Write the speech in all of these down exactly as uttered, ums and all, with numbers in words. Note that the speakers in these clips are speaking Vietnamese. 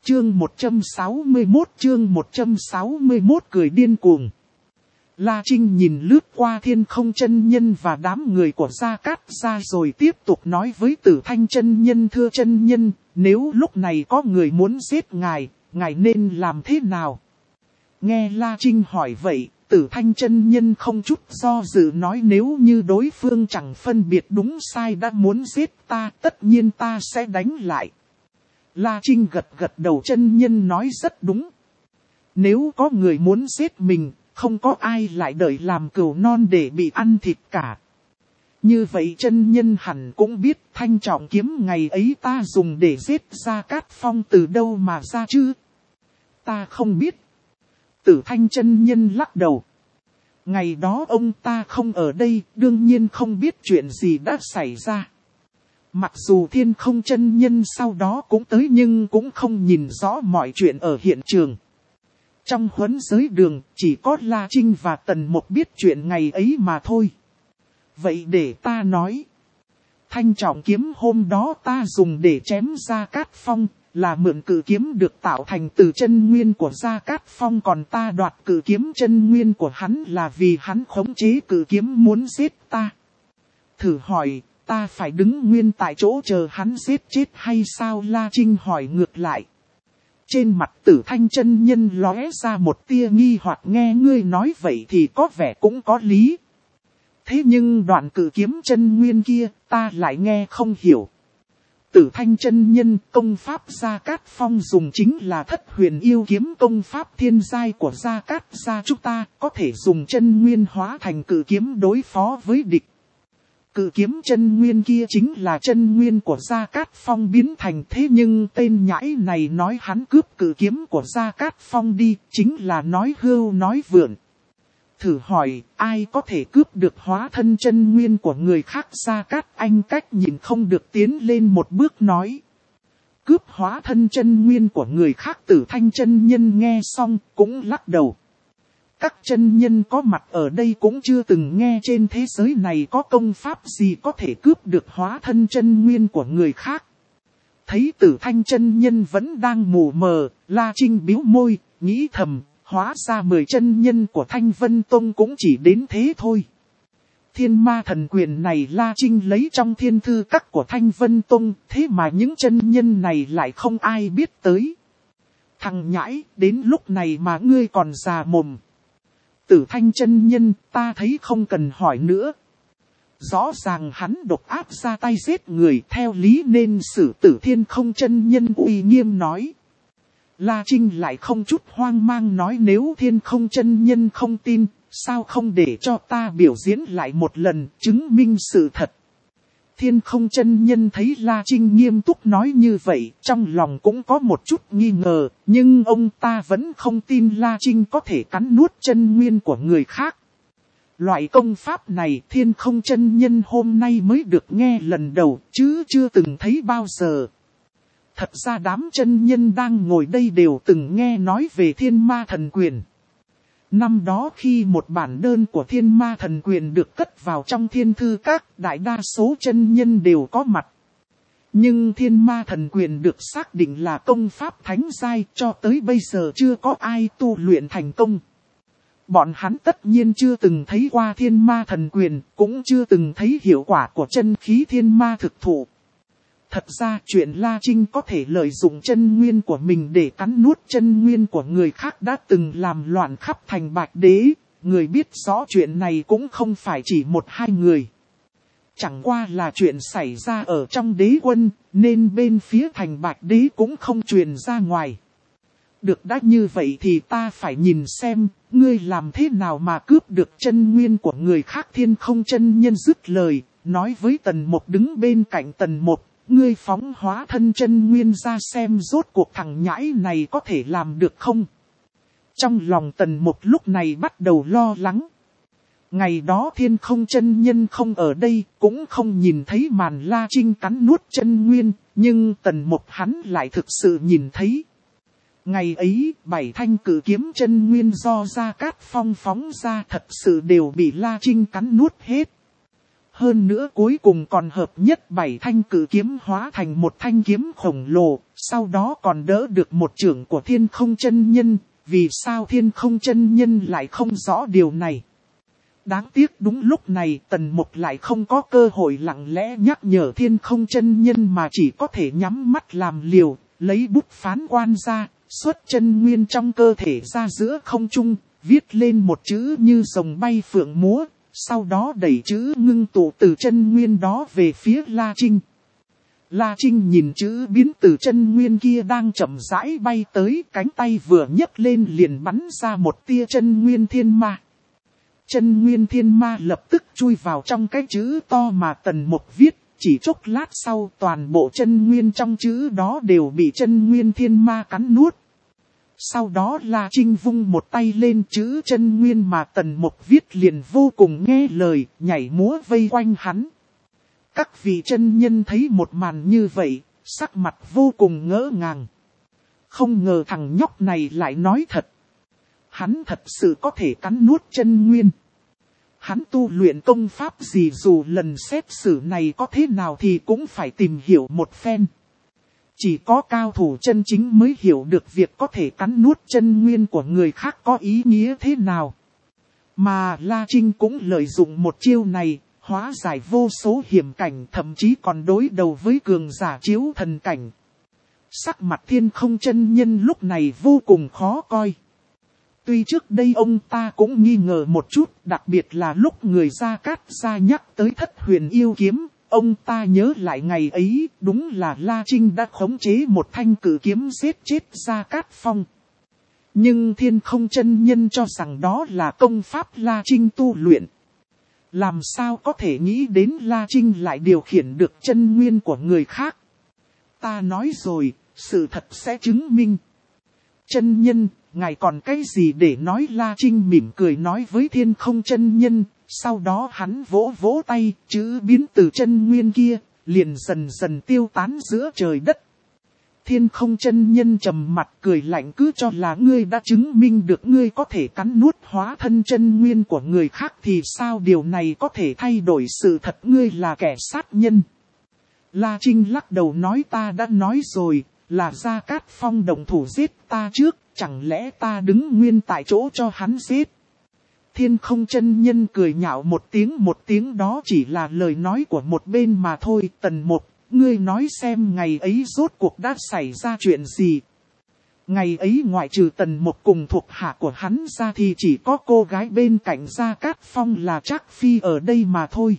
Chương một trăm sáu mươi mốt chương một trăm sáu mươi mốt cười điên cuồng. La Trinh nhìn lướt qua Thiên Không chân nhân và đám người của Gia Cát Gia rồi tiếp tục nói với Tử Thanh chân nhân: thưa chân nhân, nếu lúc này có người muốn giết ngài, ngài nên làm thế nào? Nghe La Trinh hỏi vậy, Tử Thanh chân nhân không chút do dự nói: nếu như đối phương chẳng phân biệt đúng sai đã muốn giết ta, tất nhiên ta sẽ đánh lại. La Trinh gật gật đầu, chân nhân nói rất đúng. Nếu có người muốn giết mình, không có ai lại đợi làm cừu non để bị ăn thịt cả. Như vậy chân nhân hẳn cũng biết thanh trọng kiếm ngày ấy ta dùng để giết Gia Cát Phong từ đâu mà ra chứ? Ta không biết. Tử Thanh chân nhân lắc đầu. Ngày đó ông ta không ở đây, đương nhiên không biết chuyện gì đã xảy ra. Mặc dù Thiên Không chân nhân sau đó cũng tới nhưng cũng không nhìn rõ mọi chuyện ở hiện trường. Trong huấn giới đường, chỉ có La Trinh và Tần Mục biết chuyện ngày ấy mà thôi. Vậy để ta nói. Thanh trọng kiếm hôm đó ta dùng để chém Gia Cát Phong, là mượn cự kiếm được tạo thành từ chân nguyên của Gia Cát Phong, còn ta đoạt cự kiếm chân nguyên của hắn là vì hắn khống chế cự kiếm muốn giết ta. Thử hỏi, ta phải đứng nguyên tại chỗ chờ hắn giết chết hay sao? La Trinh hỏi ngược lại. Trên mặt Tử Thanh chân nhân lóe ra một tia nghi hoặc, nghe ngươi nói vậy thì có vẻ cũng có lý. Thế nhưng đoạn cự kiếm chân nguyên kia, ta lại nghe không hiểu. Tử Thanh chân nhân, công pháp Gia Cát Phong dùng chính là Thất Huyền Yêu Kiếm, công pháp thiên giai của Gia Cát gia chúng ta, có thể dùng chân nguyên hóa thành cự kiếm đối phó với địch. Cự kiếm chân nguyên kia chính là chân nguyên của Gia Cát Phong biến thành, thế nhưng tên nhãi này nói hắn cướp cự kiếm của Gia Cát Phong đi, chính là nói hưu nói vượn. Thử hỏi, ai có thể cướp được hóa thân chân nguyên của người khác? Gia Cát Anh cách nhìn không được tiến lên một bước nói. Cướp hóa thân chân nguyên của người khác? Tử Thanh chân nhân nghe xong cũng lắc đầu. Các chân nhân có mặt ở đây cũng chưa từng nghe trên thế giới này có công pháp gì có thể cướp được hóa thân chân nguyên của người khác. Thấy Tử Thanh chân nhân vẫn đang mù mờ, La Trinh bĩu môi, nghĩ thầm, hóa ra mười chân nhân của Thanh Vân Tông cũng chỉ đến thế thôi. Thiên Ma Thần Quyền này La Trinh lấy trong thiên thư các của Thanh Vân Tông, thế mà những chân nhân này lại không ai biết tới. Thằng nhãi, đến lúc này mà ngươi còn già mồm. Tử Thanh chân nhân, ta thấy không cần hỏi nữa. Rõ ràng hắn độc ác ra tay giết người, theo lý nên xử tử. Thiên Không chân nhân uy nghiêm nói. La Trinh lại không chút hoang mang nói: nếu Thiên Không chân nhân không tin, sao không để cho ta biểu diễn lại một lần, chứng minh sự thật. Thiên Không chân nhân thấy La Trinh nghiêm túc nói như vậy, trong lòng cũng có một chút nghi ngờ, nhưng ông ta vẫn không tin La Trinh có thể cắn nuốt chân nguyên của người khác. Loại công pháp này Thiên Không chân nhân hôm nay mới được nghe lần đầu, chứ chưa từng thấy bao giờ. Thật ra đám chân nhân đang ngồi đây đều từng nghe nói về Thiên Ma Thần Quyền. Năm đó khi một bản đơn của Thiên Ma Thần Quyền được cất vào trong thiên thư các, đại đa số chân nhân đều có mặt. Nhưng Thiên Ma Thần Quyền được xác định là công pháp thánh giai, cho tới bây giờ chưa có ai tu luyện thành công. Bọn hắn tất nhiên chưa từng thấy qua Thiên Ma Thần Quyền, cũng chưa từng thấy hiệu quả của chân khí Thiên Ma thực thụ. Thật ra chuyện La Trinh có thể lợi dụng chân nguyên của mình để cắn nuốt chân nguyên của người khác đã từng làm loạn khắp thành Bạch Đế. Người biết rõ chuyện này cũng không phải chỉ một hai người. Chẳng qua là chuyện xảy ra ở trong đế quân, nên bên phía thành Bạch Đế cũng không truyền ra ngoài. Được đã như vậy thì ta phải nhìn xem, ngươi làm thế nào mà cướp được chân nguyên của người khác? Thiên Không chân nhân dứt lời, nói với Tần Mục đứng bên cạnh Tần Mục. Ngươi phóng hóa thân chân nguyên ra xem rốt cuộc thằng nhãi này có thể làm được không? Trong lòng Tần Mục lúc này bắt đầu lo lắng. Ngày đó Thiên Không chân nhân không ở đây, cũng không nhìn thấy màn La Trinh cắn nuốt chân nguyên, nhưng Tần Mục hắn lại thực sự nhìn thấy. Ngày ấy, bảy thanh cử kiếm chân nguyên do Gia Cát Phong phóng ra thật sự đều bị La Trinh cắn nuốt hết. Hơn nữa cuối cùng còn hợp nhất bảy thanh cử kiếm hóa thành một thanh kiếm khổng lồ, sau đó còn đỡ được một chưởng của Thiên Không Chân Nhân. Vì sao Thiên Không Chân Nhân lại không rõ điều này? Đáng tiếc đúng lúc này Tần Mục lại không có cơ hội lặng lẽ nhắc nhở Thiên Không Chân Nhân mà chỉ có thể nhắm mắt làm liều, lấy bút phán quan ra, xuất chân nguyên trong cơ thể ra giữa không trung, viết lên một chữ như rồng bay phượng múa, sau đó đẩy chữ ngưng tụ từ chân nguyên đó về phía La Trinh. La Trinh nhìn chữ biến từ chân nguyên kia đang chậm rãi bay tới, cánh tay vừa nhấc lên liền bắn ra một tia chân nguyên thiên ma. Chân nguyên thiên ma lập tức chui vào trong cái chữ to mà Tần Mục viết, chỉ chốc lát sau toàn bộ chân nguyên trong chữ đó đều bị chân nguyên thiên ma cắn nuốt. Sau đó La Trinh vung một tay lên, chữ chân nguyên mà Tần Mục viết liền vô cùng nghe lời, nhảy múa vây quanh hắn. Các vị chân nhân thấy một màn như vậy, sắc mặt vô cùng ngỡ ngàng. Không ngờ thằng nhóc này lại nói thật. Hắn thật sự có thể cắn nuốt chân nguyên. Hắn tu luyện công pháp gì, dù lần xét xử này có thế nào thì cũng phải tìm hiểu một phen. Chỉ có cao thủ chân chính mới hiểu được việc có thể cắn nuốt chân nguyên của người khác có ý nghĩa thế nào. Mà La Trinh cũng lợi dụng một chiêu này, hóa giải vô số hiểm cảnh, thậm chí còn đối đầu với cường giả chiếu thần cảnh. Sắc mặt Thiên Không Chân Nhân lúc này vô cùng khó coi. Tuy trước đây ông ta cũng nghi ngờ một chút, đặc biệt là lúc người Gia Cát Gia nhắc tới Thất Huyền Yêu Kiếm, ông ta nhớ lại ngày ấy, đúng là La Trinh đã khống chế một thanh cử kiếm giết chết Gia Cát Phong. Nhưng Thiên Không Chân Nhân cho rằng đó là công pháp La Trinh tu luyện. Làm sao có thể nghĩ đến La Trinh lại điều khiển được chân nguyên của người khác. Ta nói rồi, sự thật sẽ chứng minh. Chân nhân, ngài còn cái gì để nói? La Trinh mỉm cười nói với Thiên Không Chân Nhân, sau đó hắn vỗ vỗ tay, chữ biến từ chân nguyên kia, liền dần dần tiêu tán giữa trời đất. Thiên Không Chân Nhân trầm mặt cười lạnh, cứ cho là ngươi đã chứng minh được ngươi có thể cắn nuốt hóa thân chân nguyên của người khác thì sao điều này có thể thay đổi sự thật ngươi là kẻ sát nhân. La Trinh lắc đầu nói, ta đã nói rồi, là Gia Cát Phong động thủ giết ta trước, chẳng lẽ ta đứng nguyên tại chỗ cho hắn giết. Thiên Không Chân Nhân cười nhạo một tiếng, một tiếng đó chỉ là lời nói của một bên mà thôi. Tần Mục, ngươi nói xem ngày ấy rốt cuộc đã xảy ra chuyện gì. Ngày ấy ngoại trừ Tần Mục cùng thuộc hạ của hắn ra thì chỉ có cô gái bên cạnh Gia Cát Phong là Trác Phi ở đây mà thôi.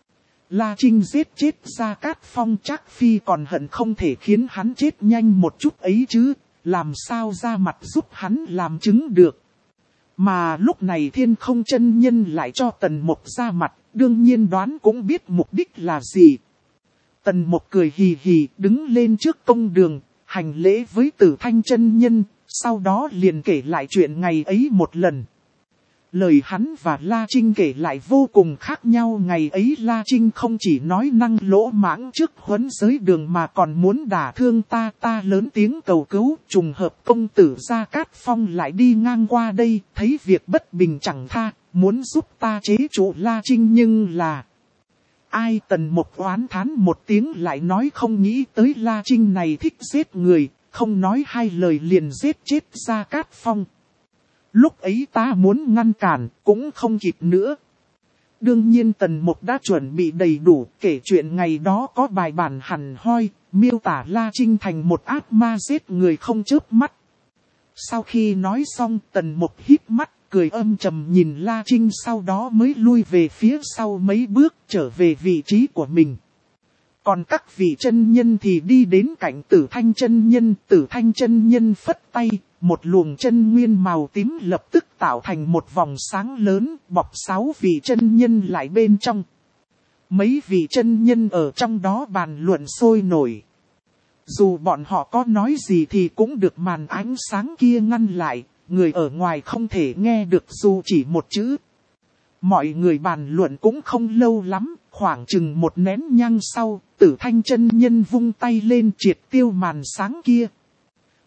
La Trinh giết chết Gia Cát Phong, Trác Phi còn hận không thể khiến hắn chết nhanh một chút ấy chứ, làm sao ra mặt giúp hắn làm chứng được. Mà lúc này Thiên Không Chân Nhân lại cho Tần Mục ra mặt, đương nhiên đoán cũng biết mục đích là gì. Tần Mục cười hì hì đứng lên trước công đường, hành lễ với Tử Thanh Chân Nhân, sau đó liền kể lại chuyện ngày ấy một lần. Lời hắn và La Trinh kể lại vô cùng khác nhau. Ngày ấy La Trinh không chỉ nói năng lỗ mãng trước huấn giới đường mà còn muốn đả thương ta. Ta lớn tiếng cầu cứu, trùng hợp công tử Gia Cát Phong lại đi ngang qua đây, thấy việc bất bình chẳng tha, muốn giúp ta chế trụ La Trinh nhưng là... Ai? Tần Mục oán thán một tiếng lại nói không nghĩ tới La Trinh này thích giết người, không nói hai lời liền giết chết Gia Cát Phong. Lúc ấy ta muốn ngăn cản, cũng không kịp nữa. Đương nhiên Tần Mục đã chuẩn bị đầy đủ, kể chuyện ngày đó có bài bản hẳn hoi, miêu tả La Trinh thành một ác ma giết người không chớp mắt. Sau khi nói xong Tần Mục híp mắt, cười âm trầm nhìn La Trinh, sau đó mới lui về phía sau mấy bước trở về vị trí của mình. Còn các vị chân nhân thì đi đến cạnh Tử Thanh Chân Nhân. Tử Thanh Chân Nhân phất tay, một luồng chân nguyên màu tím lập tức tạo thành một vòng sáng lớn, bọc sáu vị chân nhân lại bên trong. Mấy vị chân nhân ở trong đó bàn luận sôi nổi. Dù bọn họ có nói gì thì cũng được màn ánh sáng kia ngăn lại, người ở ngoài không thể nghe được dù chỉ một chữ. Mọi người bàn luận cũng không lâu lắm, khoảng chừng một nén nhang sau, Tử Thanh Chân Nhân vung tay lên triệt tiêu màn sáng kia.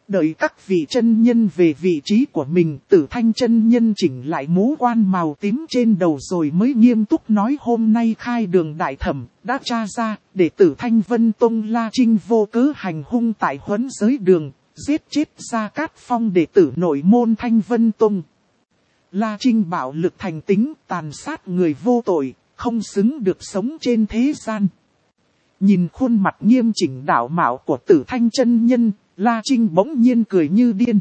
Đợi các vị chân nhân về vị trí của mình, Tử Thanh chân nhân chỉnh lại mũ quan màu tím trên đầu rồi mới nghiêm túc nói hôm nay khai đường đại thẩm, đã tra ra, để Tử Thanh Vân Tông La Trinh vô cớ hành hung tại Huấn Giới Đường, giết chết Gia Cát Phong đệ tử nội môn Thanh Vân Tông. La Trinh bạo lực thành tính, tàn sát người vô tội, không xứng được sống trên thế gian. Nhìn khuôn mặt nghiêm chỉnh đạo mạo của Tử Thanh chân nhân, La Trinh bỗng nhiên cười như điên.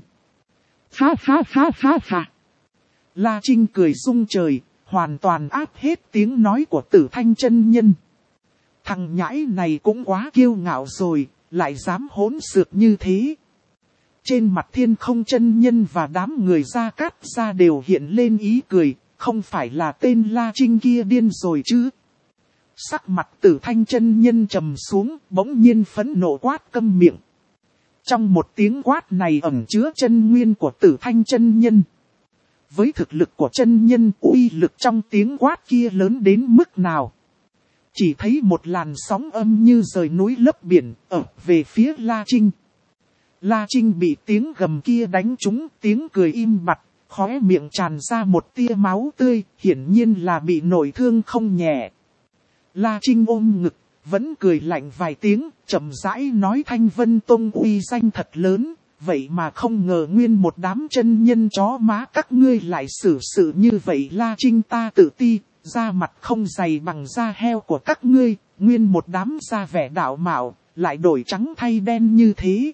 Ha ha ha ha ha. La Trinh cười rung trời, hoàn toàn áp hết tiếng nói của Tử Thanh chân nhân. Thằng nhãi này cũng quá kiêu ngạo rồi, lại dám hỗn xược như thế. Trên mặt Thiên Không chân nhân và đám người Gia Cát gia đều hiện lên ý cười, không phải là tên La Trinh kia điên rồi chứ. Sắc mặt Tử Thanh chân nhân trầm xuống, bỗng nhiên phẫn nộ quát câm miệng. Trong một tiếng quát này ẩn chứa chân nguyên của Tử Thanh chân nhân. Với thực lực của chân nhân, uy lực trong tiếng quát kia lớn đến mức nào? Chỉ thấy một làn sóng âm như rời núi lấp biển, ập về phía La Trinh. La Trinh bị tiếng gầm kia đánh trúng, tiếng cười im bặt, khóe miệng tràn ra một tia máu tươi, hiển nhiên là bị nội thương không nhẹ. La Trinh ôm ngực, vẫn cười lạnh vài tiếng, chậm rãi nói Thanh Vân Tông uy danh thật lớn, vậy mà không ngờ nguyên một đám chân nhân chó má các ngươi lại xử sự như vậy. La Trinh ta tự ti, da mặt không dày bằng da heo của các ngươi, nguyên một đám da vẻ đạo mạo, lại đổi trắng thay đen như thế.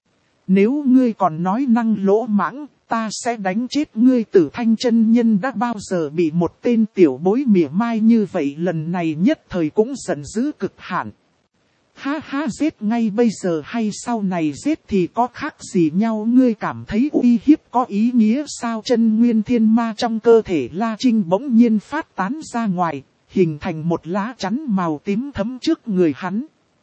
Nếu ngươi còn nói năng lỗ mãng, ta sẽ đánh chết ngươi. Tử Thanh chân nhân đã bao giờ bị một tên tiểu bối mỉa mai như vậy, lần này nhất thời cũng giận dữ cực hạn. Ha ha, giết ngay bây giờ hay sau này giết thì có khác gì nhau, ngươi cảm thấy uy hiếp có ý nghĩa sao? Chân nguyên thiên ma trong cơ thể La Trinh bỗng nhiên phát tán ra ngoài, hình thành một lá chắn màu tím thấm trước người hắn.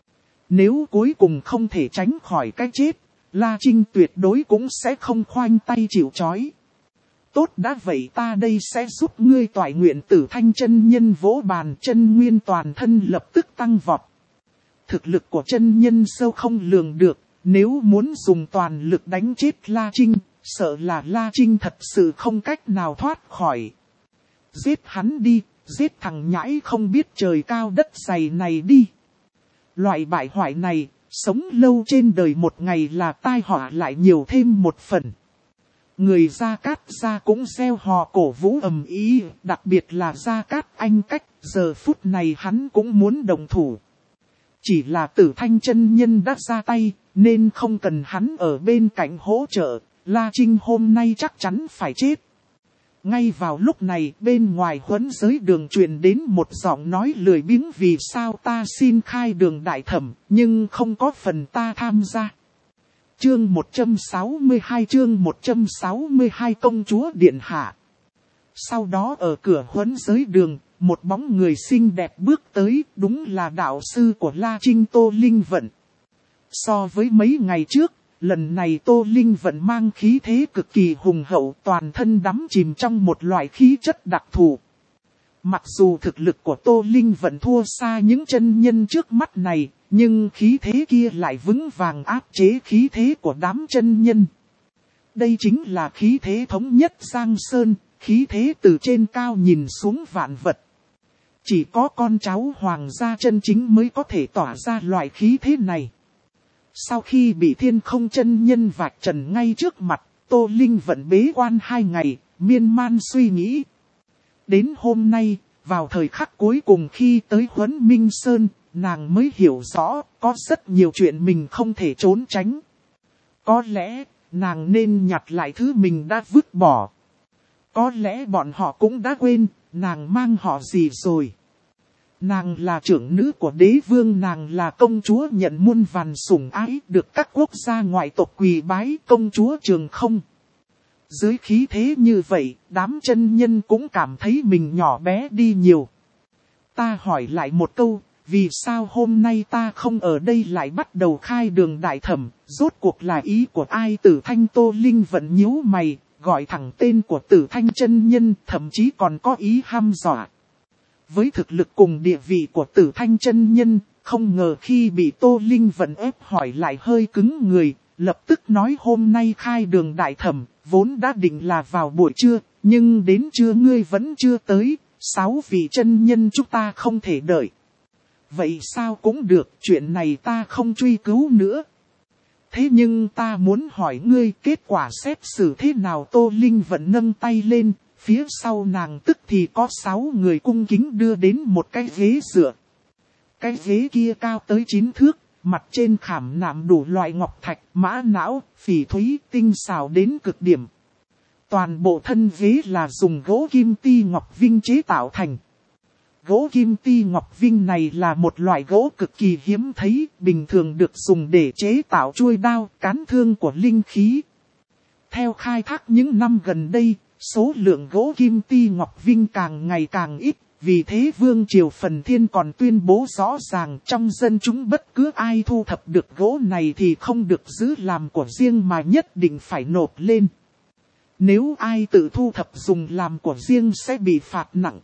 Nếu cuối cùng không thể tránh khỏi cái chết, La Trinh tuyệt đối cũng sẽ không khoanh tay chịu trói. Tốt đã vậy, ta đây sẽ giúp ngươi toại nguyện. Tử Thanh chân nhân vỗ bàn, chân nguyên toàn thân lập tức tăng vọt. Thực lực của chân nhân sâu không lường được, nếu muốn dùng toàn lực đánh chết La Trinh, sợ là La Trinh thật sự không cách nào thoát khỏi. Giết hắn đi, giết thằng nhãi không biết trời cao đất dày này đi. Loại bại hoại này, sống lâu trên đời một ngày là tai họa lại nhiều thêm một phần. Người Gia Cát gia cũng reo hò cổ vũ ầm ĩ, đặc biệt là Gia Cát Anh Cách, giờ phút này hắn cũng muốn đồng thủ. Chỉ là Tử Thanh chân nhân đã ra tay, nên không cần hắn ở bên cạnh hỗ trợ, La Trinh hôm nay chắc chắn phải chết. Ngay vào lúc này, bên ngoài Huấn Giới Đường truyền đến một giọng nói lười biếng. Vì sao ta xin khai đường đại thẩm, nhưng không có phần ta tham gia. Chương một trăm sáu mươi hai chương một trăm sáu mươi hai Công chúa Điện Hạ. Sau đó ở cửa Huấn Giới Đường, một bóng người xinh đẹp bước tới, đúng là đạo sư của La Trinh Tô Linh Vận. So với mấy ngày trước, lần này Tô Linh Vận mang khí thế cực kỳ hùng hậu, toàn thân đắm chìm trong một loại khí chất đặc thù. Mặc dù thực lực của Tô Linh Vận thua xa những chân nhân trước mắt này, nhưng khí thế kia lại vững vàng áp chế khí thế của đám chân nhân. Đây chính là khí thế thống nhất Giang Sơn, khí thế từ trên cao nhìn xuống vạn vật. Chỉ có con cháu hoàng gia chân chính mới có thể tỏa ra loại khí thế này. Sau khi bị Thiên Không chân nhân vạch trần ngay trước mặt, Tô Linh Vận bế quan hai ngày, miên man suy nghĩ. Đến hôm nay, vào thời khắc cuối cùng khi tới Huấn Minh Sơn, nàng mới hiểu rõ, có rất nhiều chuyện mình không thể trốn tránh. Có lẽ, nàng nên nhặt lại thứ mình đã vứt bỏ. Có lẽ bọn họ cũng đã quên, nàng mang họ gì rồi. Nàng là trưởng nữ của đế vương, nàng là công chúa nhận muôn vàn sủng ái, được các quốc gia ngoại tộc quỳ bái, công chúa Trường Không. Dưới khí thế như vậy, đám chân nhân cũng cảm thấy mình nhỏ bé đi nhiều. Ta hỏi lại một câu, vì sao hôm nay ta không ở đây lại bắt đầu khai đường đại thẩm, rốt cuộc là ý của ai? Tử Thanh Tô Linh Vận nhíu mày, gọi thẳng tên của Tử Thanh chân nhân, thậm chí còn có ý hăm dọa. Với thực lực cùng địa vị của Tử Thanh chân nhân, không ngờ khi bị Tô Linh Vận ép hỏi lại hơi cứng người, lập tức nói hôm nay khai đường đại thẩm, vốn đã định là vào buổi trưa, nhưng đến trưa ngươi vẫn chưa tới, sáu vị chân nhân chúng ta không thể đợi. Vậy sao cũng được, chuyện này ta không truy cứu nữa. Thế nhưng ta muốn hỏi ngươi kết quả xét xử thế nào? Tô Linh vẫn nâng tay lên, phía sau nàng tức thì có sáu người cung kính đưa đến một cái ghế dựa. Cái ghế kia cao tới chín thước, mặt trên khảm nạm đủ loại ngọc thạch, mã não, phỉ thúy, tinh xảo đến cực điểm. Toàn bộ thân ghế là dùng gỗ kim ti ngọc vinh chế tạo thành. Gỗ kim ti ngọc vinh này là một loại gỗ cực kỳ hiếm thấy, bình thường được dùng để chế tạo chuôi đao, cán thương của linh khí. Theo khai thác những năm gần đây, số lượng gỗ kim ti ngọc vinh càng ngày càng ít, vì thế Vương Triều Phần Thiên còn tuyên bố rõ ràng trong dân chúng bất cứ ai thu thập được gỗ này thì không được giữ làm của riêng mà nhất định phải nộp lên. Nếu ai tự thu thập dùng làm của riêng sẽ bị phạt nặng.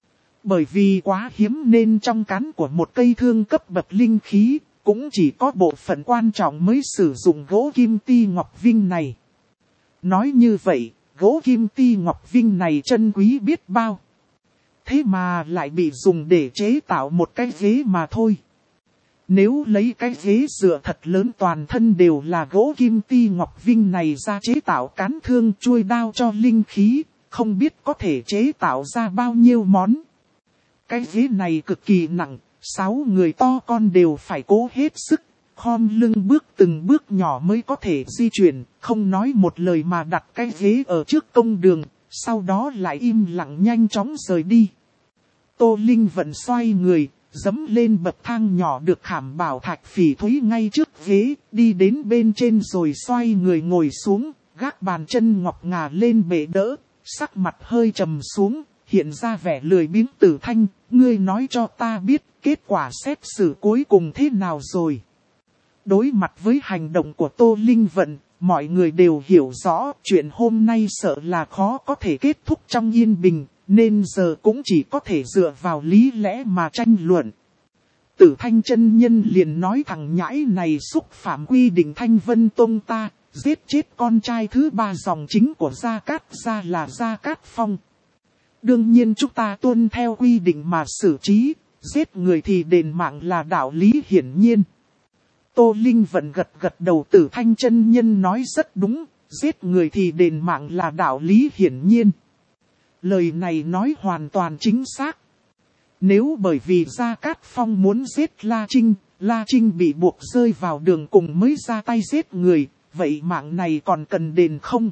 Bởi vì quá hiếm nên trong cán của một cây thương cấp bậc linh khí, cũng chỉ có bộ phận quan trọng mới sử dụng gỗ kim ti ngọc vinh này. Nói như vậy, gỗ kim ti ngọc vinh này chân quý biết bao. Thế mà lại bị dùng để chế tạo một cái ghế mà thôi. Nếu lấy cái ghế dựa thật lớn toàn thân đều là gỗ kim ti ngọc vinh này ra chế tạo cán thương chuôi đao cho linh khí, không biết có thể chế tạo ra bao nhiêu món. Cái ghế này cực kỳ nặng, sáu người to con đều phải cố hết sức, khom lưng bước từng bước nhỏ mới có thể di chuyển, không nói một lời mà đặt cái ghế ở trước công đường, sau đó lại im lặng nhanh chóng rời đi. Tô Linh vẫn xoay người, dẫm lên bậc thang nhỏ được khảm bảo thạch phỉ thúy ngay trước ghế, đi đến bên trên rồi xoay người ngồi xuống, gác bàn chân ngọc ngà lên bệ đỡ, sắc mặt hơi trầm xuống, hiện ra vẻ lười biếng. Tử Thanh, ngươi nói cho ta biết kết quả xét xử cuối cùng thế nào rồi. Đối mặt với hành động của Tô Linh Vận, mọi người đều hiểu rõ chuyện hôm nay sợ là khó có thể kết thúc trong yên bình, nên giờ cũng chỉ có thể dựa vào lý lẽ mà tranh luận. Tử Thanh chân nhân liền nói thằng nhãi này xúc phạm quy định Thanh Vân Tông ta, giết chết con trai thứ ba dòng chính của Gia Cát Gia là Gia Cát Phong. Đương nhiên chúng ta tuân theo quy định mà xử trí, giết người thì đền mạng là đạo lý hiển nhiên. Tô Linh vẫn gật gật đầu. Tử Thanh chân nhân nói rất đúng, giết người thì đền mạng là đạo lý hiển nhiên. Lời này nói hoàn toàn chính xác. Nếu bởi vì Gia Cát Phong muốn giết La Trinh, La Trinh bị buộc rơi vào đường cùng mới ra tay giết người, vậy mạng này còn cần đền không?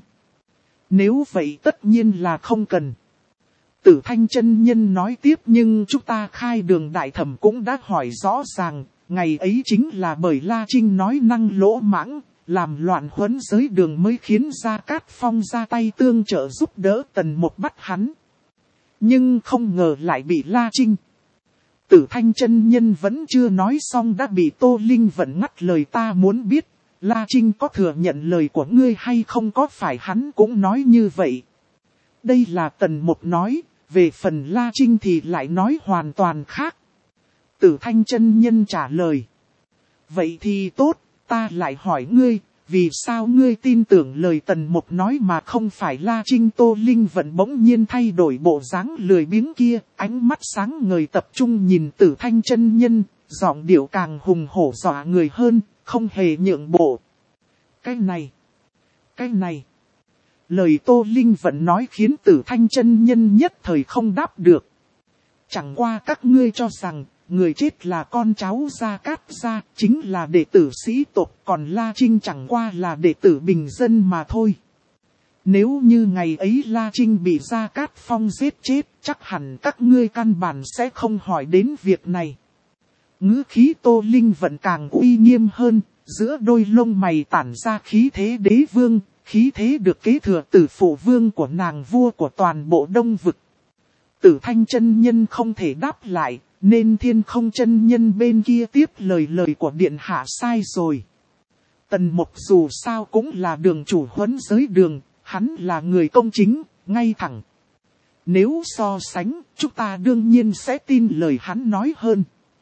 Nếu vậy tất nhiên là không cần. Tử Thanh chân nhân nói tiếp, nhưng chúng ta khai đường đại thẩm cũng đã hỏi rõ ràng, ngày ấy chính là bởi La Trinh nói năng lỗ mãng, làm loạn huấn giới đường mới khiến Gia Cát Phong ra tay tương trợ giúp đỡ Tần Một bắt hắn. Nhưng không ngờ lại bị La Trinh. Tử Thanh chân nhân vẫn chưa nói xong đã bị Tô Linh vẫn ngắt lời. Ta muốn biết, La Trinh có thừa nhận lời của ngươi hay không, có phải hắn cũng nói như vậy? Đây là Tần Một nói, về phần La Trinh thì lại nói hoàn toàn khác. Tử Thanh chân nhân trả lời. Vậy thì tốt, ta lại hỏi ngươi, vì sao ngươi tin tưởng lời Tần Một nói mà không phải La Trinh? Tô Linh vẫn bỗng nhiên thay đổi bộ dáng lười biếng kia, ánh mắt sáng ngời tập trung nhìn Tử Thanh chân nhân, giọng điệu càng hùng hổ dọa người hơn, không hề nhượng bộ. Cái này, cái này. Lời Tô Linh vẫn nói khiến Tử Thanh chân nhân nhất thời không đáp được. Chẳng qua các ngươi cho rằng, người chết là con cháu Gia Cát Gia, chính là đệ tử sĩ tộc, còn La Trinh chẳng qua là đệ tử bình dân mà thôi. Nếu như ngày ấy La Trinh bị Gia Cát Phong giết chết, chắc hẳn các ngươi căn bản sẽ không hỏi đến việc này. Ngữ khí Tô Linh vẫn càng uy nghiêm hơn, giữa đôi lông mày tản ra khí thế đế vương, khí thế được kế thừa từ phụ vương của nàng, vua của toàn bộ Đông Vực. Tử Thanh chân nhân không thể đáp lại, nên Thiên Không chân nhân bên kia tiếp lời lời của điện hạ sai rồi. Tần Mục dù sao cũng là đường chủ huấn giới đường, hắn là người công chính, ngay thẳng. Nếu so sánh, chúng ta đương nhiên sẽ tin lời hắn nói hơn.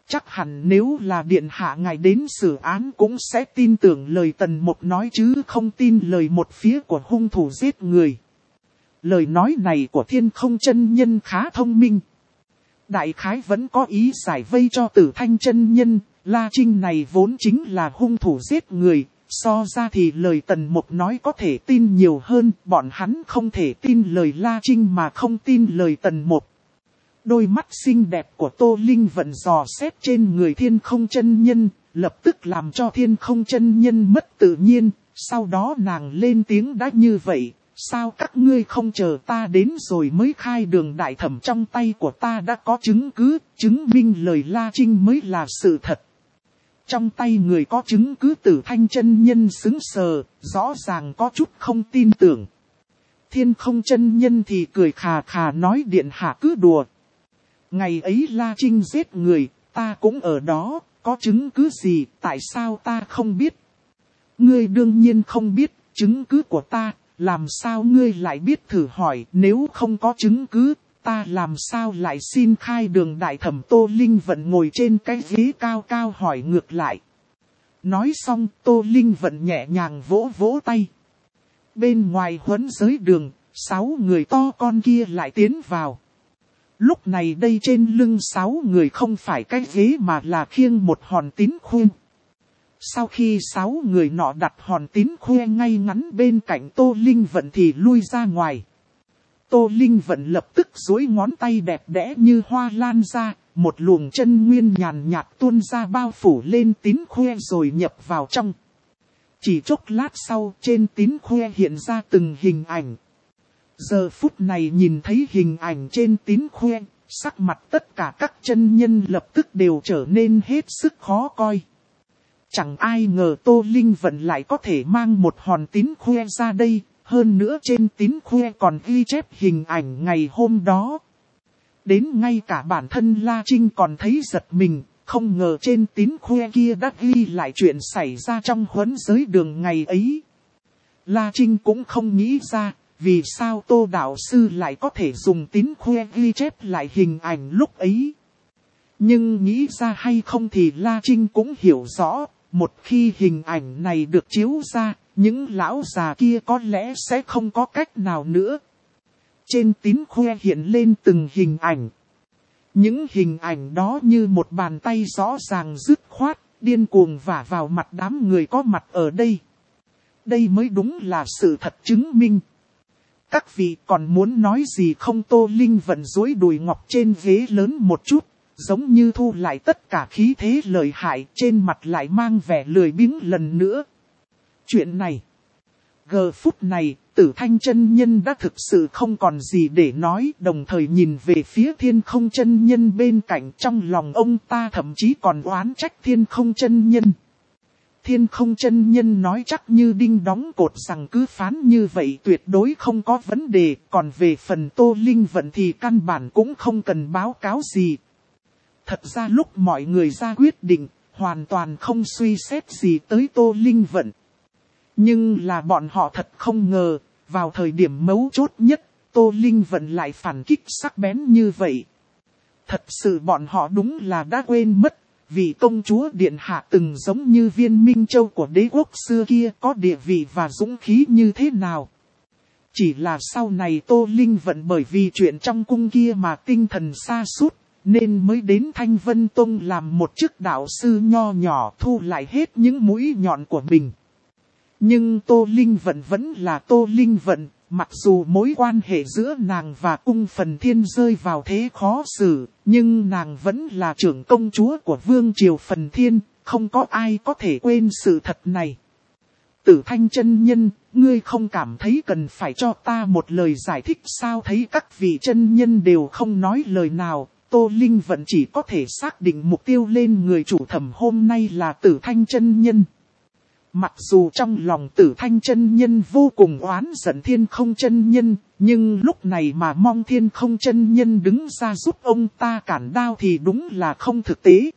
Chắc hẳn nếu là điện hạ ngài đến xử án cũng sẽ tin tưởng lời Tần Mục nói chứ không tin lời một phía của hung thủ giết người. Lời nói này của Thiên Không chân nhân khá thông minh. Đại khái vẫn có ý giải vây cho Tử Thanh chân nhân, La Trinh này vốn chính là hung thủ giết người, so ra thì lời Tần Mục nói có thể tin nhiều hơn, bọn hắn không thể tin lời La Trinh mà không tin lời Tần Mục. Đôi mắt xinh đẹp của Tô Linh Vận dò xét trên người Thiên Không chân nhân, lập tức làm cho Thiên Không chân nhân mất tự nhiên, sau đó nàng lên tiếng đã như vậy. Sao các ngươi không chờ ta đến rồi mới khai đường đại thẩm, trong tay của ta đã có chứng cứ, chứng minh lời La Trinh mới là sự thật. Trong tay người có chứng cứ. Tử Thanh chân nhân sững sờ, rõ ràng có chút không tin tưởng. Thiên Không chân nhân thì cười khà khà nói điện hạ cứ đùa. Ngày ấy La Trinh giết người, ta cũng ở đó, có chứng cứ gì, tại sao ta không biết? Ngươi đương nhiên không biết, chứng cứ của ta. Làm sao ngươi lại biết, thử hỏi, nếu không có chứng cứ, ta làm sao lại xin khai đường đại thẩm? Tô Linh Vận ngồi trên cái ghế cao cao hỏi ngược lại. Nói xong, Tô Linh Vận nhẹ nhàng vỗ vỗ tay. Bên ngoài huấn giới đường, sáu người to con kia lại tiến vào. Lúc này đây trên lưng sáu người không phải cái ghế mà là khiêng một hòn tín khuyên. Sau khi sáu người nọ đặt hòn tín khoe ngay ngắn bên cạnh Tô Linh Vận thì lui ra ngoài. Tô Linh Vận lập tức duỗi ngón tay đẹp đẽ như hoa lan ra, một luồng chân nguyên nhàn nhạt tuôn ra bao phủ lên tín khoe rồi nhập vào trong. Chỉ chốc lát sau trên tín khoe hiện ra từng hình ảnh. Giờ phút này nhìn thấy hình ảnh trên tín khoe, sắc mặt tất cả các chân nhân lập tức đều trở nên hết sức khó coi. Chẳng ai ngờ Tô Linh Vận lại có thể mang một hòn tín khoe ra đây, hơn nữa trên tín khoe còn ghi chép hình ảnh ngày hôm đó. Đến ngay cả bản thân La Trinh còn thấy giật mình, không ngờ trên tín khoe kia đã ghi lại chuyện xảy ra trong huấn giới đường ngày ấy. La Trinh cũng không nghĩ ra, vì sao Tô đạo sư lại có thể dùng tín khoe ghi chép lại hình ảnh lúc ấy. Nhưng nghĩ ra hay không thì La Trinh cũng hiểu rõ. Một khi hình ảnh này được chiếu ra, những lão già kia có lẽ sẽ không có cách nào nữa. Trên tín khoe hiện lên từng hình ảnh. Những hình ảnh đó như một bàn tay rõ ràng dứt khoát, điên cuồng vả vào mặt đám người có mặt ở đây. Đây mới đúng là sự thật chứng minh. Các vị còn muốn nói gì không? Tô Linh Vận duỗi đùi ngọc trên ghế lớn một chút. Giống như thu lại tất cả khí thế lợi hại, trên mặt lại mang vẻ lười biếng lần nữa. Chuyện này, giờ phút này, Tử Thanh chân nhân đã thực sự không còn gì để nói, đồng thời nhìn về phía Thiên Không chân nhân bên cạnh, trong lòng ông ta thậm chí còn oán trách Thiên Không chân nhân. Thiên Không chân nhân nói chắc như đinh đóng cột rằng cứ phán như vậy tuyệt đối không có vấn đề, còn về phần Tô Linh Vận thì căn bản cũng không cần báo cáo gì. Thật ra lúc mọi người ra quyết định, hoàn toàn không suy xét gì tới Tô Linh Vận. Nhưng là bọn họ thật không ngờ, vào thời điểm mấu chốt nhất, Tô Linh Vận lại phản kích sắc bén như vậy. Thật sự bọn họ đúng là đã quên mất, vì công chúa Điện Hạ từng giống như viên minh châu của đế quốc xưa kia có địa vị và dũng khí như thế nào. Chỉ là sau này Tô Linh Vận bởi vì chuyện trong cung kia mà tinh thần sa sút nên mới đến Thanh Vân Tông làm một chức đạo sư nho nhỏ thu lại hết những mũi nhọn của mình. Nhưng Tô Linh Vận vẫn là Tô Linh Vận, mặc dù mối quan hệ giữa nàng và cung Phần Thiên rơi vào thế khó xử, nhưng nàng vẫn là trưởng công chúa của Vương Triều Phần Thiên, không có ai có thể quên sự thật này. Tử Thanh chân nhân, ngươi không cảm thấy cần phải cho ta một lời giải thích sao? Thấy các vị chân nhân đều không nói lời nào, Tô Linh Vận chỉ có thể xác định mục tiêu lên người chủ thẩm hôm nay là Tử Thanh chân nhân. Mặc dù trong lòng Tử Thanh chân nhân vô cùng oán giận Thiên Không chân nhân, nhưng lúc này mà mong Thiên Không chân nhân đứng ra giúp ông ta cản đao thì đúng là không thực tế.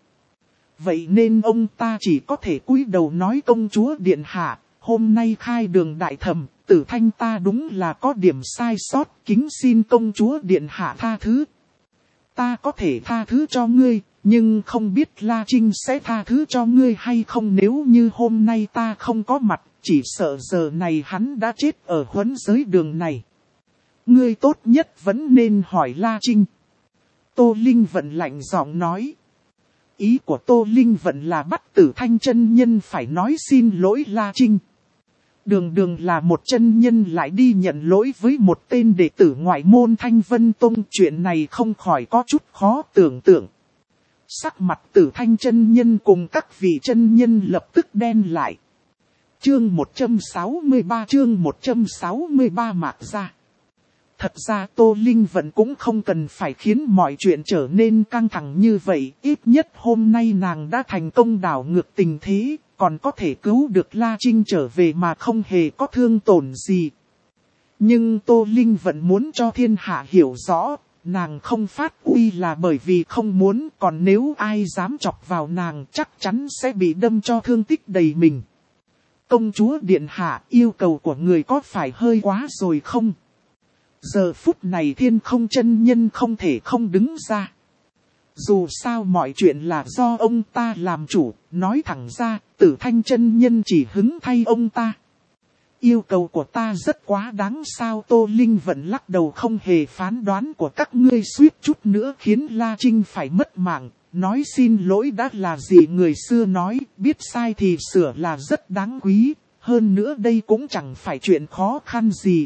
Vậy nên ông ta chỉ có thể cúi đầu nói công chúa Điện Hạ, hôm nay khai đường đại thẩm, Tử Thanh ta đúng là có điểm sai sót, kính xin công chúa Điện Hạ tha thứ. Ta có thể tha thứ cho ngươi, Nhưng không biết La Trinh sẽ tha thứ cho ngươi hay không, nếu như hôm nay ta không có mặt, chỉ sợ giờ này hắn đã chết ở huấn giới đường này. Ngươi tốt nhất vẫn nên hỏi La Trinh. Tô Linh Vận lạnh giọng nói. Ý của Tô Linh Vận là bắt Tử Thanh chân nhân phải nói xin lỗi La Trinh. Đường đường là một chân nhân lại đi nhận lỗi với một tên đệ tử ngoại môn Thanh Vân Tông, chuyện này không khỏi có chút khó tưởng tượng. Sắc mặt Tử Thanh chân nhân cùng các vị chân nhân lập tức đen lại. Chương một trăm sáu mươi ba chương một trăm sáu mươi ba mạc ra. Thật ra Tô Linh Vận cũng không cần phải khiến mọi chuyện trở nên căng thẳng như vậy. Ít nhất hôm nay nàng đã thành công đảo ngược tình thế, còn có thể cứu được La Trinh trở về mà không hề có thương tổn gì. Nhưng Tô Linh Vận muốn cho thiên hạ hiểu rõ, nàng không phát uy là bởi vì không muốn, còn nếu ai dám chọc vào nàng chắc chắn sẽ bị đâm cho thương tích đầy mình. Công chúa điện hạ, yêu cầu của người có phải hơi quá rồi không? Giờ phút này Thiên Không chân nhân không thể không đứng ra. Dù sao mọi chuyện là do ông ta làm chủ, nói thẳng ra, Tử Thanh chân nhân chỉ hứng thay ông ta. Yêu cầu của ta rất quá đáng sao? Tô Linh Vận lắc đầu, không hề phán đoán của các ngươi suýt chút nữa khiến La Trinh phải mất mạng. Nói xin lỗi đã là gì người xưa nói, biết sai thì sửa là rất đáng quý, hơn nữa đây cũng chẳng phải chuyện khó khăn gì.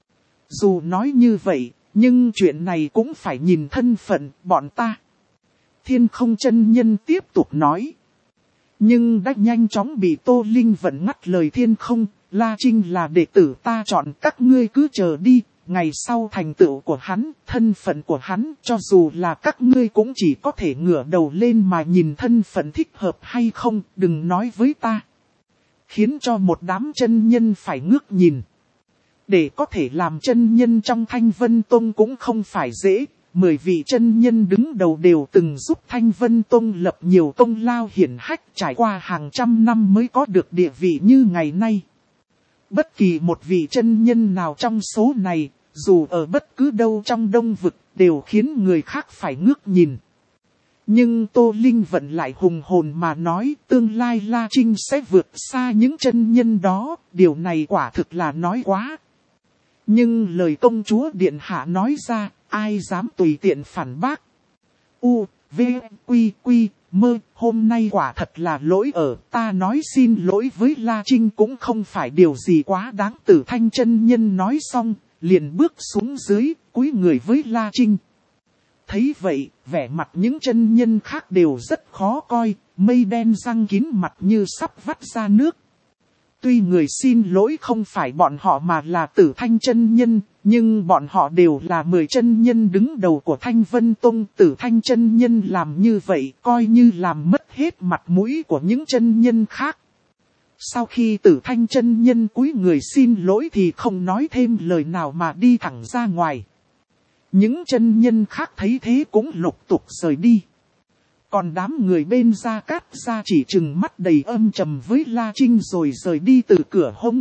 Dù nói như vậy, nhưng chuyện này cũng phải nhìn thân phận bọn ta. Thiên Không chân nhân tiếp tục nói. Nhưng đã nhanh chóng bị Tô Linh Vận ngắt lời. Thiên Không, La Trinh là đệ tử ta chọn, các ngươi cứ chờ đi. Ngày sau thành tựu của hắn, thân phận của hắn, cho dù là các ngươi cũng chỉ có thể ngửa đầu lên mà nhìn thân phận thích hợp hay không, đừng nói với ta. Khiến cho một đám chân nhân phải ngước nhìn. Để có thể làm chân nhân trong Thanh Vân Tông cũng không phải dễ, mười vị chân nhân đứng đầu đều từng giúp Thanh Vân Tông lập nhiều công lao hiển hách, trải qua hàng trăm năm mới có được địa vị như ngày nay. Bất kỳ một vị chân nhân nào trong số này, dù ở bất cứ đâu trong Đông Vực, đều khiến người khác phải ngước nhìn. Nhưng Tô Linh Vận lại hùng hồn mà nói, tương lai La Trinh sẽ vượt xa những chân nhân đó, điều này quả thực là nói quá. Nhưng lời công chúa điện hạ nói ra, ai dám tùy tiện phản bác. U, V, Quy, Quy, Mơ, hôm nay quả thật là lỗi ở, ta nói xin lỗi với La Trinh cũng không phải điều gì quá đáng. Tử Thanh chân nhân nói xong, liền bước xuống dưới, cúi người với La Trinh. Thấy vậy, vẻ mặt những chân nhân khác đều rất khó coi, mây đen răng kín mặt như sắp vắt ra nước. Tuy người xin lỗi không phải bọn họ mà là Tử Thanh chân nhân, nhưng bọn họ đều là mười chân nhân đứng đầu của Thanh Vân Tông. Tử Thanh chân nhân làm như vậy coi như làm mất hết mặt mũi của những chân nhân khác. Sau khi Tử Thanh chân nhân cúi người xin lỗi thì không nói thêm lời nào mà đi thẳng ra ngoài. Những chân nhân khác thấy thế cũng lục tục rời đi. Còn đám người bên Gia Cát Gia chỉ trừng mắt đầy âm trầm với La Trinh rồi rời đi từ cửa hông.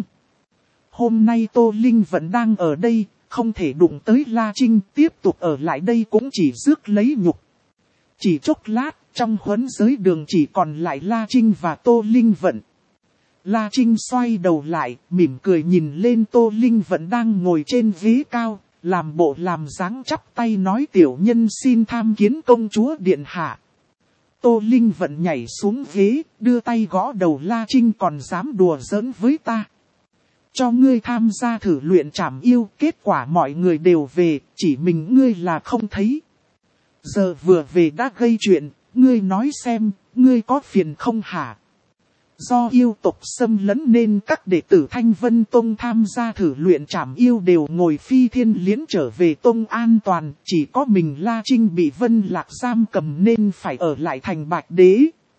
Hôm nay Tô Linh vẫn đang ở đây, không thể đụng tới La Trinh, tiếp tục ở lại đây cũng chỉ rước lấy nhục. Chỉ chốc lát, trong huấn giới đường chỉ còn lại La Trinh và Tô Linh Vận. La Trinh xoay đầu lại, mỉm cười nhìn lên Tô Linh Vận đang ngồi trên ghế cao, làm bộ làm dáng chắp tay nói tiểu nhân xin tham kiến công chúa điện hạ. Tô Linh Vận nhảy xuống ghế, đưa tay gõ đầu La Trinh, còn dám đùa giỡn với ta. Cho ngươi tham gia thử luyện trảm yêu, kết quả mọi người đều về, chỉ mình ngươi là không thấy. Giờ vừa về đã gây chuyện, ngươi nói xem, ngươi có phiền không hả? Do yêu tộc xâm lấn nên các đệ tử Thanh Vân Tông tham gia thử luyện trảm yêu đều ngồi phi thiên liễn trở về Tông an toàn, chỉ có mình La Trinh bị Vân Lạc giam cầm nên phải ở lại thành Bạch Đế.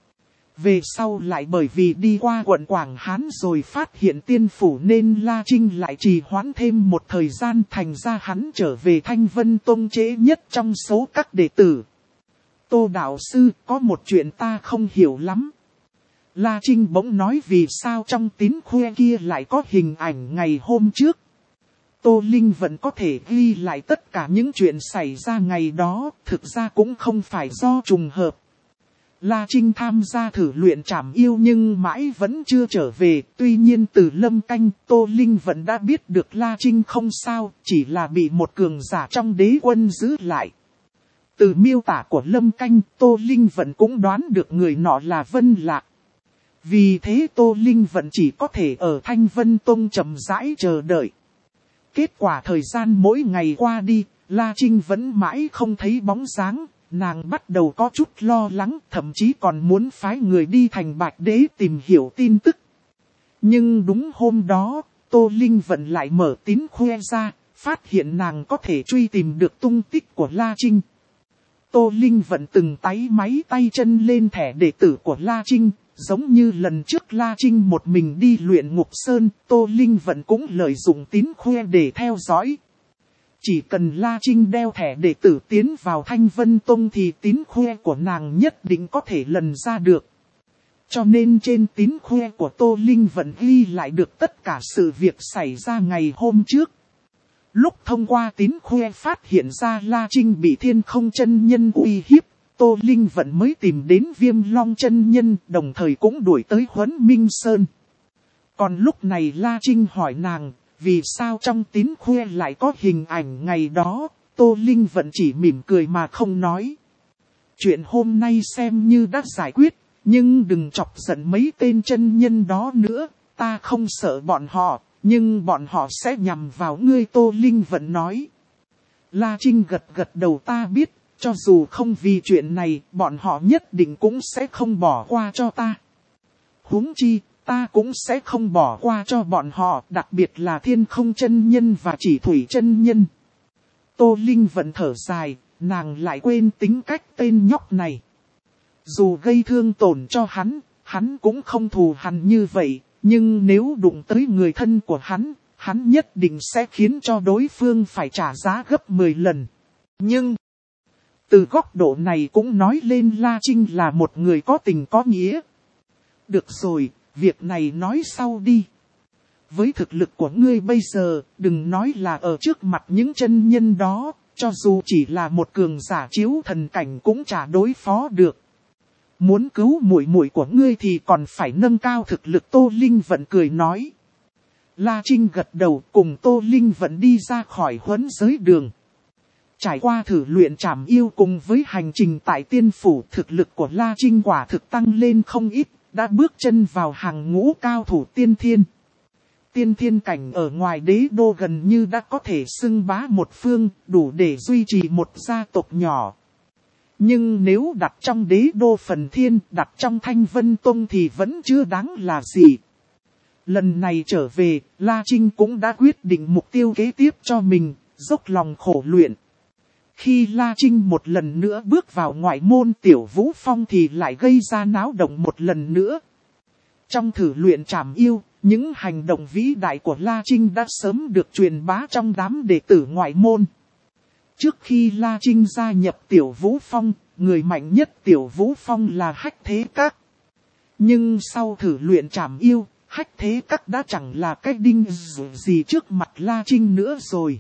Về sau lại bởi vì đi qua quận Quảng Hán rồi phát hiện tiên phủ nên La Trinh lại trì hoãn thêm một thời gian, thành ra hắn trở về Thanh Vân Tông trễ nhất trong số các đệ tử. Tô đạo sư, có một chuyện ta không hiểu lắm. La Trinh bỗng nói vì sao trong tín khuê kia lại có hình ảnh ngày hôm trước. Tô Linh vẫn có thể ghi lại tất cả những chuyện xảy ra ngày đó, thực ra cũng không phải do trùng hợp. La Trinh tham gia thử luyện trảm yêu nhưng mãi vẫn chưa trở về. Tuy nhiên từ Lâm Canh, Tô Linh vẫn đã biết được La Trinh không sao, chỉ là bị một cường giả trong đế quân giữ lại. Từ miêu tả của Lâm Canh, Tô Linh vẫn cũng đoán được người nọ là Vân Lạc. Vì thế Tô Linh vẫn chỉ có thể ở Thanh Vân Tông chậm rãi chờ đợi. Kết quả thời gian mỗi ngày qua đi, La Trinh vẫn mãi không thấy bóng dáng. Nàng bắt đầu có chút lo lắng, thậm chí còn muốn phái người đi thành Bạch Đế tìm hiểu tin tức. Nhưng đúng hôm đó, Tô Linh vẫn lại mở tín khoe ra, phát hiện nàng có thể truy tìm được tung tích của La Trinh. Tô Linh vẫn từng táy máy tay chân lên thẻ đệ tử của La Trinh, giống như lần trước La Trinh một mình đi luyện Ngục Sơn, Tô Linh vẫn cũng lợi dụng tín khoe để theo dõi. Chỉ cần La Trinh đeo thẻ đệ tử tiến vào Thanh Vân Tông thì tín khoe của nàng nhất định có thể lần ra được. Cho nên trên tín khoe của Tô Linh vẫn ghi lại được tất cả sự việc xảy ra ngày hôm trước. Lúc thông qua tín khoe phát hiện ra La Trinh bị Thiên Không chân nhân uy hiếp, Tô Linh vẫn mới tìm đến Viêm Long chân nhân, đồng thời cũng đuổi tới Huấn Minh Sơn. Còn lúc này La Trinh hỏi nàng, vì sao trong tín khoe lại có hình ảnh ngày đó, Tô Linh vẫn chỉ mỉm cười mà không nói. Chuyện hôm nay xem như đã giải quyết, nhưng đừng chọc giận mấy tên chân nhân đó nữa, ta không sợ bọn họ, nhưng bọn họ sẽ nhằm vào ngươi, Tô Linh vẫn nói. La Trinh gật gật đầu, ta biết, cho dù không vì chuyện này, bọn họ nhất định cũng sẽ không bỏ qua cho ta. Huống chi, ta cũng sẽ không bỏ qua cho bọn họ, đặc biệt là Thiên Không chân nhân và Chỉ Thủy chân nhân. Tô Linh vẫn thở dài, nàng lại quên tính cách tên nhóc này. Dù gây thương tổn cho hắn, hắn cũng không thù hằn như vậy, nhưng nếu đụng tới người thân của hắn, hắn nhất định sẽ khiến cho đối phương phải trả giá gấp mười lần. Nhưng, từ góc độ này cũng nói lên La Trinh là một người có tình có nghĩa. Được rồi, việc này nói sau đi. Với thực lực của ngươi bây giờ, đừng nói là ở trước mặt những chân nhân đó, cho dù chỉ là một cường giả chiếu thần cảnh cũng chả đối phó được. Muốn cứu muội muội của ngươi thì còn phải nâng cao thực lực, Tô Linh vẫn cười nói. La Trinh gật đầu, cùng Tô Linh vẫn đi ra khỏi huấn giới đường. Trải qua thử luyện trảm yêu cùng với hành trình tại tiên phủ, thực lực của La Trinh quả thực tăng lên không ít, đã bước chân vào hàng ngũ cao thủ tiên thiên. Tiên thiên cảnh ở ngoài đế đô gần như đã có thể xưng bá một phương, đủ để duy trì một gia tộc nhỏ. Nhưng nếu đặt trong đế đô phần thiên, đặt trong Thanh Vân Tông thì vẫn chưa đáng là gì. Lần này trở về, La Trinh cũng đã quyết định mục tiêu kế tiếp cho mình, dốc lòng khổ luyện. Khi La Trinh một lần nữa bước vào ngoại môn Tiểu Vũ Phong thì lại gây ra náo động một lần nữa. Trong thử luyện trảm yêu, những hành động vĩ đại của La Trinh đã sớm được truyền bá trong đám đệ tử ngoại môn. Trước khi La Trinh gia nhập Tiểu Vũ Phong, người mạnh nhất Tiểu Vũ Phong là Hách Thế Các. Nhưng sau thử luyện trảm yêu, Hách Thế Các đã chẳng là cái đinh gì trước mặt La Trinh nữa rồi.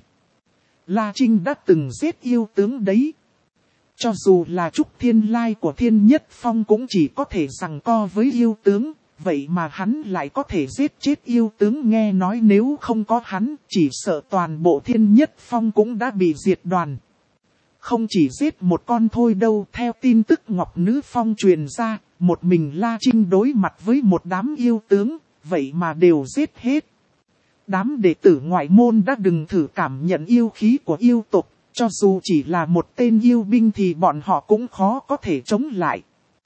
La Trinh đã từng giết yêu tướng đấy. Cho dù là Trúc Thiên Lai của Thiên Nhất Phong cũng chỉ có thể giằng co với yêu tướng. Vậy mà hắn lại có thể giết chết yêu tướng, nghe nói nếu không có hắn, chỉ sợ toàn bộ Thiên Nhất Phong cũng đã bị diệt đoàn. Không chỉ giết một con thôi đâu, theo tin tức Ngọc Nữ Phong truyền ra, một mình La Trinh đối mặt với một đám yêu tướng, vậy mà đều giết hết. Đám đệ tử ngoại môn đã đừng thử cảm nhận yêu khí của yêu tộc, cho dù chỉ là một tên yêu binh thì bọn họ cũng khó có thể chống lại.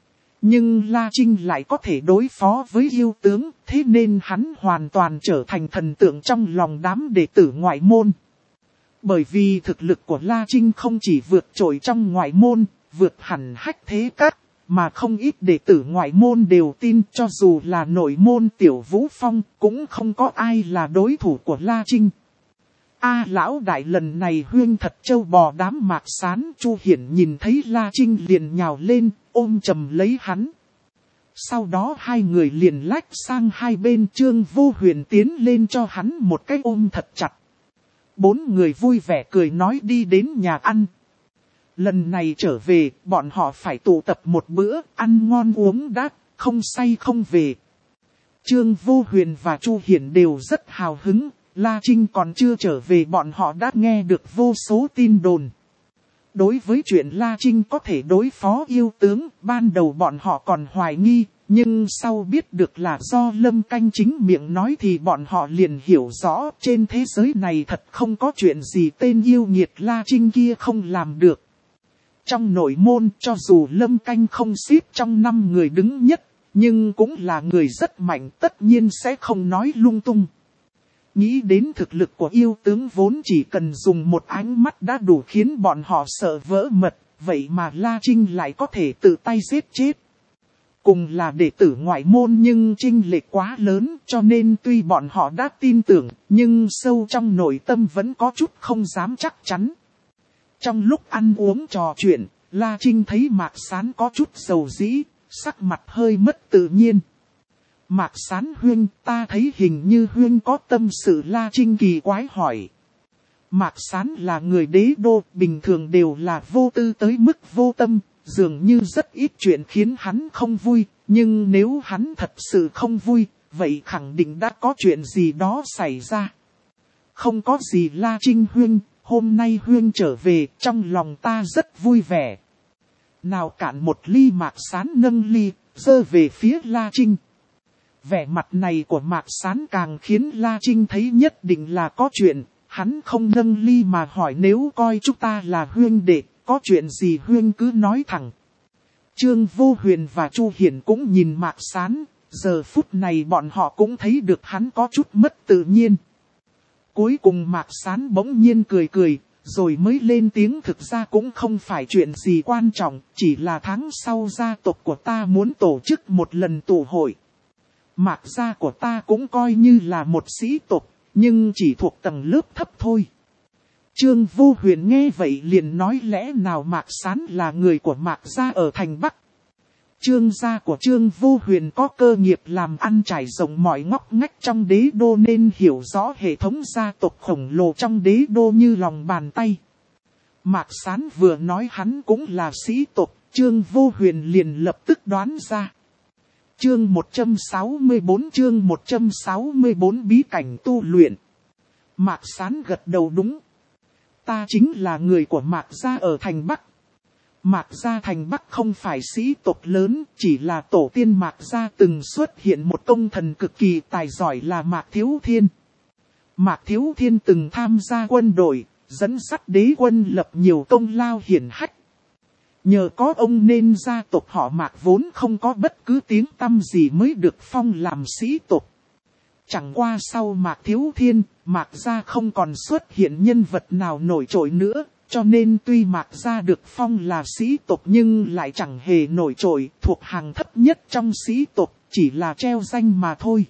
Nhưng La Trinh lại có thể đối phó với yêu tướng, thế nên hắn hoàn toàn trở thành thần tượng trong lòng đám đệ tử ngoại môn. Bởi vì thực lực của La Trinh không chỉ vượt trội trong ngoại môn, vượt hẳn Hách Thế Các, mà không ít đệ tử ngoại môn đều tin cho dù là nội môn Tiểu Vũ Phong, cũng không có ai là đối thủ của La Trinh. A lão đại, lần này huyên thật trâu bò đám Mạc Sán. Chu Hiển nhìn thấy La Trinh liền nhào lên, ôm chầm lấy hắn. Sau đó hai người liền lách sang hai bên, Trương Vô Huyền tiến lên cho hắn một cái ôm thật chặt. Bốn người vui vẻ cười nói đi đến nhà ăn. Lần này trở về, bọn họ phải tụ tập một bữa, ăn ngon uống đắt, không say không về. Trương Vô Huyền và Chu Hiển đều rất hào hứng, La Trinh còn chưa trở về bọn họ đã nghe được vô số tin đồn. Đối với chuyện La Trinh có thể đối phó yêu tướng, ban đầu bọn họ còn hoài nghi, nhưng sau biết được là do Lâm Canh chính miệng nói thì bọn họ liền hiểu rõ trên thế giới này thật không có chuyện gì tên yêu nghiệt La Trinh kia không làm được. Trong nội môn cho dù Lâm Canh không xếp trong năm người đứng nhất, nhưng cũng là người rất mạnh tất nhiên sẽ không nói lung tung. Nghĩ đến thực lực của yêu tướng vốn chỉ cần dùng một ánh mắt đã đủ khiến bọn họ sợ vỡ mật, vậy mà La Trinh lại có thể tự tay giết chết. Cùng là đệ tử ngoại môn nhưng chênh lệch quá lớn cho nên tuy bọn họ đã tin tưởng nhưng sâu trong nội tâm vẫn có chút không dám chắc chắn. Trong lúc ăn uống trò chuyện, La Trinh thấy Mạc Sán có chút dầu dĩ, sắc mặt hơi mất tự nhiên. Mạc Sán huynh, ta thấy hình như huynh có tâm sự. La Trinh kỳ quái hỏi. Mạc Sán là người đế đô, bình thường đều là vô tư tới mức vô tâm, dường như rất ít chuyện khiến hắn không vui, nhưng nếu hắn thật sự không vui, vậy khẳng định đã có chuyện gì đó xảy ra. Không có gì La Trinh huynh, hôm nay huynh trở về, trong lòng ta rất vui vẻ. Nào cạn một ly. Mạc Sán nâng ly, giơ về phía La Trinh. Vẻ mặt này của Mạc Sán càng khiến La Trinh thấy nhất định là có chuyện, hắn không nâng ly mà hỏi nếu coi chúng ta là huynh đệ, có chuyện gì huynh cứ nói thẳng. Trương Vô Huyền và Chu Hiển cũng nhìn Mạc Sán, giờ phút này bọn họ cũng thấy được hắn có chút mất tự nhiên. Cuối cùng Mạc Sán bỗng nhiên cười cười, rồi mới lên tiếng thực ra cũng không phải chuyện gì quan trọng, chỉ là tháng sau gia tộc của ta muốn tổ chức một lần tụ hội. Mạc gia của ta cũng coi như là một sĩ tộc, nhưng chỉ thuộc tầng lớp thấp thôi. Trương Vô Huyền nghe vậy liền nói lẽ nào Mạc Sán là người của Mạc gia ở thành Bắc. Trương gia của Trương Vô Huyền có cơ nghiệp làm ăn trải rộng mọi ngóc ngách trong đế đô nên hiểu rõ hệ thống gia tộc khổng lồ trong đế đô như lòng bàn tay. Mạc Sán vừa nói hắn cũng là sĩ tộc, Trương Vô Huyền liền lập tức đoán ra. Chương một trăm sáu mươi tư chương một trăm sáu mươi tư bí cảnh tu luyện. Mạc Sán gật đầu đúng. Ta chính là người của Mạc gia ở thành Bắc. Mạc gia thành Bắc không phải sĩ tộc lớn, chỉ là tổ tiên Mạc gia từng xuất hiện một công thần cực kỳ tài giỏi là Mạc Thiếu Thiên. Mạc Thiếu Thiên từng tham gia quân đội, dẫn dắt đế quân lập nhiều công lao hiển hách. Nhờ có ông nên gia tộc họ Mạc vốn không có bất cứ tiếng tăm gì mới được phong làm sĩ tộc. Chẳng qua sau Mạc Thiếu Thiên, Mạc gia không còn xuất hiện nhân vật nào nổi trội nữa, cho nên tuy Mạc gia được phong là sĩ tộc nhưng lại chẳng hề nổi trội, thuộc hàng thấp nhất trong sĩ tộc, chỉ là treo danh mà thôi.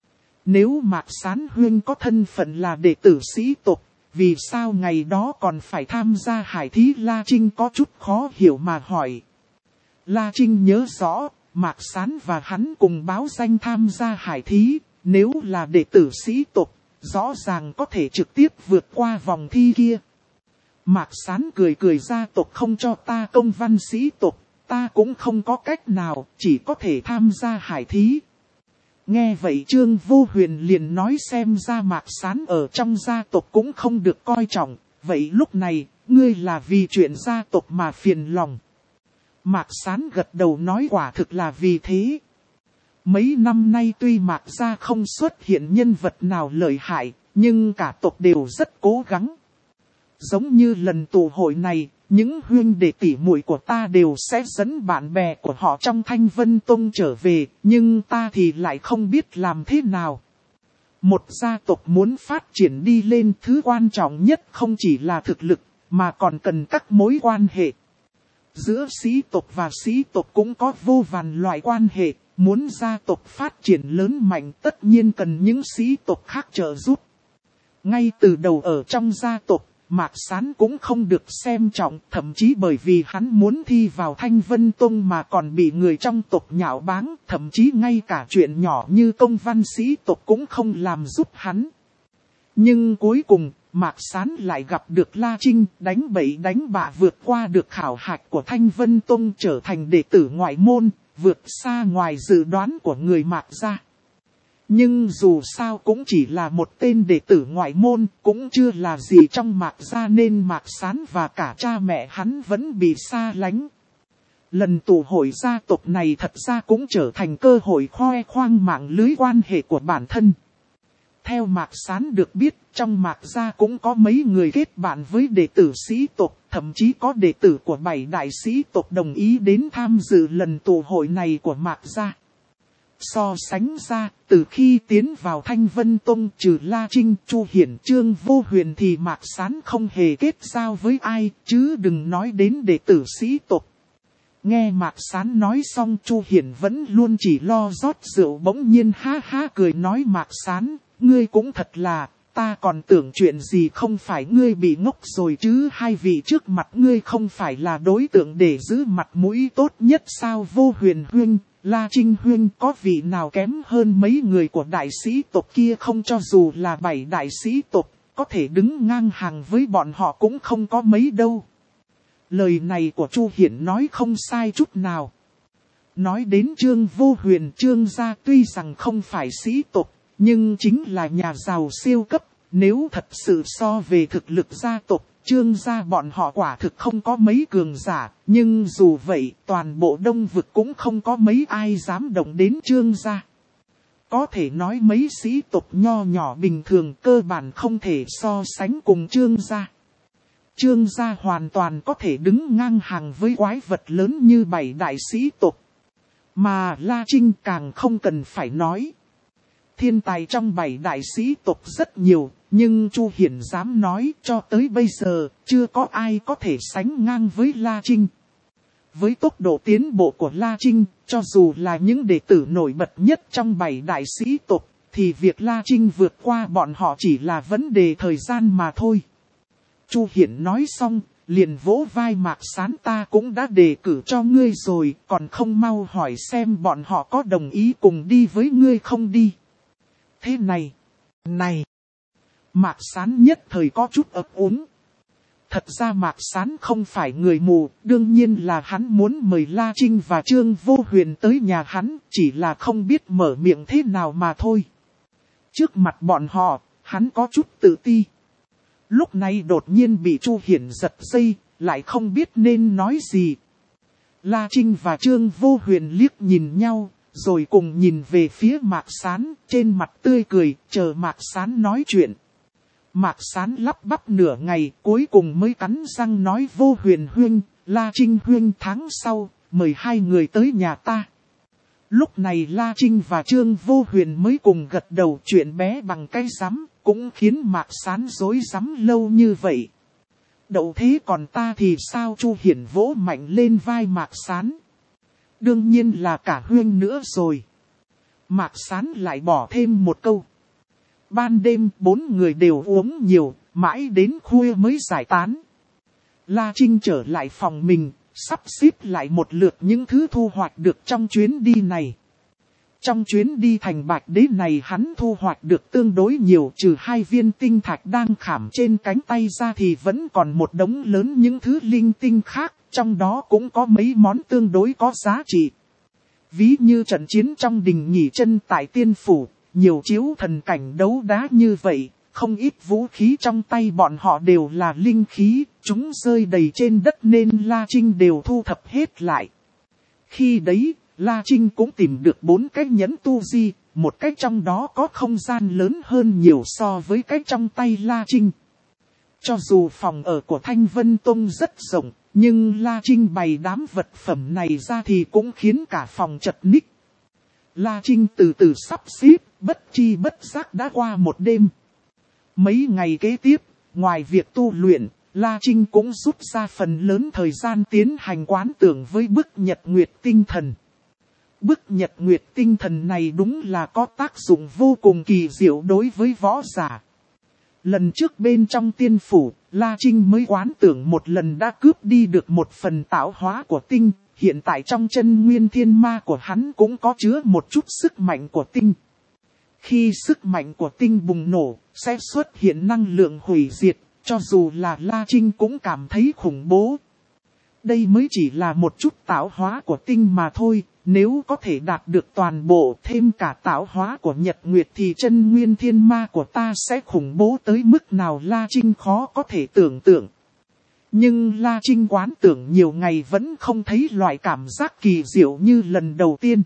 Nếu Mạc Sán huynh có thân phận là đệ tử sĩ tộc, vì sao ngày đó còn phải tham gia hải thí? La Trinh có chút khó hiểu mà hỏi. La Trinh nhớ rõ, Mạc Sán và hắn cùng báo danh tham gia hải thí, nếu là đệ tử sĩ tộc, rõ ràng có thể trực tiếp vượt qua vòng thi kia. Mạc Sán cười cười, gia tộc không cho ta công văn sĩ tộc, ta cũng không có cách nào, chỉ có thể tham gia hải thí. Nghe vậy Trương Vô Huyền liền nói xem ra Mạc Sán ở trong gia tộc cũng không được coi trọng, vậy lúc này, ngươi là vì chuyện gia tộc mà phiền lòng. Mạc Sán gật đầu nói quả thực là vì thế. Mấy năm nay tuy Mạc gia không xuất hiện nhân vật nào lợi hại, nhưng cả tộc đều rất cố gắng. Giống như lần tụ hội này, những huynh đệ tỷ muội của ta đều sẽ dẫn bạn bè của họ trong Thanh Vân Tông trở về, nhưng ta thì lại không biết làm thế nào. Một gia tộc muốn phát triển đi lên, thứ quan trọng nhất không chỉ là thực lực, mà còn cần các mối quan hệ. Giữa sĩ tộc và sĩ tộc cũng có vô vàn loại quan hệ, muốn gia tộc phát triển lớn mạnh tất nhiên cần những sĩ tộc khác trợ giúp. Ngay từ đầu ở trong gia tộc, Mạc Sán cũng không được xem trọng, thậm chí bởi vì hắn muốn thi vào Thanh Vân Tông mà còn bị người trong tộc nhạo báng, thậm chí ngay cả chuyện nhỏ như công văn sĩ tộc cũng không làm giúp hắn. Nhưng cuối cùng, Mạc Sán lại gặp được La Trinh, đánh bậy đánh bạ vượt qua được khảo hạch của Thanh Vân Tông, trở thành đệ tử ngoại môn, vượt xa ngoài dự đoán của người Mạc gia. Nhưng dù sao cũng chỉ là một tên đệ tử ngoại môn, cũng chưa là gì trong Mạc gia, nên Mạc Sán và cả cha mẹ hắn vẫn bị xa lánh. Lần tụ hội gia tộc này thật ra cũng trở thành cơ hội khoe khoang mạng lưới quan hệ của bản thân. Theo Mạc Sán được biết, trong Mạc gia cũng có mấy người kết bạn với đệ tử sĩ tộc, thậm chí có đệ tử của bảy đại sĩ tộc đồng ý đến tham dự lần tụ hội này của Mạc gia. So sánh ra, từ khi tiến vào Thanh Vân Tông, trừ La Trinh, Chu Hiển, Trương Vô Huyền thì Mạc Sán không hề kết giao với ai, chứ đừng nói đến đệ tử sĩ tộc. Nghe Mạc Sán nói xong, Chu Hiển vẫn luôn chỉ lo rót rượu, bỗng nhiên ha ha cười nói: Mạc Sán, ngươi cũng thật là, ta còn tưởng chuyện gì không phải ngươi bị ngốc rồi chứ, hai vị trước mặt ngươi không phải là đối tượng để giữ mặt mũi tốt nhất sao? Vô Huyền huynh, La Trinh huynh, có vị nào kém hơn mấy người của đại sĩ tộc kia không? Cho dù là bảy đại sĩ tộc, có thể đứng ngang hàng với bọn họ cũng không có mấy đâu. Lời này của Chu Hiển nói không sai chút nào. Nói đến Trương Vô Huyền, Trương gia tuy rằng không phải sĩ tộc, nhưng chính là nhà giàu siêu cấp. Nếu thật sự so về thực lực gia tộc, Trương gia bọn họ quả thực không có mấy cường giả. Nhưng dù vậy, toàn bộ Đông Vực cũng không có mấy ai dám động đến Trương gia. Có thể nói mấy sĩ tộc nho nhỏ bình thường cơ bản không thể so sánh cùng Trương gia. Trương gia hoàn toàn có thể đứng ngang hàng với quái vật lớn như bảy đại sĩ tộc. Mà La Trinh càng không cần phải nói. Thiên tài trong bảy đại sĩ tộc rất nhiều, nhưng Chu Hiển dám nói cho tới bây giờ, chưa có ai có thể sánh ngang với La Trinh. Với tốc độ tiến bộ của La Trinh, cho dù là những đệ tử nổi bật nhất trong bảy đại sĩ tộc, thì việc La Trinh vượt qua bọn họ chỉ là vấn đề thời gian mà thôi. Chu Hiển nói xong, liền vỗ vai Mạc Sán: ta cũng đã đề cử cho ngươi rồi, còn không mau hỏi xem bọn họ có đồng ý cùng đi với ngươi không đi. Thế này, này, Mạc Sán nhất thời có chút ấp úng. Thật ra Mạc Sán không phải người mù, đương nhiên là hắn muốn mời La Trinh và Trương Vô Huyền tới nhà hắn, chỉ là không biết mở miệng thế nào mà thôi. Trước mặt bọn họ, hắn có chút tự ti. Lúc này đột nhiên bị Chu Hiển giật dây, lại không biết nên nói gì. La Trinh và Trương Vô Huyền liếc nhìn nhau, rồi cùng nhìn về phía Mạc Sán, trên mặt tươi cười, chờ Mạc Sán nói chuyện. Mạc Sán lắp bắp nửa ngày, cuối cùng mới cắn răng nói: Vô Huyền huynh, La Trinh huynh, tháng sau, mời hai người tới nhà ta. Lúc này La Trinh và Trương Vô Huyền mới cùng gật đầu, chuyện bé bằng cái rắm, cũng khiến Mạc Sán rối rắm lâu như vậy. Đậu thế còn ta thì sao? Chu Hiển vỗ mạnh lên vai Mạc Sán. Đương nhiên là cả huynh nữa rồi. Mạc Sán lại bỏ thêm một câu. Ban đêm bốn người đều uống nhiều, mãi đến khuya mới giải tán. La Trinh trở lại phòng mình, sắp xếp lại một lượt những thứ thu hoạch được trong chuyến đi này. Trong chuyến đi thành Bạch Đế này hắn thu hoạch được tương đối nhiều, trừ hai viên tinh thạch đang khảm trên cánh tay ra thì vẫn còn một đống lớn những thứ linh tinh khác, trong đó cũng có mấy món tương đối có giá trị. Ví như trận chiến trong đình nghỉ chân tại Tiên Phủ, nhiều chiếu thần cảnh đấu đá như vậy, không ít vũ khí trong tay bọn họ đều là linh khí, chúng rơi đầy trên đất nên La Trinh đều thu thập hết lại. Khi đấy, La Trinh cũng tìm được bốn cái nhẫn tu di, một cái trong đó có không gian lớn hơn nhiều so với cái trong tay La Trinh. Cho dù phòng ở của Thanh Vân Tông rất rộng, nhưng La Trinh bày đám vật phẩm này ra thì cũng khiến cả phòng chật ních. La Trinh từ từ sắp xếp, bất chi bất giác đã qua một đêm. Mấy ngày kế tiếp, ngoài việc tu luyện, La Trinh cũng rút ra phần lớn thời gian tiến hành quán tưởng với bức nhật nguyệt tinh thần. Bức nhật nguyệt tinh thần này đúng là có tác dụng vô cùng kỳ diệu đối với võ giả. Lần trước bên trong Tiên Phủ, La Trinh mới quán tưởng một lần đã cướp đi được một phần tạo hóa của tinh. Hiện tại trong chân nguyên thiên ma của hắn cũng có chứa một chút sức mạnh của tinh. Khi sức mạnh của tinh bùng nổ, sẽ xuất hiện năng lượng hủy diệt, cho dù là La Trinh cũng cảm thấy khủng bố. Đây mới chỉ là một chút tạo hóa của tinh mà thôi, nếu có thể đạt được toàn bộ thêm cả tạo hóa của Nhật Nguyệt thì chân nguyên thiên ma của ta sẽ khủng bố tới mức nào La Trinh khó có thể tưởng tượng. Nhưng La Trinh quán tưởng nhiều ngày vẫn không thấy loại cảm giác kỳ diệu như lần đầu tiên.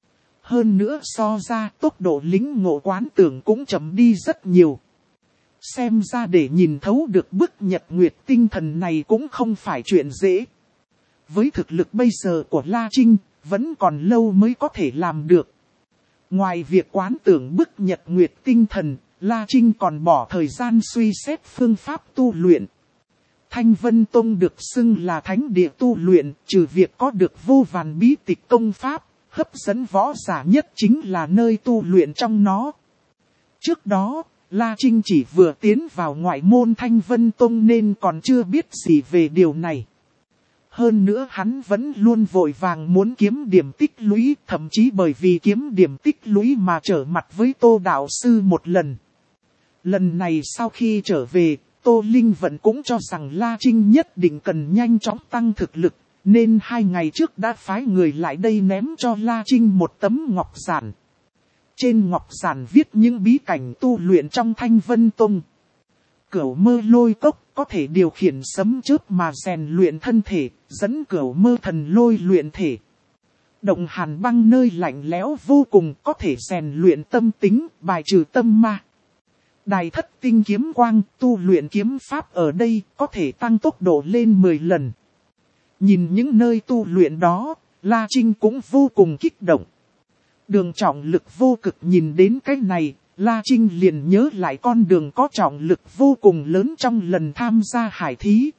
Hơn nữa so ra tốc độ lĩnh ngộ quán tưởng cũng chậm đi rất nhiều. Xem ra để nhìn thấu được bức Nhật Nguyệt tinh thần này cũng không phải chuyện dễ. Với thực lực bây giờ của La Trinh, vẫn còn lâu mới có thể làm được. Ngoài việc quán tưởng bức Nhật Nguyệt tinh thần, La Trinh còn bỏ thời gian suy xét phương pháp tu luyện. Thanh Vân Tông được xưng là thánh địa tu luyện, trừ việc có được vô vàn bí tịch công pháp, hấp dẫn võ giả nhất chính là nơi tu luyện trong nó. Trước đó, La Trinh chỉ vừa tiến vào ngoại môn Thanh Vân Tông nên còn chưa biết gì về điều này. Hơn nữa hắn vẫn luôn vội vàng muốn kiếm điểm tích lũy, thậm chí bởi vì kiếm điểm tích lũy mà trở mặt với Tô Đạo Sư một lần. Lần này sau khi trở về, Tô Linh Vận cũng cho rằng La Trinh nhất định cần nhanh chóng tăng thực lực, nên hai ngày trước đã phái người lại đây ném cho La Trinh một tấm ngọc giản. Trên ngọc giản viết những bí cảnh tu luyện trong Thanh Vân Tông. Cửu mơ lôi cốc có thể điều khiển sấm chớp mà rèn luyện thân thể, dẫn cửu mơ thần lôi luyện thể. Động hàn băng nơi lạnh lẽo vô cùng có thể rèn luyện tâm tính, bài trừ tâm ma. Đài thất tinh kiếm quang tu luyện kiếm pháp ở đây có thể tăng tốc độ lên mười lần. Nhìn những nơi tu luyện đó, La Trinh cũng vô cùng kích động. Đường trọng lực vô cực nhìn đến cái này, La Trinh liền nhớ lại con đường có trọng lực vô cùng lớn trong lần tham gia hải thí.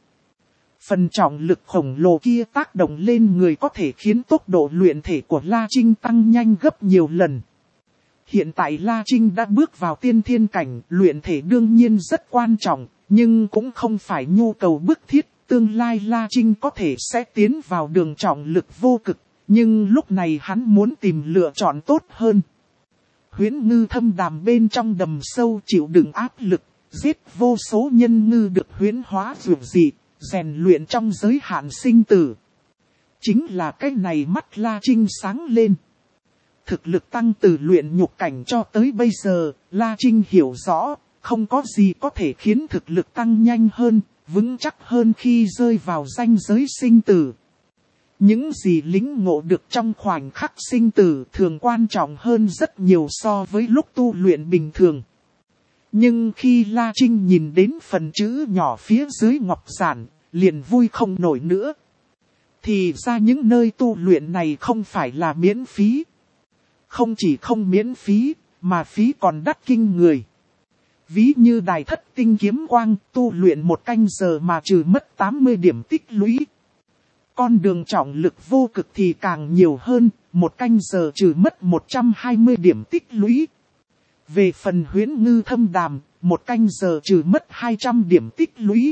Phần trọng lực khổng lồ kia tác động lên người có thể khiến tốc độ luyện thể của La Trinh tăng nhanh gấp nhiều lần. Hiện tại La Trinh đã bước vào tiên thiên cảnh, luyện thể đương nhiên rất quan trọng, nhưng cũng không phải nhu cầu bức thiết. Tương lai La Trinh có thể sẽ tiến vào đường trọng lực vô cực, nhưng lúc này hắn muốn tìm lựa chọn tốt hơn. Huyễn ngư thâm đàm bên trong đầm sâu chịu đựng áp lực, giết vô số nhân ngư được huyễn hóa dường dị, rèn luyện trong giới hạn sinh tử. Chính là cái này mắt La Trinh sáng lên. Thực lực tăng từ luyện nhục cảnh cho tới bây giờ, La Trinh hiểu rõ, không có gì có thể khiến thực lực tăng nhanh hơn, vững chắc hơn khi rơi vào ranh giới sinh tử. Những gì lĩnh ngộ được trong khoảnh khắc sinh tử thường quan trọng hơn rất nhiều so với lúc tu luyện bình thường. Nhưng khi La Trinh nhìn đến phần chữ nhỏ phía dưới ngọc giản, liền vui không nổi nữa. Thì ra những nơi tu luyện này không phải là miễn phí. Không chỉ không miễn phí, mà phí còn đắt kinh người. Ví như đài thất tinh kiếm quang tu luyện một canh giờ mà trừ mất tám mươi điểm tích lũy. Con đường trọng lực vô cực thì càng nhiều hơn, một canh giờ trừ mất một trăm hai mươi điểm tích lũy. Về phần huyễn ngư thâm đàm, một canh giờ trừ mất hai trăm điểm tích lũy.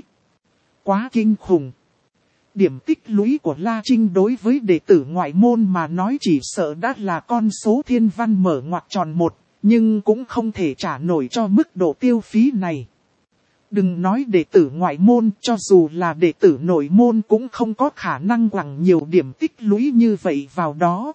Quá kinh khủng. Điểm tích lũy của La Trinh đối với đệ tử ngoại môn mà nói chỉ sợ đã là con số thiên văn mở ngoặc tròn một, nhưng cũng không thể trả nổi cho mức độ tiêu phí này. Đừng nói đệ tử ngoại môn, cho dù là đệ tử nội môn cũng không có khả năng quẳng nhiều điểm tích lũy như vậy vào đó.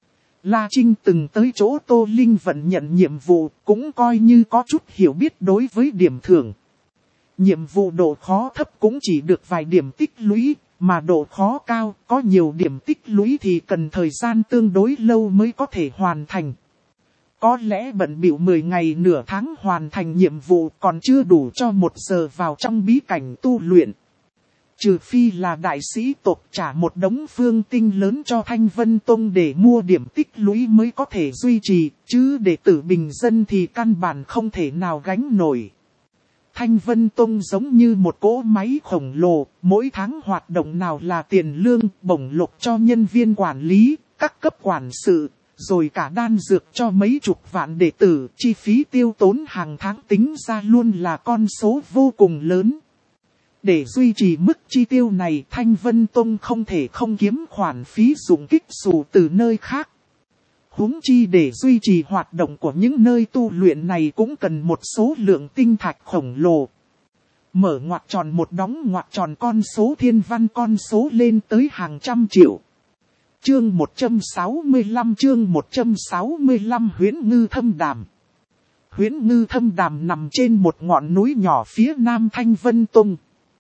La Trinh từng tới chỗ Tô Linh Vận nhận nhiệm vụ, cũng coi như có chút hiểu biết đối với điểm thưởng. Nhiệm vụ độ khó thấp cũng chỉ được vài điểm tích lũy, mà độ khó cao, có nhiều điểm tích lũy thì cần thời gian tương đối lâu mới có thể hoàn thành. Có lẽ bận bịu mười ngày nửa tháng hoàn thành nhiệm vụ còn chưa đủ cho một giờ vào trong bí cảnh tu luyện. Trừ phi là đại sĩ tộc trả một đống phương tinh lớn cho Thanh Vân Tông để mua điểm tích lũy mới có thể duy trì, chứ đệ tử bình dân thì căn bản không thể nào gánh nổi. Thanh Vân Tông giống như một cỗ máy khổng lồ, mỗi tháng hoạt động nào là tiền lương, bổng lộc cho nhân viên quản lý, các cấp quản sự, rồi cả đan dược cho mấy chục vạn đệ tử, chi phí tiêu tốn hàng tháng tính ra luôn là con số vô cùng lớn. Để duy trì mức chi tiêu này, Thanh Vân Tông không thể không kiếm khoản phí dụng kích xù từ nơi khác. Huống chi để duy trì hoạt động của những nơi tu luyện này cũng cần một số lượng tinh thạch khổng lồ. Mở ngoặc tròn một đóng ngoặc tròn con số thiên văn con số lên tới hàng trăm triệu. Chương một trăm sáu mươi lăm chương một trăm sáu mươi lăm Huyễn Ngư Thâm Đàm. Huyễn Ngư Thâm Đàm nằm trên một ngọn núi nhỏ phía nam Thanh Vân Tông.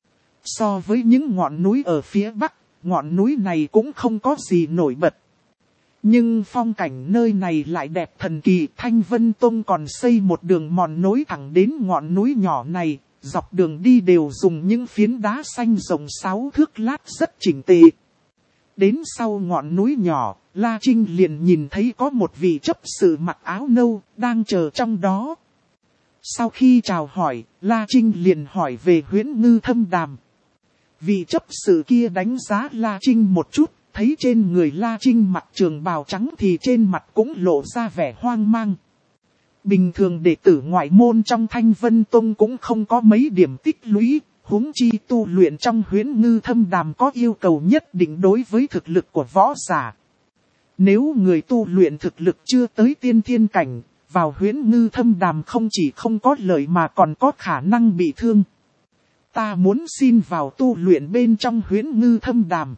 So với những ngọn núi ở phía bắc, ngọn núi này cũng không có gì nổi bật. Nhưng phong cảnh nơi này lại đẹp thần kỳ. Thanh Vân Tông còn xây một đường mòn nối thẳng đến ngọn núi nhỏ này. Dọc đường đi đều dùng những phiến đá xanh rộng sáu thước lát rất chỉnh tề. Đến sau ngọn núi nhỏ, La Trinh liền nhìn thấy có một vị chấp sự mặc áo nâu đang chờ trong đó. Sau khi chào hỏi, La Trinh liền hỏi về Huyễn Ngư Thâm Đàm. Vị chấp sự kia đánh giá La Trinh một chút, thấy trên người La Trinh mặc trường bào trắng thì trên mặt cũng lộ ra vẻ hoang mang. Bình thường đệ tử ngoại môn trong Thanh Vân Tông cũng không có mấy điểm tích lũy, huống chi tu luyện trong Huyễn Ngư Thâm Đàm có yêu cầu nhất định đối với thực lực của võ giả. Nếu người tu luyện thực lực chưa tới tiên thiên cảnh, vào Huyễn Ngư Thâm Đàm không chỉ không có lợi mà còn có khả năng bị thương. Ta muốn xin vào tu luyện bên trong Huyễn Ngư Thâm Đàm.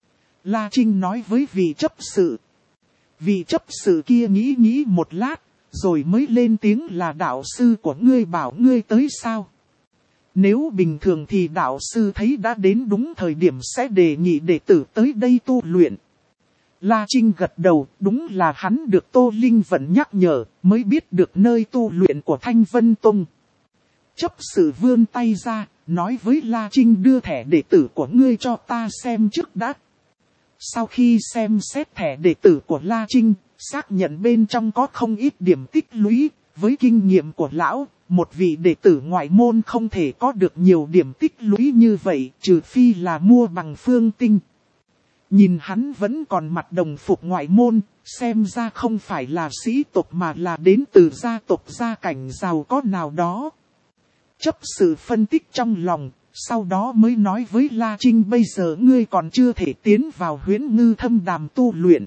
La Trinh nói với vị chấp sự. Vị chấp sự kia nghĩ nghĩ một lát, rồi mới lên tiếng là đạo sư của ngươi bảo ngươi tới sao. Nếu bình thường thì đạo sư thấy đã đến đúng thời điểm sẽ đề nghị đệ tử tới đây tu luyện. La Trinh gật đầu, đúng là hắn được Tô Linh Vận nhắc nhở, mới biết được nơi tu luyện của Thanh Vân Tông. Chấp sự vươn tay ra, nói với La Trinh đưa thẻ đệ tử của ngươi cho ta xem trước đã. Sau khi xem xét thẻ đệ tử của La Trinh, xác nhận bên trong có không ít điểm tích lũy, với kinh nghiệm của lão, một vị đệ tử ngoại môn không thể có được nhiều điểm tích lũy như vậy, trừ phi là mua bằng phương tinh. Nhìn hắn vẫn còn mặc đồng phục ngoại môn, xem ra không phải là sĩ tộc mà là đến từ gia tộc gia cảnh giàu có nào đó. Chấp sự phân tích trong lòng, sau đó mới nói với La Trinh bây giờ ngươi còn chưa thể tiến vào Huyễn Ngư Thâm Đàm tu luyện.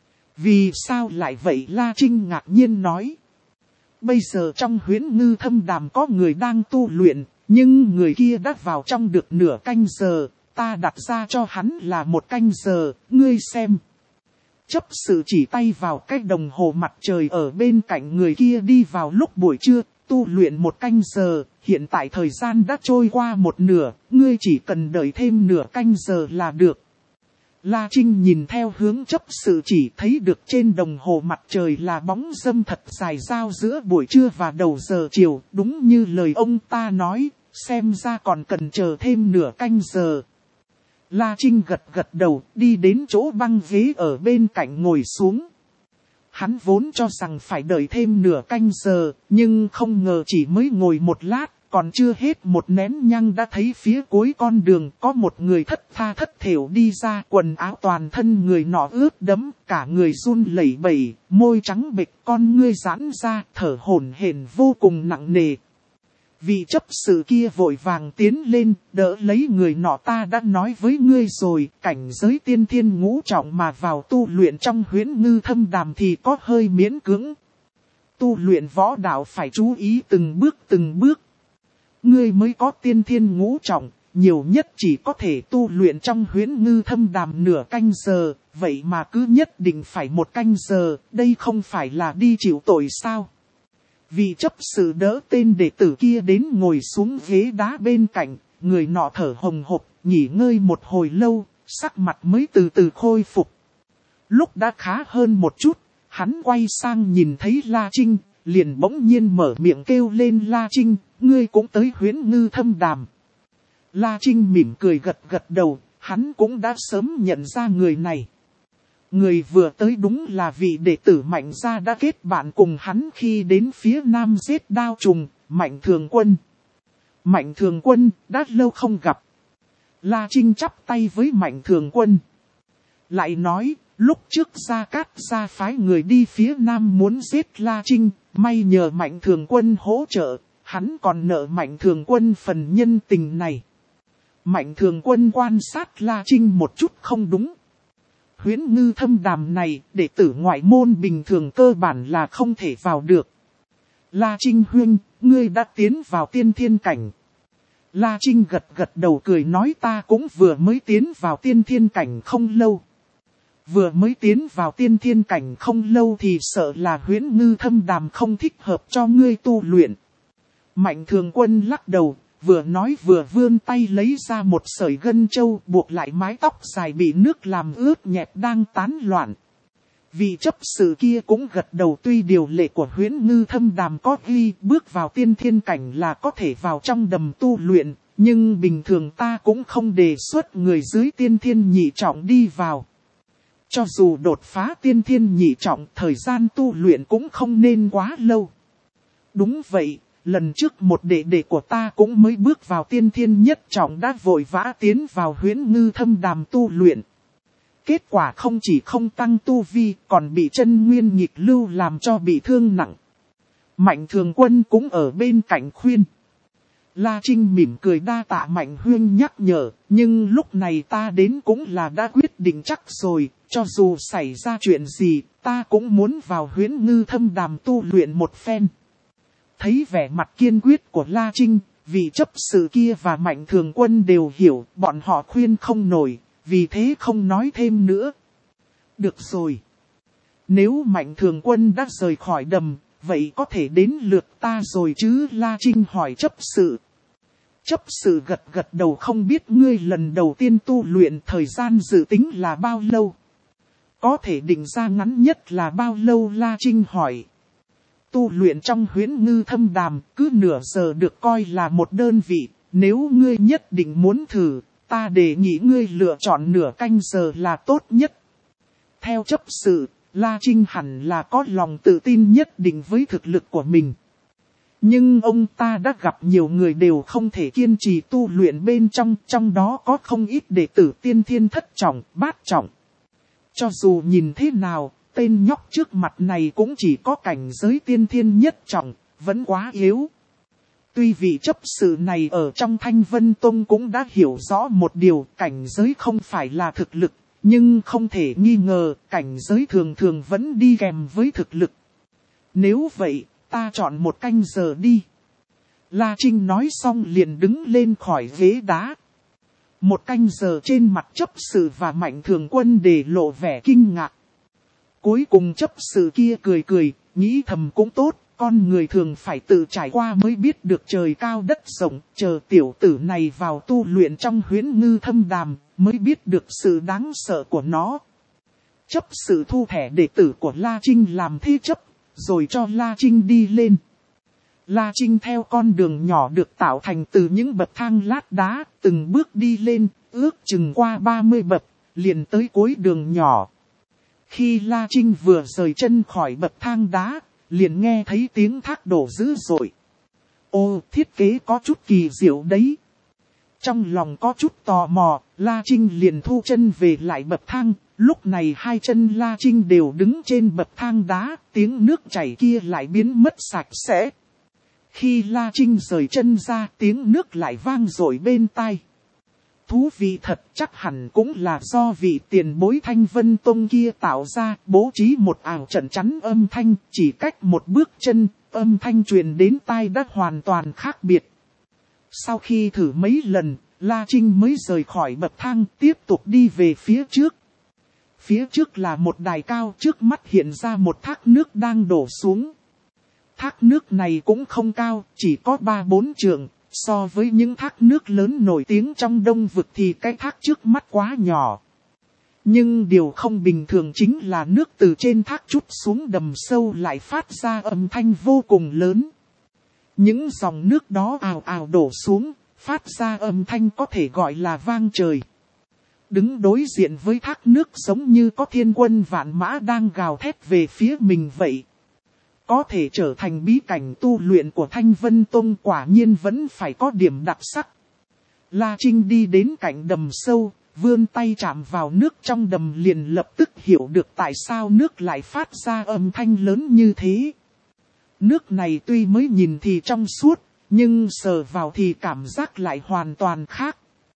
Vì sao lại vậy? La Trinh ngạc nhiên nói. Bây giờ trong Huyễn Ngư Thâm Đàm có người đang tu luyện, nhưng người kia đã vào trong được nửa canh giờ, ta đặt ra cho hắn là một canh giờ, ngươi xem. Chấp sự chỉ tay vào cái đồng hồ mặt trời ở bên cạnh người kia đi vào lúc buổi trưa, tu luyện một canh giờ, hiện tại thời gian đã trôi qua một nửa, ngươi chỉ cần đợi thêm nửa canh giờ là được. La Trinh nhìn theo hướng chấp sự chỉ thấy được trên đồng hồ mặt trời là bóng râm thật dài giao giữa buổi trưa và đầu giờ chiều, đúng như lời ông ta nói, xem ra còn cần chờ thêm nửa canh giờ. La Trinh gật gật đầu, đi đến chỗ băng ghế ở bên cạnh ngồi xuống. Hắn vốn cho rằng phải đợi thêm nửa canh giờ, nhưng không ngờ chỉ mới ngồi một lát. Còn chưa hết một nén nhang đã thấy phía cuối con đường có một người thất tha thất thểu đi ra, quần áo toàn thân người nọ ướt đẫm, cả người run lẩy bẩy, môi trắng bệch, con ngươi giãn ra, thở hổn hển vô cùng nặng nề. Vị chấp sự kia vội vàng tiến lên, đỡ lấy người nọ. Ta đã nói với ngươi rồi, cảnh giới tiên thiên ngũ trọng mà vào tu luyện trong Huyễn Ngư Thâm Đàm thì có hơi miễn cưỡng. Tu luyện võ đạo phải chú ý từng bước từng bước. Ngươi mới có tiên thiên ngũ trọng, nhiều nhất chỉ có thể tu luyện trong Huyễn Ngư Thâm Đàm nửa canh giờ, vậy mà cứ nhất định phải một canh giờ, đây không phải là đi chịu tội sao? Vị chấp sự đỡ tên đệ tử kia đến ngồi xuống ghế đá bên cạnh, người nọ thở hồng hộc, nghỉ ngơi một hồi lâu, sắc mặt mới từ từ khôi phục. Lúc đã khá hơn một chút, hắn quay sang nhìn thấy La Trinh, liền bỗng nhiên mở miệng kêu lên La Trinh, ngươi cũng tới Huyễn Ngư Thâm Đàm. La Trinh mỉm cười gật gật đầu, hắn cũng đã sớm nhận ra người này. Người vừa tới đúng là vị đệ tử Mạnh gia đã kết bạn cùng hắn khi đến phía nam giết đao trùng, Mạnh Thường Quân. Mạnh Thường Quân, đã lâu không gặp. La Trinh chắp tay với Mạnh Thường Quân. Lại nói, lúc trước Gia Cát gia phái người đi phía nam muốn giết La Trinh, may nhờ Mạnh Thường Quân hỗ trợ, hắn còn nợ Mạnh Thường Quân phần nhân tình này. Mạnh Thường Quân quan sát La Trinh một chút không đúng. huyễn ngư thâm đàm này, đệ tử ngoại môn bình thường cơ bản là không thể vào được. La Trinh huynh, ngươi đã tiến vào tiên thiên cảnh. La Trinh gật gật đầu cười nói ta cũng vừa mới tiến vào tiên thiên cảnh không lâu. Vừa mới tiến vào tiên thiên cảnh không lâu thì sợ là huyễn ngư thâm đàm không thích hợp cho ngươi tu luyện. Mạnh Thường Quân lắc đầu, vừa nói vừa vươn tay lấy ra một sợi gân châu buộc lại mái tóc dài bị nước làm ướt nhẹp đang tán loạn. Vị chấp sự kia cũng gật đầu, tuy điều lệ của huyễn ngư thâm đàm có ghi bước vào tiên thiên cảnh là có thể vào trong đầm tu luyện, nhưng bình thường ta cũng không đề xuất người dưới tiên thiên nhị trọng đi vào. Cho dù đột phá tiên thiên nhị trọng, thời gian tu luyện cũng không nên quá lâu. Đúng vậy, lần trước một đệ đệ của ta cũng mới bước vào tiên thiên nhất trọng đã vội vã tiến vào huyễn ngư thâm đàm tu luyện. Kết quả không chỉ không tăng tu vi, còn bị chân nguyên nghịch lưu làm cho bị thương nặng. Mạnh Thường Quân cũng ở bên cạnh khuyên. La Trinh mỉm cười đa tạ Mạnh huynh nhắc nhở, nhưng lúc này ta đến cũng là đã quyết định chắc rồi, cho dù xảy ra chuyện gì, ta cũng muốn vào huyễn ngư thâm đàm tu luyện một phen. Thấy vẻ mặt kiên quyết của La Trinh, vị chấp sự kia và Mạnh Thường Quân đều hiểu, bọn họ khuyên không nổi, vì thế không nói thêm nữa. Được rồi. Nếu Mạnh Thường Quân đã rời khỏi đầm, vậy có thể đến lượt ta rồi chứ? La Trinh hỏi chấp sự. Chấp sự gật gật đầu, không biết ngươi lần đầu tiên tu luyện thời gian dự tính là bao lâu? Có thể định ra ngắn nhất là bao lâu? La Trinh hỏi. Tu luyện trong huyễn ngư thâm đàm cứ nửa giờ được coi là một đơn vị, nếu ngươi nhất định muốn thử, ta đề nghị ngươi lựa chọn nửa canh giờ là tốt nhất. Theo chấp sự, La Trinh hẳn là có lòng tự tin nhất định với thực lực của mình. Nhưng ông ta đã gặp nhiều người đều không thể kiên trì tu luyện bên trong, trong đó có không ít đệ tử tiên thiên thất trọng, bát trọng. Cho dù nhìn thế nào, tên nhóc trước mặt này cũng chỉ có cảnh giới tiên thiên nhất trọng, vẫn quá yếu. Tuy vị chấp sự này ở trong Thanh Vân Tông cũng đã hiểu rõ một điều, cảnh giới không phải là thực lực, nhưng không thể nghi ngờ, cảnh giới thường thường vẫn đi kèm với thực lực. Nếu vậy, ta chọn một canh giờ đi. La Trinh nói xong liền đứng lên khỏi ghế đá. Một canh giờ trên mặt chấp sự và Mạnh Thường Quân để lộ vẻ kinh ngạc. Cuối cùng chấp sự kia cười cười, nghĩ thầm cũng tốt, con người thường phải tự trải qua mới biết được trời cao đất rộng, chờ tiểu tử này vào tu luyện trong huyễn ngư thâm đàm, mới biết được sự đáng sợ của nó. Chấp sự thu thẻ đệ tử của La Trinh làm thế chấp, rồi cho La Trinh đi lên. La Trinh theo con đường nhỏ được tạo thành từ những bậc thang lát đá, từng bước đi lên, ước chừng qua ba mươi bậc, liền tới cuối đường nhỏ. Khi La Trinh vừa rời chân khỏi bậc thang đá, liền nghe thấy tiếng thác đổ dữ dội. Ô, thiết kế có chút kỳ diệu đấy. Trong lòng có chút tò mò, La Trinh liền thu chân về lại bậc thang. Lúc này hai chân La Trinh đều đứng trên bậc thang đá, tiếng nước chảy kia lại biến mất sạch sẽ. Khi La Trinh rời chân ra, tiếng nước lại vang dội bên tai. Thú vị thật, chắc hẳn cũng là do vị tiền bối Thanh Vân Tông kia tạo ra, bố trí một ảo trận chắn âm thanh, chỉ cách một bước chân, âm thanh truyền đến tai đã hoàn toàn khác biệt. Sau khi thử mấy lần, La Trinh mới rời khỏi bậc thang, tiếp tục đi về phía trước. Phía trước là một đài cao, trước mắt hiện ra một thác nước đang đổ xuống. Thác nước này cũng không cao, chỉ có ba bốn trượng. So với những thác nước lớn nổi tiếng trong Đông Vực thì cái thác trước mắt quá nhỏ. Nhưng điều không bình thường chính là nước từ trên thác trút xuống đầm sâu lại phát ra âm thanh vô cùng lớn. Những dòng nước đó ào ào đổ xuống, phát ra âm thanh có thể gọi là vang trời. Đứng đối diện với thác nước giống như có thiên quân vạn mã đang gào thét về phía mình vậy. Có thể trở thành bí cảnh tu luyện của Thanh Vân Tông quả nhiên vẫn phải có điểm đặc sắc. La Trinh đi đến cạnh đầm sâu, vươn tay chạm vào nước trong đầm liền lập tức hiểu được tại sao nước lại phát ra âm thanh lớn như thế. Nước này tuy mới nhìn thì trong suốt, nhưng sờ vào thì cảm giác lại hoàn toàn khác.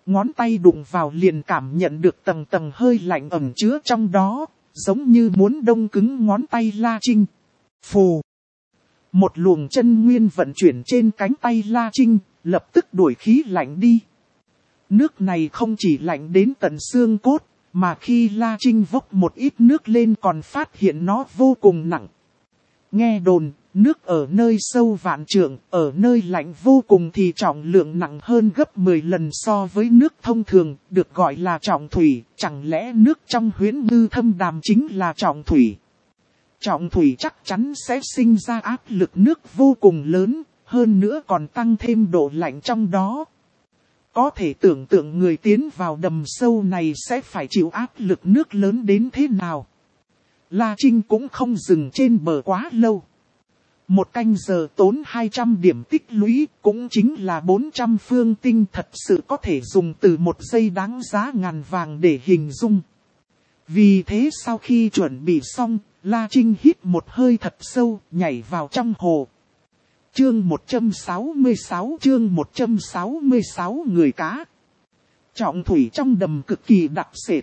Ngón tay đụng vào liền cảm nhận được tầng tầng hơi lạnh ẩm chứa trong đó, giống như muốn đông cứng ngón tay La Trinh. Phù! Một luồng chân nguyên vận chuyển trên cánh tay La Trinh, lập tức đuổi khí lạnh đi. Nước này không chỉ lạnh đến tận xương cốt, mà khi La Trinh vốc một ít nước lên còn phát hiện nó vô cùng nặng. Nghe đồn, nước ở nơi sâu vạn trượng, ở nơi lạnh vô cùng thì trọng lượng nặng hơn gấp mười lần so với nước thông thường, được gọi là trọng thủy. Chẳng lẽ nước trong Huyễn Ngư Thâm Đàm chính là trọng thủy? Trọng thủy chắc chắn sẽ sinh ra áp lực nước vô cùng lớn, hơn nữa còn tăng thêm độ lạnh trong đó. Có thể tưởng tượng người tiến vào đầm sâu này sẽ phải chịu áp lực nước lớn đến thế nào. La Trinh cũng không dừng trên bờ quá lâu. Một canh giờ tốn hai trăm điểm tích lũy, cũng chính là bốn trăm phương tinh, thật sự có thể dùng từ một giây đáng giá ngàn vàng để hình dung. Vì thế sau khi chuẩn bị xong, La Trinh hít một hơi thật sâu, nhảy vào trong hồ. Chương một trăm sáu mươi sáu chương một trăm sáu mươi sáu người cá. Trọng thủy trong đầm cực kỳ đặc sệt.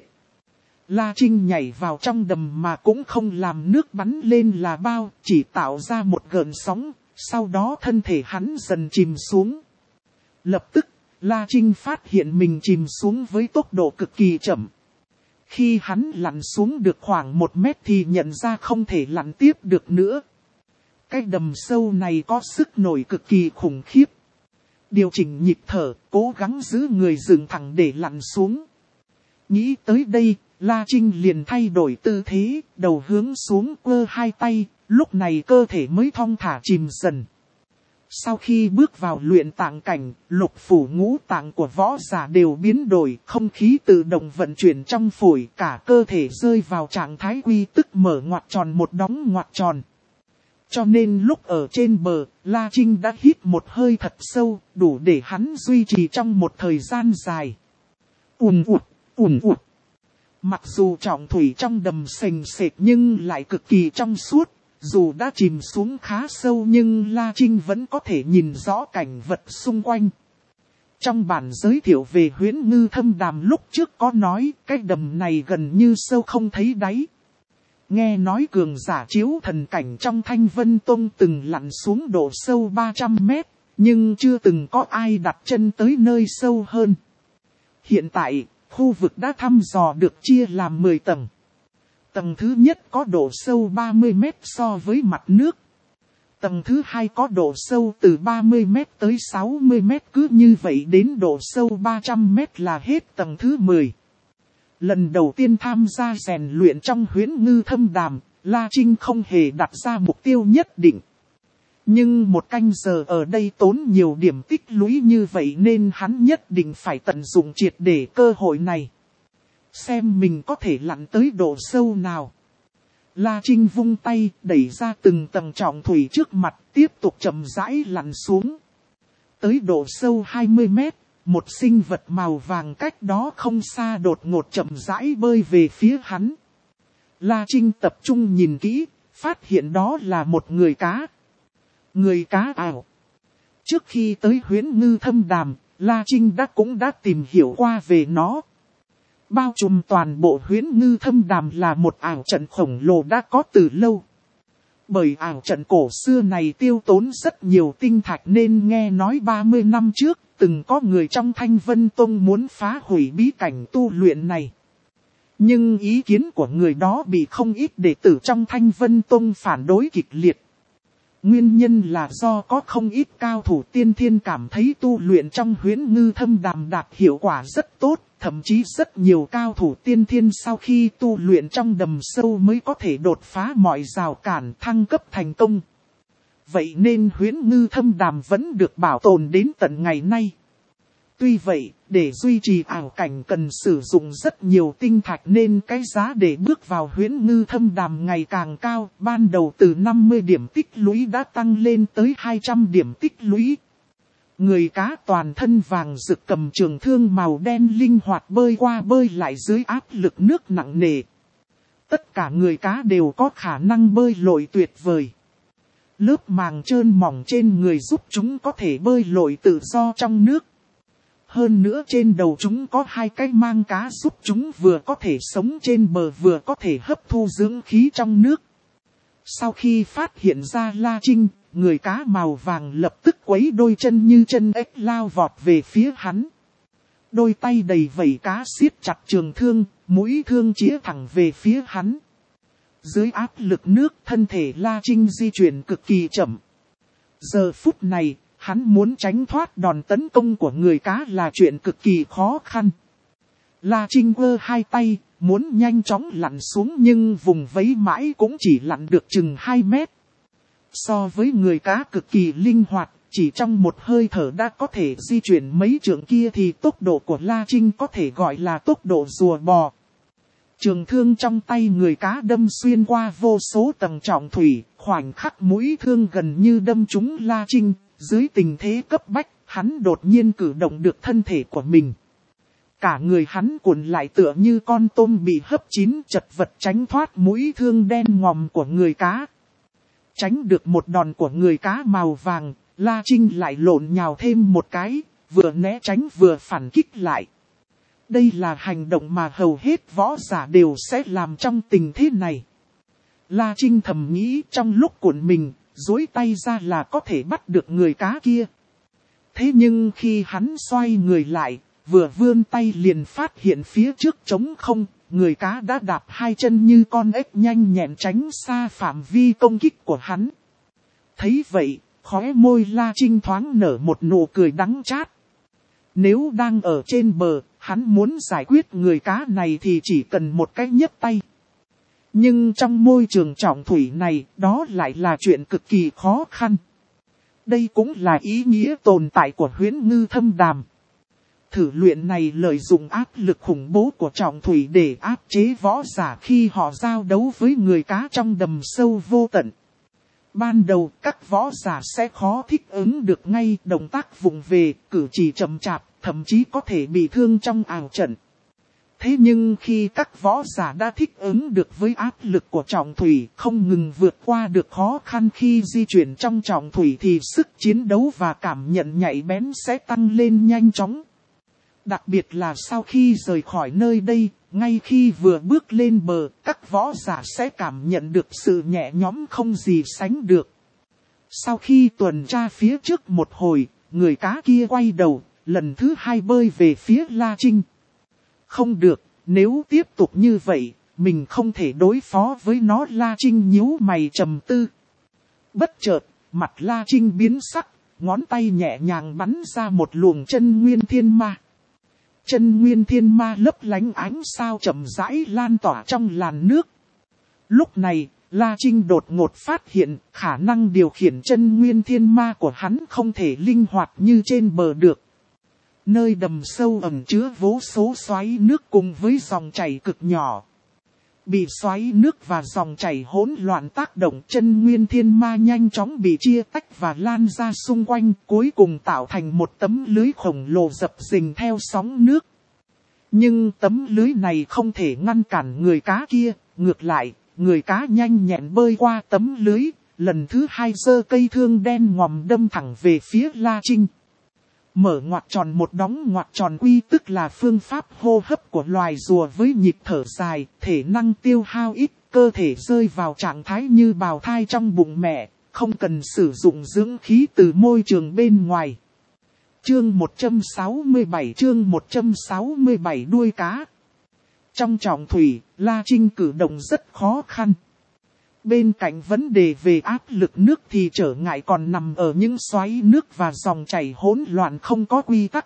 La Trinh nhảy vào trong đầm mà cũng không làm nước bắn lên là bao, chỉ tạo ra một gợn sóng, sau đó thân thể hắn dần chìm xuống. Lập tức, La Trinh phát hiện mình chìm xuống với tốc độ cực kỳ chậm. Khi hắn lặn xuống được khoảng một mét thì nhận ra không thể lặn tiếp được nữa. Cái đầm sâu này có sức nổi cực kỳ khủng khiếp. Điều chỉnh nhịp thở, cố gắng giữ người dựng thẳng để lặn xuống. Nghĩ tới đây, La Trinh liền thay đổi tư thế, đầu hướng xuống ơ hai tay, lúc này cơ thể mới thong thả chìm dần. Sau khi bước vào luyện tạng cảnh, lục phủ ngũ tạng của võ giả đều biến đổi, không khí tự động vận chuyển trong phổi, cả cơ thể rơi vào trạng thái quy tức mở ngoặc tròn một đóng ngoặc tròn. Cho nên lúc ở trên bờ, La Trinh đã hít một hơi thật sâu, đủ để hắn duy trì trong một thời gian dài. Ùn ụt, ùn ụt. Mặc dù trọng thủy trong đầm sền sệt nhưng lại cực kỳ trong suốt, dù đã chìm xuống khá sâu nhưng La Trinh vẫn có thể nhìn rõ cảnh vật xung quanh. Trong bản giới thiệu về Huyễn Ngư Thâm Đàm lúc trước có nói, cái đầm này gần như sâu không thấy đáy. Nghe nói cường giả chiếu thần cảnh trong Thanh Vân Tông từng lặn xuống độ sâu ba trăm mét, nhưng chưa từng có ai đặt chân tới nơi sâu hơn. Hiện tại, khu vực đã thăm dò được chia làm mười tầng. Tầng thứ nhất có độ sâu ba mươi mét so với mặt nước. Tầng thứ hai có độ sâu từ ba mươi mét tới sáu mươi mét, cứ như vậy đến độ sâu ba trăm mét là hết tầng thứ mười. Lần đầu tiên tham gia rèn luyện trong Huyễn Ngư Thâm Đàm, La Trinh không hề đặt ra mục tiêu nhất định. Nhưng một canh giờ ở đây tốn nhiều điểm tích lũy như vậy nên hắn nhất định phải tận dụng triệt để cơ hội này. Xem mình có thể lặn tới độ sâu nào. La Trinh vung tay đẩy ra từng tầng trọng thủy trước mặt, tiếp tục chậm rãi lặn xuống. Tới độ sâu hai mươi mét, một sinh vật màu vàng cách đó không xa đột ngột chậm rãi bơi về phía hắn. La Trinh tập trung nhìn kỹ, phát hiện đó là một người cá. Người cá ảo. Trước khi tới Huyễn Ngư Thâm Đàm, La Trinh đã cũng đã tìm hiểu qua về nó. Bao trùm toàn bộ Huyễn Ngư Thâm Đàm là một ảo trận khổng lồ đã có từ lâu. Bởi ảo trận cổ xưa này tiêu tốn rất nhiều tinh thạch nên nghe nói ba mươi năm trước, từng có người trong Thanh Vân Tông muốn phá hủy bí cảnh tu luyện này. Nhưng ý kiến của người đó bị không ít đệ tử trong Thanh Vân Tông phản đối kịch liệt. Nguyên nhân là do có không ít cao thủ tiên thiên cảm thấy tu luyện trong Huyễn Ngư Thâm Đàm đạt hiệu quả rất tốt, thậm chí rất nhiều cao thủ tiên thiên sau khi tu luyện trong đầm sâu mới có thể đột phá mọi rào cản thăng cấp thành công. Vậy nên Huyễn Ngư Thâm Đàm vẫn được bảo tồn đến tận ngày nay. Tuy vậy, để duy trì ảo cảnh cần sử dụng rất nhiều tinh thạch nên cái giá để bước vào Huyễn Ngư Thâm Đàm ngày càng cao, ban đầu từ năm mươi điểm tích lũy đã tăng lên tới hai trăm điểm tích lũy. Người cá toàn thân vàng rực cầm trường thương màu đen linh hoạt bơi qua bơi lại dưới áp lực nước nặng nề. Tất cả người cá đều có khả năng bơi lội tuyệt vời. Lớp màng trơn mỏng trên người giúp chúng có thể bơi lội tự do trong nước. Hơn nữa trên đầu chúng có hai cái mang cá giúp chúng vừa có thể sống trên bờ vừa có thể hấp thu dưỡng khí trong nước. Sau khi phát hiện ra La Trinh, người cá màu vàng lập tức quấy đôi chân như chân ếch lao vọt về phía hắn. Đôi tay đầy vảy cá siết chặt trường thương, mũi thương chĩa thẳng về phía hắn. Dưới áp lực nước, thân thể La Trinh di chuyển cực kỳ chậm. Giờ phút này, hắn muốn tránh thoát đòn tấn công của người cá là chuyện cực kỳ khó khăn. La Trinh vơ hai tay, muốn nhanh chóng lặn xuống nhưng vùng vẫy mãi cũng chỉ lặn được chừng hai mét. So với người cá cực kỳ linh hoạt, chỉ trong một hơi thở đã có thể di chuyển mấy trượng kia thì tốc độ của La Trinh có thể gọi là tốc độ rùa bò. Trường thương trong tay người cá đâm xuyên qua vô số tầng trọng thủy, khoảnh khắc mũi thương gần như đâm trúng La Trinh. Dưới tình thế cấp bách, hắn đột nhiên cử động được thân thể của mình. Cả người hắn cuộn lại tựa như con tôm bị hấp chín, chật vật tránh thoát mũi thương đen ngòm của người cá. Tránh được một đòn của người cá màu vàng, La Trinh lại lộn nhào thêm một cái, vừa né tránh vừa phản kích lại. Đây là hành động mà hầu hết võ giả đều sẽ làm trong tình thế này. La Trinh thầm nghĩ trong lúc cuộn mình, duỗi tay ra là có thể bắt được người cá kia. Thế nhưng khi hắn xoay người lại, vừa vươn tay liền phát hiện phía trước trống không, người cá đã đạp hai chân như con ếch nhanh nhẹn tránh xa phạm vi công kích của hắn. Thấy vậy, khóe môi La Trinh thoáng nở một nụ cười đắng chát. Nếu đang ở trên bờ, hắn muốn giải quyết người cá này thì chỉ cần một cái nhấc tay. Nhưng trong môi trường trọng thủy này, đó lại là chuyện cực kỳ khó khăn. Đây cũng là ý nghĩa tồn tại của huyễn ngư thâm đàm. Thử luyện này lợi dụng áp lực khủng bố của trọng thủy để áp chế võ giả khi họ giao đấu với người cá trong đầm sâu vô tận. Ban đầu các võ giả sẽ khó thích ứng được ngay, động tác vụng về, cử chỉ chậm chạp, thậm chí có thể bị thương trong ảo trận. Thế nhưng khi các võ giả đã thích ứng được với áp lực của trọng thủy, không ngừng vượt qua được khó khăn khi di chuyển trong trọng thủy thì sức chiến đấu và cảm nhận nhạy bén sẽ tăng lên nhanh chóng. Đặc biệt là sau khi rời khỏi nơi đây, ngay khi vừa bước lên bờ, các võ giả sẽ cảm nhận được sự nhẹ nhõm không gì sánh được. Sau khi tuần tra phía trước một hồi, người cá kia quay đầu, lần thứ hai bơi về phía La Trinh. Không được, nếu tiếp tục như vậy, mình không thể đối phó với nó. La Trinh nhíu mày trầm tư. Bất chợt, mặt La Trinh biến sắc, ngón tay nhẹ nhàng bắn ra một luồng chân nguyên thiên ma. Chân nguyên thiên ma lấp lánh ánh sao chậm rãi lan tỏa trong làn nước. Lúc này, La Trinh đột ngột phát hiện khả năng điều khiển chân nguyên thiên ma của hắn không thể linh hoạt như trên bờ được. Nơi đầm sâu ẩn chứa vô số xoáy nước cùng với dòng chảy cực nhỏ. Bị xoáy nước và dòng chảy hỗn loạn tác động, chân nguyên thiên ma nhanh chóng bị chia tách và lan ra xung quanh, cuối cùng tạo thành một tấm lưới khổng lồ dập dình theo sóng nước. Nhưng tấm lưới này không thể ngăn cản người cá kia, ngược lại, người cá nhanh nhẹn bơi qua tấm lưới, lần thứ hai giơ cây thương đen ngòm đâm thẳng về phía La Trinh. Mở ngoặc tròn một đóng ngoặc tròn quy tức là phương pháp hô hấp của loài rùa với nhịp thở dài, thể năng tiêu hao ít, cơ thể rơi vào trạng thái như bào thai trong bụng mẹ, không cần sử dụng dưỡng khí từ môi trường bên ngoài. Chương một trăm sáu mươi bảy chương một trăm sáu mươi bảy đuôi cá. Trong trọng thủy, La Trinh cử động rất khó khăn. Bên cạnh vấn đề về áp lực nước thì trở ngại còn nằm ở những xoáy nước và dòng chảy hỗn loạn không có quy tắc.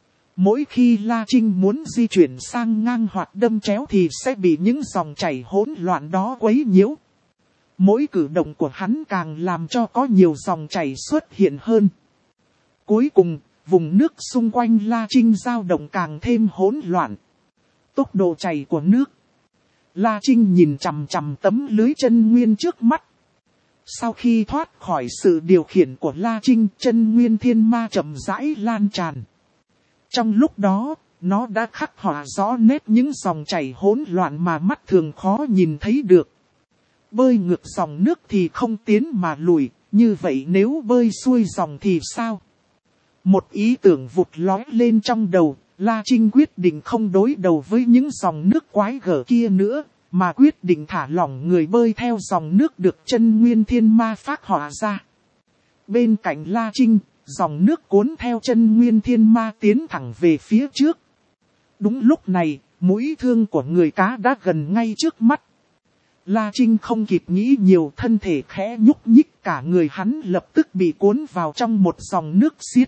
Mỗi khi La Trinh muốn di chuyển sang ngang hoặc đâm chéo thì sẽ bị những dòng chảy hỗn loạn đó quấy nhiễu. Mỗi cử động của hắn càng làm cho có nhiều dòng chảy xuất hiện hơn. Cuối cùng, vùng nước xung quanh La Trinh dao động càng thêm hỗn loạn. Tốc độ chảy của nước. La Trinh nhìn chằm chằm tấm lưới chân nguyên trước mắt. Sau khi thoát khỏi sự điều khiển của La Trinh, chân nguyên thiên ma chậm rãi lan tràn. Trong lúc đó, nó đã khắc họa rõ nét những dòng chảy hỗn loạn mà mắt thường khó nhìn thấy được. Bơi ngược dòng nước thì không tiến mà lùi, như vậy nếu bơi xuôi dòng thì sao? Một ý tưởng vụt lói lên trong đầu, La Trinh quyết định không đối đầu với những dòng nước quái gở kia nữa, mà quyết định thả lỏng người bơi theo dòng nước được chân nguyên thiên ma phác họa ra. Bên cạnh La Trinh, dòng nước cuốn theo chân nguyên thiên ma tiến thẳng về phía trước. Đúng lúc này, mũi thương của người cá đã gần ngay trước mắt. La Trinh không kịp nghĩ nhiều, thân thể khẽ nhúc nhích, cả người hắn lập tức bị cuốn vào trong một dòng nước xiết.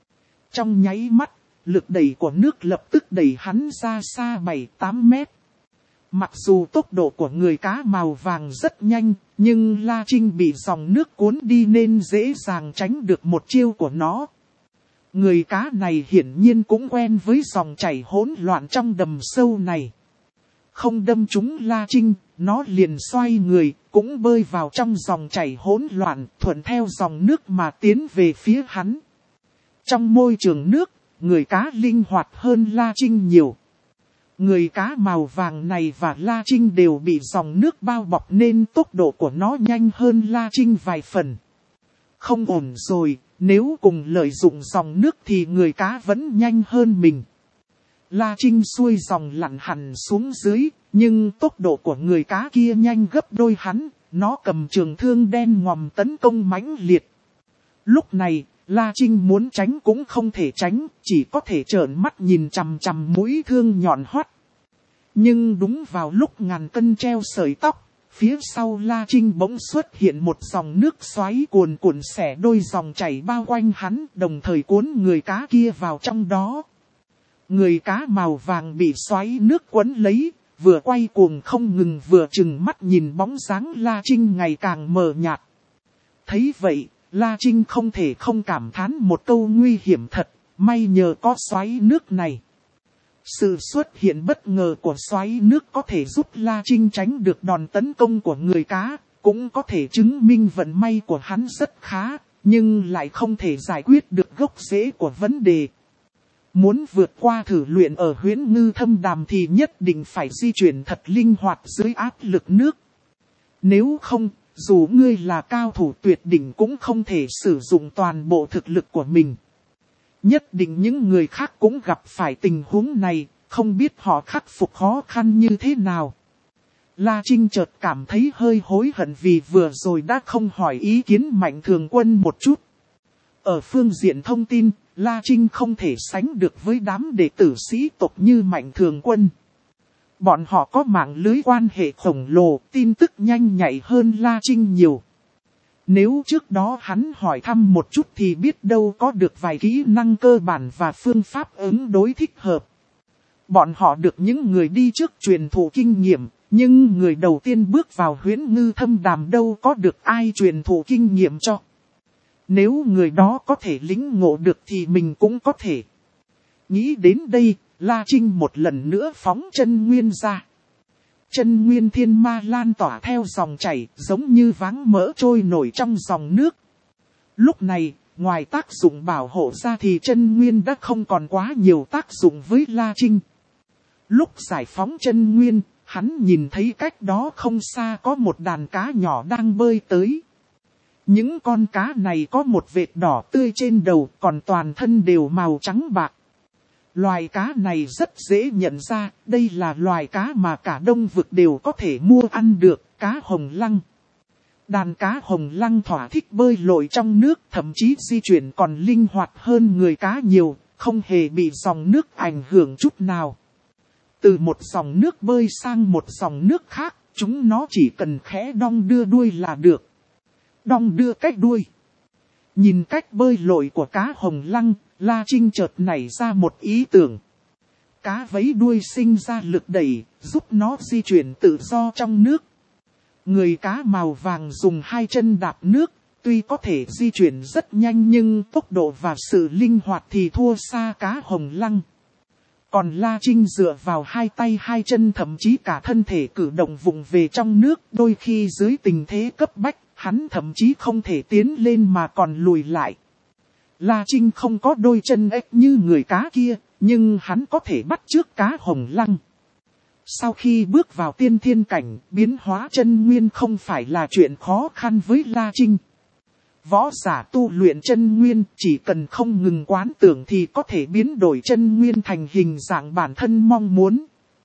Trong nháy mắt, lực đẩy của nước lập tức đẩy hắn ra xa bảy tám mét. Mặc dù tốc độ của người cá màu vàng rất nhanh, nhưng La Trinh bị dòng nước cuốn đi nên dễ dàng tránh được một chiêu của nó. Người cá này hiển nhiên cũng quen với dòng chảy hỗn loạn trong đầm sâu này. Không đâm trúng La Trinh, nó liền xoay người, cũng bơi vào trong dòng chảy hỗn loạn, thuận theo dòng nước mà tiến về phía hắn. Trong môi trường nước, người cá linh hoạt hơn La Trinh nhiều. Người cá màu vàng này và La Trinh đều bị dòng nước bao bọc nên tốc độ của nó nhanh hơn La Trinh vài phần. Không ổn rồi, nếu cùng lợi dụng dòng nước thì người cá vẫn nhanh hơn mình. La Trinh xuôi dòng lặn hẳn xuống dưới, nhưng tốc độ của người cá kia nhanh gấp đôi hắn, nó cầm trường thương đen ngòm tấn công mãnh liệt. Lúc này, La Trinh muốn tránh cũng không thể tránh, chỉ có thể trợn mắt nhìn chằm chằm mũi thương nhọn hoắt. Nhưng đúng vào lúc ngàn cân treo sợi tóc, phía sau La Trinh bỗng xuất hiện một dòng nước xoáy cuồn cuộn xẻ đôi dòng chảy bao quanh hắn, đồng thời cuốn người cá kia vào trong đó. Người cá màu vàng bị xoáy nước quấn lấy, vừa quay cuồng không ngừng vừa chừng mắt nhìn bóng dáng La Trinh ngày càng mờ nhạt. Thấy vậy, La Trinh không thể không cảm thán một câu nguy hiểm thật, may nhờ có xoáy nước này. Sự xuất hiện bất ngờ của xoáy nước có thể giúp La Trinh tránh được đòn tấn công của người cá, cũng có thể chứng minh vận may của hắn rất khá, nhưng lại không thể giải quyết được gốc rễ của vấn đề. Muốn vượt qua thử luyện ở Huyễn Ngư Thâm Đàm thì nhất định phải di chuyển thật linh hoạt dưới áp lực nước. Nếu không, dù ngươi là cao thủ tuyệt đỉnh cũng không thể sử dụng toàn bộ thực lực của mình. Nhất định những người khác cũng gặp phải tình huống này, không biết họ khắc phục khó khăn như thế nào. La Trinh chợt cảm thấy hơi hối hận vì vừa rồi đã không hỏi ý kiến Mạnh Thường Quân một chút. Ở phương diện thông tin, La Trinh không thể sánh được với đám đệ tử sĩ tộc như Mạnh Thường Quân. Bọn họ có mạng lưới quan hệ khổng lồ, tin tức nhanh nhạy hơn La Trinh nhiều. Nếu trước đó hắn hỏi thăm một chút thì biết đâu có được vài kỹ năng cơ bản và phương pháp ứng đối thích hợp. Bọn họ được những người đi trước truyền thụ kinh nghiệm, nhưng người đầu tiên bước vào Huyễn Ngư Thâm Đàm đâu có được ai truyền thụ kinh nghiệm cho. Nếu người đó có thể lĩnh ngộ được thì mình cũng có thể. Nghĩ đến đây, La Trinh một lần nữa phóng chân nguyên ra. Chân nguyên thiên ma lan tỏa theo dòng chảy, giống như váng mỡ trôi nổi trong dòng nước. Lúc này, ngoài tác dụng bảo hộ ra thì chân nguyên đã không còn quá nhiều tác dụng với La Trinh. Lúc giải phóng chân nguyên, hắn nhìn thấy cách đó không xa có một đàn cá nhỏ đang bơi tới. Những con cá này có một vệt đỏ tươi trên đầu, còn toàn thân đều màu trắng bạc. Loài cá này rất dễ nhận ra, đây là loài cá mà cả đông vực đều có thể mua ăn được, cá hồng lăng. Đàn cá hồng lăng thỏa thích bơi lội trong nước, thậm chí di chuyển còn linh hoạt hơn người cá nhiều, không hề bị dòng nước ảnh hưởng chút nào. Từ một dòng nước bơi sang một dòng nước khác, chúng nó chỉ cần khẽ đong đưa đuôi là được. Đong đưa cách đuôi. Nhìn cách bơi lội của cá hồng lăng, La Trinh chợt nảy ra một ý tưởng. Cá vẫy đuôi sinh ra lực đẩy, giúp nó di chuyển tự do trong nước. Người cá màu vàng dùng hai chân đạp nước, tuy có thể di chuyển rất nhanh nhưng tốc độ và sự linh hoạt thì thua xa cá hồng lăng. Còn La Trinh dựa vào hai tay hai chân thậm chí cả thân thể cử động vùng về trong nước, đôi khi dưới tình thế cấp bách, hắn thậm chí không thể tiến lên mà còn lùi lại. La Trinh không có đôi chân ếch như người cá kia, nhưng hắn có thể bắt chước cá hồng lăng. Sau khi bước vào tiên thiên cảnh, biến hóa chân nguyên không phải là chuyện khó khăn với La Trinh. Võ giả tu luyện chân nguyên chỉ cần không ngừng quán tưởng thì có thể biến đổi chân nguyên thành hình dạng bản thân mong muốn.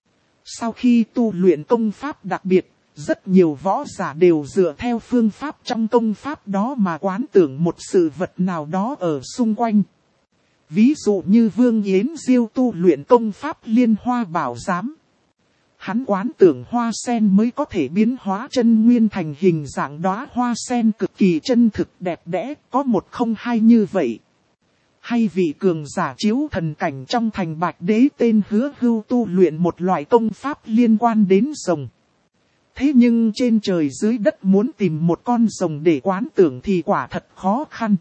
Sau khi tu luyện công pháp đặc biệt, rất nhiều võ giả đều dựa theo phương pháp trong công pháp đó mà quán tưởng một sự vật nào đó ở xung quanh. Ví dụ như Vương Yến Diêu tu luyện công pháp Liên Hoa Bảo Giám. Hắn quán tưởng hoa sen mới có thể biến hóa chân nguyên thành hình dạng đóa hoa sen cực kỳ chân thực đẹp đẽ, có một không hai như vậy. Hay vị cường giả chiếu thần cảnh trong thành Bạch Đế tên Hứa Hưu tu luyện một loại công pháp liên quan đến rồng. Thế nhưng trên trời dưới đất muốn tìm một con rồng để quán tưởng thì quả thật khó khăn.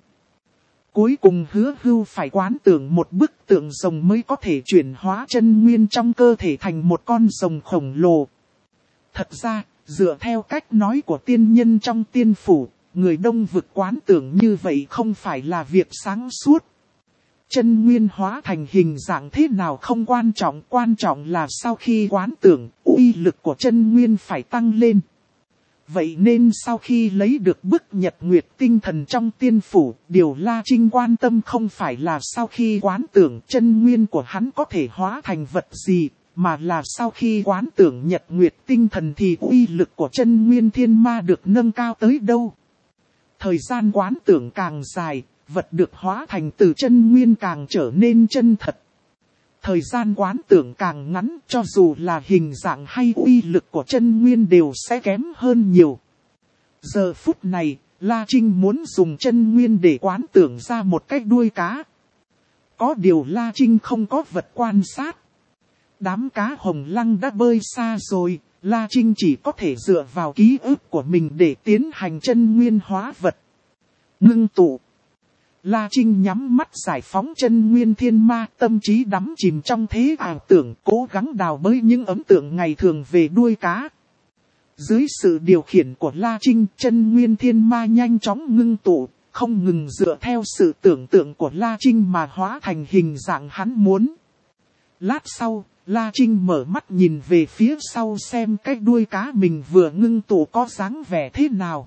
Cuối cùng Hứa Hưu phải quán tưởng một bức tượng rồng mới có thể chuyển hóa chân nguyên trong cơ thể thành một con rồng khổng lồ. Thật ra, dựa theo cách nói của tiên nhân trong tiên phủ, người Đông vực quán tưởng như vậy không phải là việc sáng suốt. Chân nguyên hóa thành hình dạng thế nào không quan trọng, quan trọng là sau khi quán tưởng, uy lực của chân nguyên phải tăng lên. Vậy nên sau khi lấy được bức nhật nguyệt tinh thần trong tiên phủ, điều La Trinh quan tâm không phải là sau khi quán tưởng chân nguyên của hắn có thể hóa thành vật gì, mà là sau khi quán tưởng nhật nguyệt tinh thần thì uy lực của chân nguyên thiên ma được nâng cao tới đâu. Thời gian quán tưởng càng dài, vật được hóa thành từ chân nguyên càng trở nên chân thật. Thời gian quán tưởng càng ngắn, cho dù là hình dạng hay uy lực của chân nguyên đều sẽ kém hơn nhiều. Giờ phút này, La Trinh muốn dùng chân nguyên để quán tưởng ra một cái đuôi cá. Có điều La Trinh không có vật quan sát. Đám cá hồng lăng đã bơi xa rồi, La Trinh chỉ có thể dựa vào ký ức của mình để tiến hành chân nguyên hóa vật. Ngưng tụ. La Trinh nhắm mắt giải phóng chân nguyên thiên ma, tâm trí đắm chìm trong thế ảo tưởng, cố gắng đào bới những ấn tượng ngày thường về đuôi cá. Dưới sự điều khiển của La Trinh, chân nguyên thiên ma nhanh chóng ngưng tụ, không ngừng dựa theo sự tưởng tượng của La Trinh mà hóa thành hình dạng hắn muốn. Lát sau, La Trinh mở mắt nhìn về phía sau xem cái đuôi cá mình vừa ngưng tụ có dáng vẻ thế nào.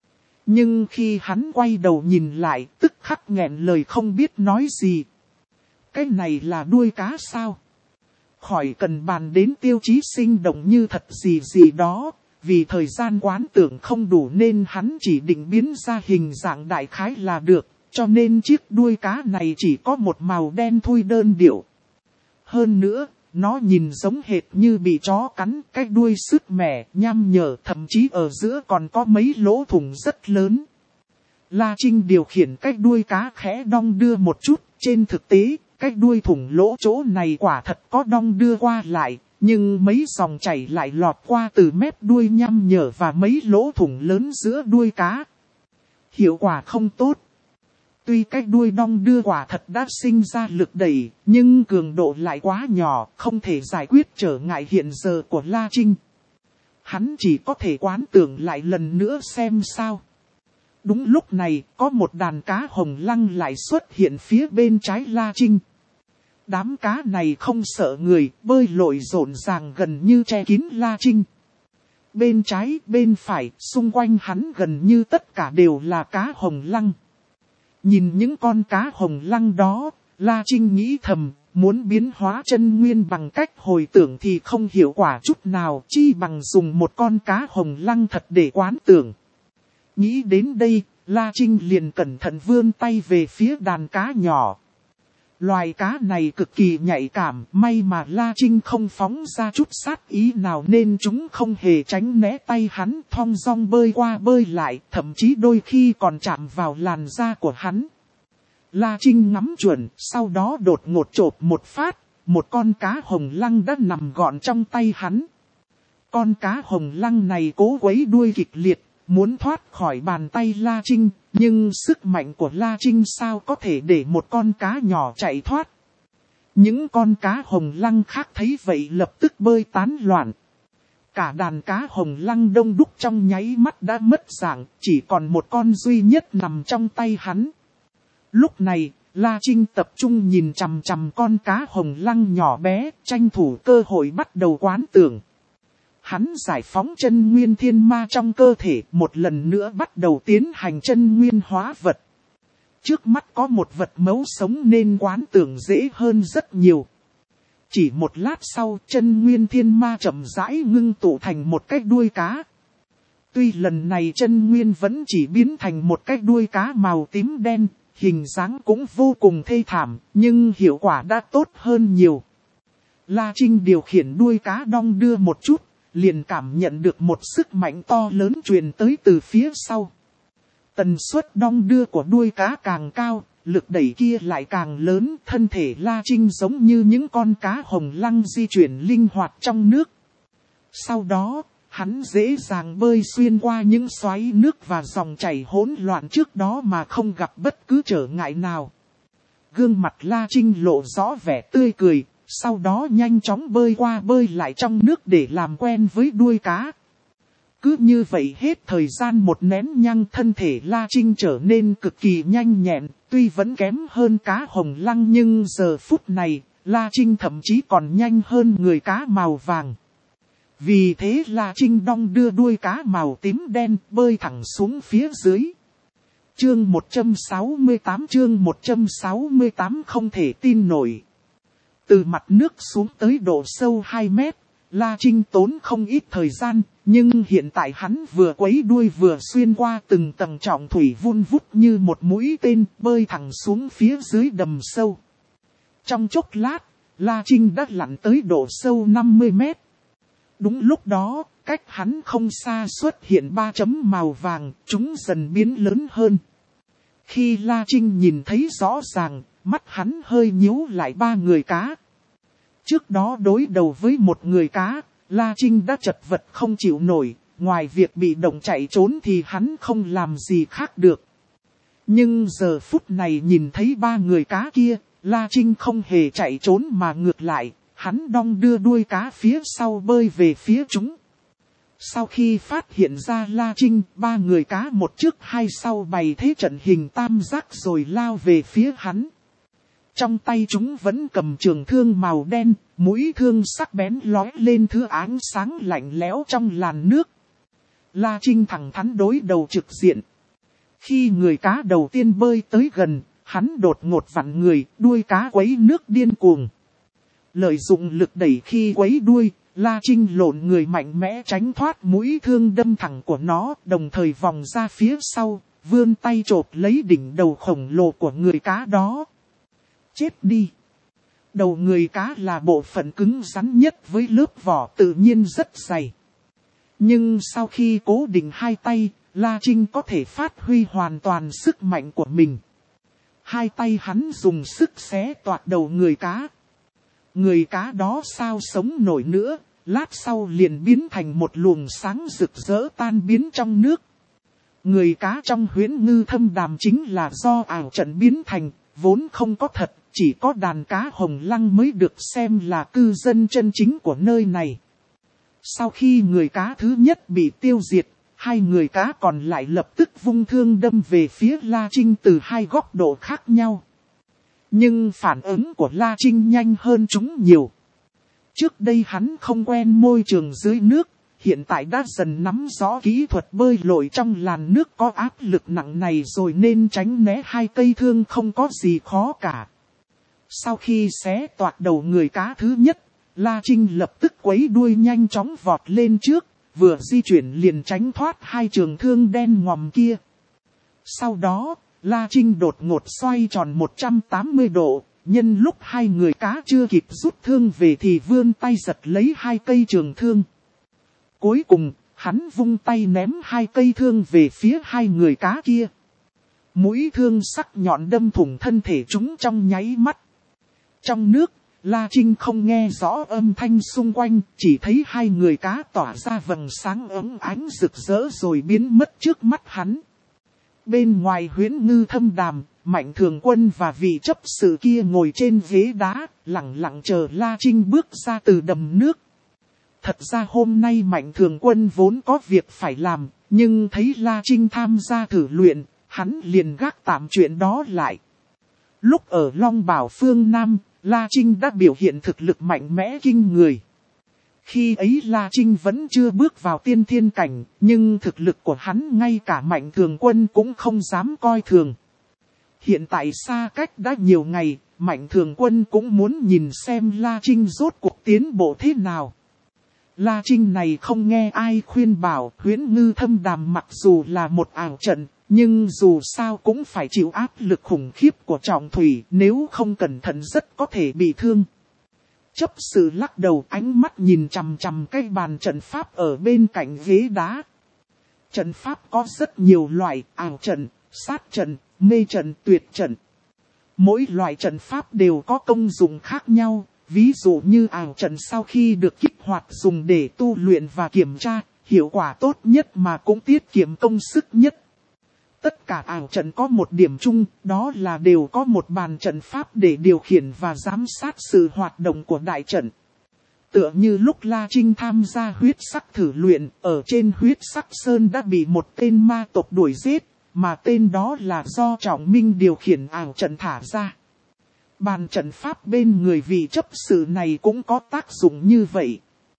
Nhưng khi hắn quay đầu nhìn lại, tức khắc nghẹn lời không biết nói gì. Cái này là đuôi cá sao? Khỏi cần bàn đến tiêu chí sinh động như thật gì gì đó, vì thời gian quán tưởng không đủ nên hắn chỉ định biến ra hình dạng đại khái là được, cho nên chiếc đuôi cá này chỉ có một màu đen thui đơn điệu. Hơn nữa, nó nhìn giống hệt như bị chó cắn, cái đuôi sứt mẻ, nham nhở, thậm chí ở giữa còn có mấy lỗ thủng rất lớn. La Trinh điều khiển cái đuôi cá khẽ đong đưa một chút, trên thực tế, cái đuôi thủng lỗ chỗ này quả thật có đong đưa qua lại, nhưng mấy dòng chảy lại lọt qua từ mép đuôi nham nhở và mấy lỗ thủng lớn giữa đuôi cá. Hiệu quả không tốt. Tuy cái đuôi đong đưa quả thật đã sinh ra lực đẩy, nhưng cường độ lại quá nhỏ, không thể giải quyết trở ngại hiện giờ của La Trinh. Hắn chỉ có thể quán tưởng lại lần nữa xem sao. Đúng lúc này, có một đàn cá hồng lăng lại xuất hiện phía bên trái La Trinh. Đám cá này không sợ người, bơi lội rộn ràng gần như che kín La Trinh. Bên trái, bên phải, xung quanh hắn gần như tất cả đều là cá hồng lăng. Nhìn những con cá hồng lăng đó, La Trinh nghĩ thầm, muốn biến hóa chân nguyên bằng cách hồi tưởng thì không hiệu quả chút nào, chi bằng dùng một con cá hồng lăng thật để quán tưởng. Nghĩ đến đây, La Trinh liền cẩn thận vươn tay về phía đàn cá nhỏ. Loài cá này cực kỳ nhạy cảm, may mà La Trinh không phóng ra chút sát ý nào nên chúng không hề tránh né tay hắn, thong dong bơi qua bơi lại, thậm chí đôi khi còn chạm vào làn da của hắn. La Trinh ngắm chuẩn, sau đó đột ngột chộp một phát, một con cá hồng lăng đã nằm gọn trong tay hắn. Con cá hồng lăng này cố quấy đuôi kịch liệt, muốn thoát khỏi bàn tay La Trinh, nhưng sức mạnh của La Trinh sao có thể để một con cá nhỏ chạy thoát. Những con cá hồng lăng khác thấy vậy lập tức bơi tán loạn. Cả đàn cá hồng lăng đông đúc trong nháy mắt đã mất dạng, chỉ còn một con duy nhất nằm trong tay hắn. Lúc này, La Trinh tập trung nhìn chằm chằm con cá hồng lăng nhỏ bé, tranh thủ cơ hội bắt đầu quán tưởng. hắn giải phóng chân nguyên thiên ma trong cơ thể, một lần nữa bắt đầu tiến hành chân nguyên hóa vật. Trước mắt có một vật mấu sống nên quán tưởng dễ hơn rất nhiều. Chỉ một lát sau, chân nguyên thiên ma chậm rãi ngưng tụ thành một cái đuôi cá. Tuy lần này chân nguyên vẫn chỉ biến thành một cái đuôi cá màu tím đen, hình dáng cũng vô cùng thê thảm, nhưng hiệu quả đã tốt hơn nhiều. La Trinh điều khiển đuôi cá đong đưa một chút, liền cảm nhận được một sức mạnh to lớn truyền tới từ phía sau. Tần suất đong đưa của đuôi cá càng cao, lực đẩy kia lại càng lớn, thân thể La Trinh giống như những con cá hồng lăng di chuyển linh hoạt trong nước. Sau đó, hắn dễ dàng bơi xuyên qua những xoáy nước và dòng chảy hỗn loạn trước đó mà không gặp bất cứ trở ngại nào. Gương mặt La Trinh lộ rõ vẻ tươi cười, sau đó nhanh chóng bơi qua bơi lại trong nước để làm quen với đuôi cá. Cứ như vậy hết thời gian một nén nhang, thân thể La Trinh trở nên cực kỳ nhanh nhẹn, tuy vẫn kém hơn cá hồng lăng nhưng giờ phút này, La Trinh thậm chí còn nhanh hơn người cá màu vàng. Vì thế La Trinh đong đưa đuôi cá màu tím đen bơi thẳng xuống phía dưới. Chương một trăm sáu mươi tám chương một trăm sáu mươi tám không thể tin nổi. Từ mặt nước xuống tới độ sâu hai mét, La Trinh tốn không ít thời gian, nhưng hiện tại hắn vừa quấy đuôi vừa xuyên qua từng tầng trọng thủy vun vút như một mũi tên bơi thẳng xuống phía dưới đầm sâu. Trong chốc lát, La Trinh đã lặn tới độ sâu năm mươi mét. Đúng lúc đó, cách hắn không xa xuất hiện ba chấm màu vàng, chúng dần biến lớn hơn. Khi La Trinh nhìn thấy rõ ràng, mắt hắn hơi nhíu lại ba người cá. Trước đó đối đầu với một người cá, La Trinh đã chật vật không chịu nổi, ngoài việc bị động chạy trốn thì hắn không làm gì khác được. Nhưng giờ phút này nhìn thấy ba người cá kia, La Trinh không hề chạy trốn mà ngược lại, hắn đong đưa đuôi cá phía sau bơi về phía chúng. Sau khi phát hiện ra La Trinh, ba người cá một trước hai sau bày thế trận hình tam giác rồi lao về phía hắn. Trong tay chúng vẫn cầm trường thương màu đen, mũi thương sắc bén lóe lên thứ ánh sáng lạnh lẽo trong làn nước. La Trinh thẳng thắn đối đầu trực diện. Khi người cá đầu tiên bơi tới gần, hắn đột ngột vặn người, đuôi cá quấy nước điên cuồng. Lợi dụng lực đẩy khi quấy đuôi, La Trinh lộn người mạnh mẽ tránh thoát mũi thương đâm thẳng của nó, đồng thời vòng ra phía sau, vươn tay chộp lấy đỉnh đầu khổng lồ của người cá đó. Chết đi! Đầu người cá là bộ phận cứng rắn nhất với lớp vỏ tự nhiên rất dày. Nhưng sau khi cố định hai tay, La Trinh có thể phát huy hoàn toàn sức mạnh của mình. Hai tay hắn dùng sức xé toạc đầu người cá. Người cá đó sao sống nổi nữa, lát sau liền biến thành một luồng sáng rực rỡ tan biến trong nước. Người cá trong huyễn ngư thâm đàm chính là do ảo trận biến thành, vốn không có thật, chỉ có đàn cá hồng lăng mới được xem là cư dân chân chính của nơi này. Sau khi người cá thứ nhất bị tiêu diệt, hai người cá còn lại lập tức vung thương đâm về phía La Trinh từ hai góc độ khác nhau. Nhưng phản ứng của La Trinh nhanh hơn chúng nhiều. Trước đây hắn không quen môi trường dưới nước, hiện tại đã dần nắm rõ kỹ thuật bơi lội trong làn nước có áp lực nặng này rồi nên tránh né hai cây thương không có gì khó cả. Sau khi xé toạc đầu người cá thứ nhất, La Trinh lập tức quấy đuôi nhanh chóng vọt lên trước, vừa di chuyển liền tránh thoát hai trường thương đen ngòm kia. Sau đó, La Trinh đột ngột xoay tròn một trăm tám mươi độ, nhân lúc hai người cá chưa kịp rút thương về thì vươn tay giật lấy hai cây trường thương. Cuối cùng, hắn vung tay ném hai cây thương về phía hai người cá kia. Mũi thương sắc nhọn đâm thủng thân thể chúng trong nháy mắt. Trong nước, La Trinh không nghe rõ âm thanh xung quanh, chỉ thấy hai người cá tỏa ra vầng sáng ấm ánh rực rỡ rồi biến mất trước mắt hắn. Bên ngoài huyễn ngư thâm đàm, Mạnh Thường Quân và vị chấp sự kia ngồi trên ghế đá, lặng lặng chờ La Trinh bước ra từ đầm nước. Thật ra hôm nay Mạnh Thường Quân vốn có việc phải làm, nhưng thấy La Trinh tham gia thử luyện, hắn liền gác tạm chuyện đó lại. Lúc ở Long Bảo phương Nam, La Trinh đã biểu hiện thực lực mạnh mẽ kinh người. Khi ấy La Trinh vẫn chưa bước vào tiên thiên cảnh, nhưng thực lực của hắn ngay cả Mạnh Thường Quân cũng không dám coi thường. Hiện tại xa cách đã nhiều ngày, Mạnh Thường Quân cũng muốn nhìn xem La Trinh rốt cuộc tiến bộ thế nào. La Trinh này không nghe ai khuyên bảo, Huyễn Ngư Thâm Đàm mặc dù là một ảo trận, nhưng dù sao cũng phải chịu áp lực khủng khiếp của trọng thủy, nếu không cẩn thận rất có thể bị thương. Chấp sự lắc đầu, ánh mắt nhìn chằm chằm cái bàn trận pháp ở bên cạnh ghế đá. Trận pháp có rất nhiều loại, ảo trận, sát trận, mê trận, tuyệt trận. Mỗi loại trận pháp đều có công dụng khác nhau, ví dụ như ảo trận sau khi được kích hoạt dùng để tu luyện và kiểm tra, hiệu quả tốt nhất mà cũng tiết kiệm công sức nhất. Tất cả ảo trận có một điểm chung, đó là đều có một bàn trận pháp để điều khiển và giám sát sự hoạt động của đại trận. Tựa như lúc La Trinh tham gia huyết sắc thử luyện, ở trên huyết sắc sơn đã bị một tên ma tộc đuổi giết, mà tên đó là do Trọng Minh điều khiển ảo trận thả ra. Bàn trận pháp bên người vị chấp sự này cũng có tác dụng như vậy.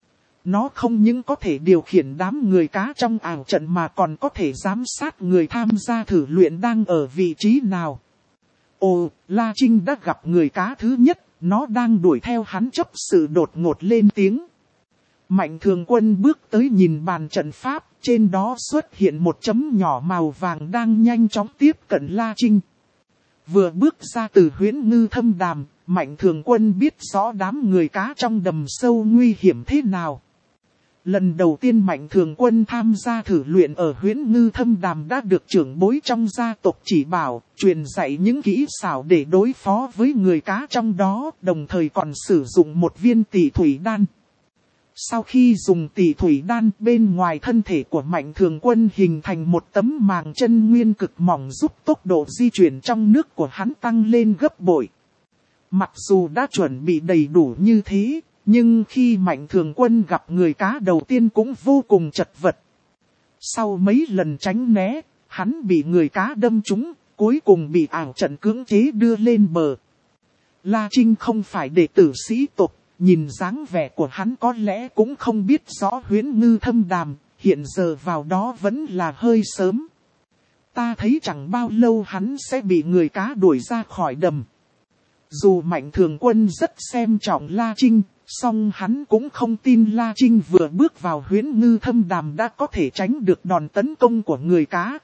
Nó không những có thể điều khiển đám người cá trong ảo trận mà còn có thể giám sát người tham gia thử luyện đang ở vị trí nào. Ồ, La Trinh đã gặp người cá thứ nhất, nó đang đuổi theo hắn. Chấp sự đột ngột lên tiếng. Mạnh Thường Quân bước tới nhìn bàn trận pháp, trên đó xuất hiện một chấm nhỏ màu vàng đang nhanh chóng tiếp cận La Trinh. Vừa bước ra từ Huyễn Ngư Thâm Đàm, Mạnh Thường Quân biết rõ đám người cá trong đầm sâu nguy hiểm thế nào. Lần đầu tiên Mạnh Thường Quân tham gia thử luyện ở Huyễn Ngư Thâm Đàm đã được trưởng bối trong gia tộc chỉ bảo, truyền dạy những kỹ xảo để đối phó với người cá trong đó, đồng thời còn sử dụng một viên tỷ thủy đan. Sau khi dùng tỷ thủy đan, bên ngoài thân thể của Mạnh Thường Quân hình thành một tấm màng chân nguyên cực mỏng giúp tốc độ di chuyển trong nước của hắn tăng lên gấp bội. Mặc dù đã chuẩn bị đầy đủ như thế, nhưng khi Mạnh Thường Quân gặp người cá đầu tiên cũng vô cùng chật vật. Sau mấy lần tránh né, hắn bị người cá đâm trúng, cuối cùng bị ảo trận cưỡng chế đưa lên bờ. La Trinh không phải đệ tử sĩ tộc, nhìn dáng vẻ của hắn có lẽ cũng không biết rõ Huyễn Ngư Thâm Đàm, hiện giờ vào đó vẫn là hơi sớm. Ta thấy chẳng bao lâu hắn sẽ bị người cá đuổi ra khỏi đầm. Dù Mạnh Thường Quân rất xem trọng La Trinh, song hắn cũng không tin La Trinh vừa bước vào Huyễn Ngư Thâm Đàm đã có thể tránh được đòn tấn công của người cá.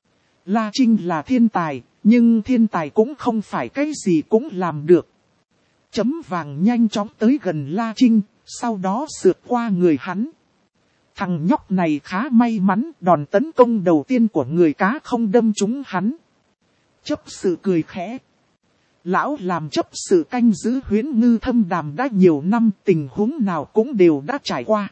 La Trinh là thiên tài, nhưng thiên tài cũng không phải cái gì cũng làm được. Chấm vàng nhanh chóng tới gần La Trinh, sau đó sượt qua người hắn. Thằng nhóc này khá may mắn, đòn tấn công đầu tiên của người cá không đâm trúng hắn. Chấp sự cười khẽ. Lão làm chấp sự canh giữ Huyễn Ngư Thâm Đàm đã nhiều năm, tình huống nào cũng đều đã trải qua.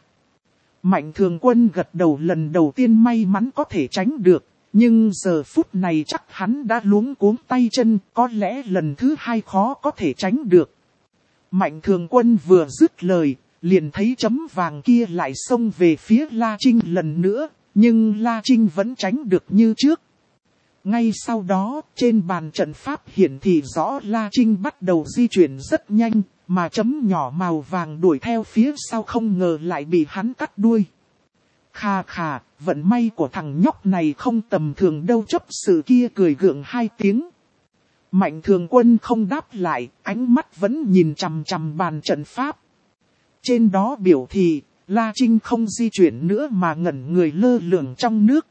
Mạnh Thường Quân gật đầu, lần đầu tiên may mắn có thể tránh được, nhưng giờ phút này chắc hắn đã luống cuống tay chân, có lẽ lần thứ hai khó có thể tránh được. Mạnh Thường Quân vừa dứt lời, liền thấy chấm vàng kia lại xông về phía La Trinh lần nữa, nhưng La Trinh vẫn tránh được như trước. Ngay sau đó, trên bàn trận pháp hiển thị rõ La Trinh bắt đầu di chuyển rất nhanh, mà chấm nhỏ màu vàng đuổi theo phía sau không ngờ lại bị hắn cắt đuôi. Khà khà, vận may của thằng nhóc này không tầm thường đâu. Chấp sự kia cười gượng hai tiếng. Mạnh Thường Quân không đáp lại, ánh mắt vẫn nhìn chằm chằm bàn trận pháp. Trên đó biểu thị, La Trinh không di chuyển nữa mà ngẩn người lơ lửng trong nước.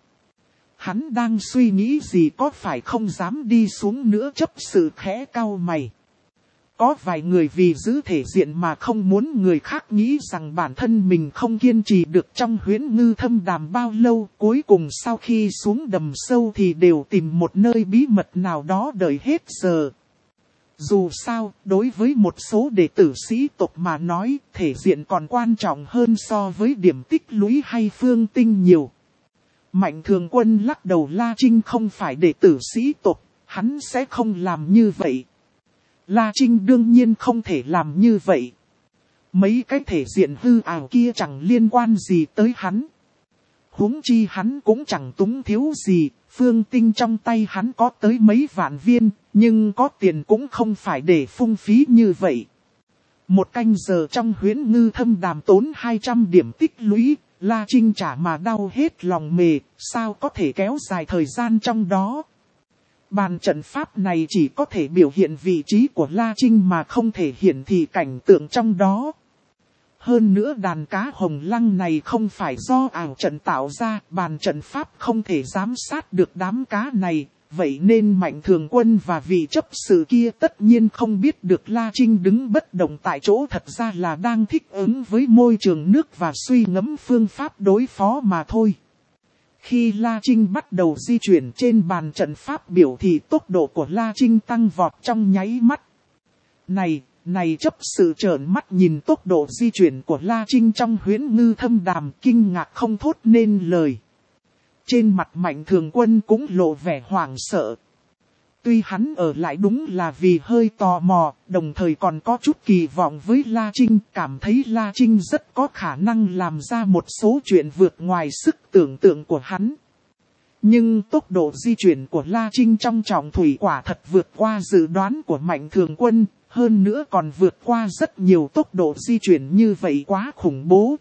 Hắn đang suy nghĩ gì, có phải không dám đi xuống nữa? Chấp sự khẽ cau mày. Có vài người vì giữ thể diện mà không muốn người khác nghĩ rằng bản thân mình không kiên trì được trong Huyễn Ngư Thâm Đàm bao lâu. Cuối cùng sau khi xuống đầm sâu thì đều tìm một nơi bí mật nào đó đợi hết giờ. Dù sao, đối với một số đệ tử sĩ tộc mà nói, thể diện còn quan trọng hơn so với điểm tích lũy hay phương tinh nhiều. Mạnh Thường Quân lắc đầu. La Trinh không phải đệ tử sĩ tộc, hắn sẽ không làm như vậy. La Trinh đương nhiên không thể làm như vậy. Mấy cái thể diện hư ảo kia chẳng liên quan gì tới hắn. Huống chi hắn cũng chẳng túng thiếu gì, phương tinh trong tay hắn có tới mấy vạn viên, nhưng có tiền cũng không phải để phung phí như vậy. Một canh giờ trong huyễn ngư thâm đàm tốn hai trăm điểm tích lũy, La Trinh chả mà đau hết lòng mề, sao có thể kéo dài thời gian trong đó. Bàn trận pháp này chỉ có thể biểu hiện vị trí của La Trinh mà không thể hiển thị cảnh tượng trong đó. Hơn nữa đàn cá hồng lăng này không phải do ảo trận tạo ra, bàn trận pháp không thể giám sát được đám cá này. Vậy nên Mạnh Thường Quân và vị chấp sự kia tất nhiên không biết được La Trinh đứng bất động tại chỗ thật ra là đang thích ứng với môi trường nước và suy ngẫm phương pháp đối phó mà thôi. Khi La Trinh bắt đầu di chuyển trên bàn trận pháp biểu thì tốc độ của La Trinh tăng vọt trong nháy mắt. Này, này chấp sự trợn mắt nhìn tốc độ di chuyển của La Trinh trong huyễn ngư thâm đàm kinh ngạc không thốt nên lời. Trên mặt Mạnh Thường Quân cũng lộ vẻ hoảng sợ. Tuy hắn ở lại đúng là vì hơi tò mò, đồng thời còn có chút kỳ vọng với La Trinh, cảm thấy La Trinh rất có khả năng làm ra một số chuyện vượt ngoài sức tưởng tượng của hắn. Nhưng tốc độ di chuyển của La Trinh trong trọng thủy quả thật vượt qua dự đoán của Mạnh Thường Quân, hơn nữa còn vượt qua rất nhiều tốc độ di chuyển như vậy quá khủng bố.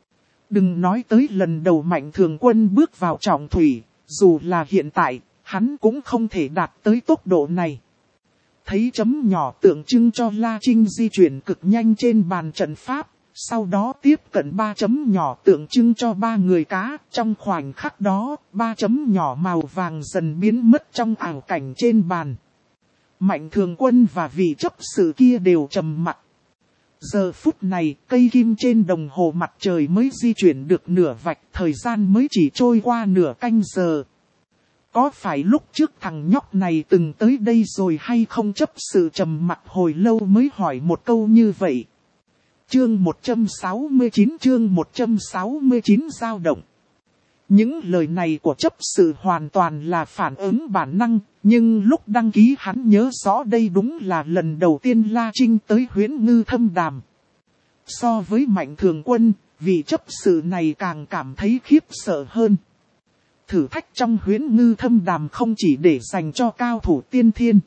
Đừng nói tới lần đầu Mạnh Thường Quân bước vào trọng thủy, dù là hiện tại, hắn cũng không thể đạt tới tốc độ này. Thấy chấm nhỏ tượng trưng cho La Trinh di chuyển cực nhanh trên bàn trận pháp, sau đó tiếp cận ba chấm nhỏ tượng trưng cho ba người cá. Trong khoảnh khắc đó, ba chấm nhỏ màu vàng dần biến mất trong ảo cảnh trên bàn. Mạnh Thường Quân và vị chấp sự kia đều trầm mặc. Giờ phút này, cây kim trên đồng hồ mặt trời mới di chuyển được nửa vạch, thời gian mới chỉ trôi qua nửa canh giờ. Có phải lúc trước thằng nhóc này từng tới đây rồi hay không? Chấp sự trầm mặc hồi lâu mới hỏi một câu như vậy. Chương một trăm sáu mươi chín chương một trăm sáu mươi chín dao động. Những lời này của chấp sự hoàn toàn là phản ứng bản năng, nhưng lúc đăng ký hắn nhớ rõ đây đúng là lần đầu tiên La Trinh tới huyễn ngư thâm đàm. So với Mạnh Thường Quân, vị chấp sự này càng cảm thấy khiếp sợ hơn. Thử thách trong huyễn ngư thâm đàm không chỉ để dành cho cao thủ tiên thiên.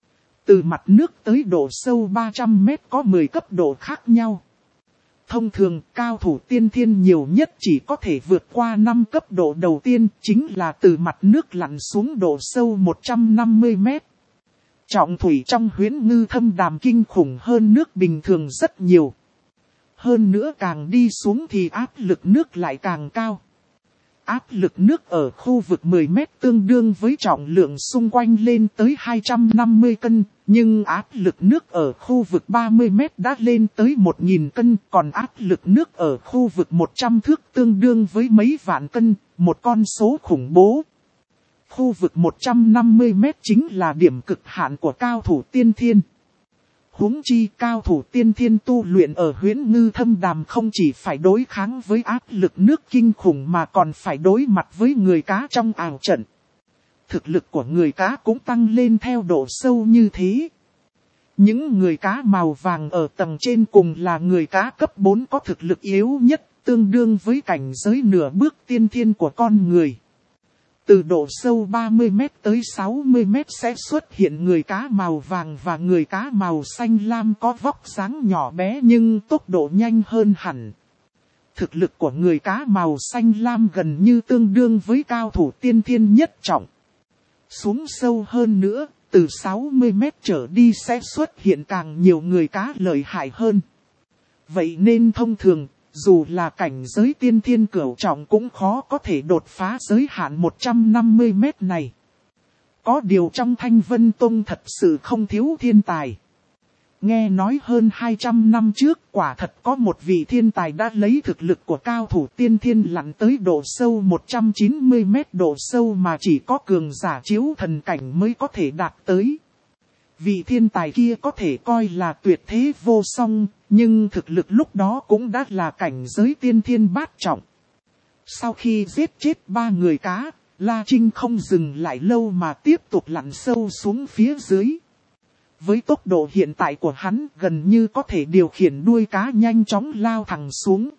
Từ mặt nước tới độ sâu ba trăm mét có mười cấp độ khác nhau. Thông thường, cao thủ tiên thiên nhiều nhất chỉ có thể vượt qua năm cấp độ đầu tiên, chính là từ mặt nước lặn xuống độ sâu một trăm năm mươi mét. Trọng thủy trong huyễn ngư thâm đàm kinh khủng hơn nước bình thường rất nhiều. Hơn nữa càng đi xuống thì áp lực nước lại càng cao. Áp lực nước ở khu vực mười mét tương đương với trọng lượng xung quanh lên tới hai trăm năm mươi cân, nhưng áp lực nước ở khu vực ba mươi mét đã lên tới một nghìn cân, còn áp lực nước ở khu vực một trăm thước tương đương với mấy vạn cân, một con số khủng bố. Khu vực một trăm năm mươi mét chính là điểm cực hạn của cao thủ tiên thiên. Huống chi cao thủ tiên thiên tu luyện ở huyễn ngư thâm đàm không chỉ phải đối kháng với áp lực nước kinh khủng mà còn phải đối mặt với người cá trong ảo trận. Thực lực của người cá cũng tăng lên theo độ sâu như thế. Những người cá màu vàng ở tầng trên cùng là người cá cấp bốn có thực lực yếu nhất, tương đương với cảnh giới nửa bước tiên thiên của con người. Từ độ sâu ba mươi mét tới sáu mươi mét sẽ xuất hiện người cá màu vàng và người cá màu xanh lam có vóc dáng nhỏ bé nhưng tốc độ nhanh hơn hẳn. Thực lực của người cá màu xanh lam gần như tương đương với cao thủ tiên thiên nhất trọng. Xuống sâu hơn nữa, từ sáu mươi mét trở đi sẽ xuất hiện càng nhiều người cá lợi hại hơn. Vậy nên thông thường, dù là cảnh giới tiên thiên cửu trọng cũng khó có thể đột phá giới hạn một trăm năm mươi mét này. Có điều trong Thanh Vân Tông thật sự không thiếu thiên tài. Nghe nói hơn hai trăm năm trước quả thật có một vị thiên tài đã lấy thực lực của cao thủ tiên thiên lặn tới độ sâu một trăm chín mươi mét, độ sâu mà chỉ có cường giả chiếu thần cảnh mới có thể đạt tới. Vị thiên tài kia có thể coi là tuyệt thế vô song, nhưng thực lực lúc đó cũng đã là cảnh giới tiên thiên bát trọng. Sau khi giết chết ba người cá, La Trinh không dừng lại lâu mà tiếp tục lặn sâu xuống phía dưới. Với tốc độ hiện tại của hắn gần như có thể điều khiển đuôi cá nhanh chóng lao thẳng xuống.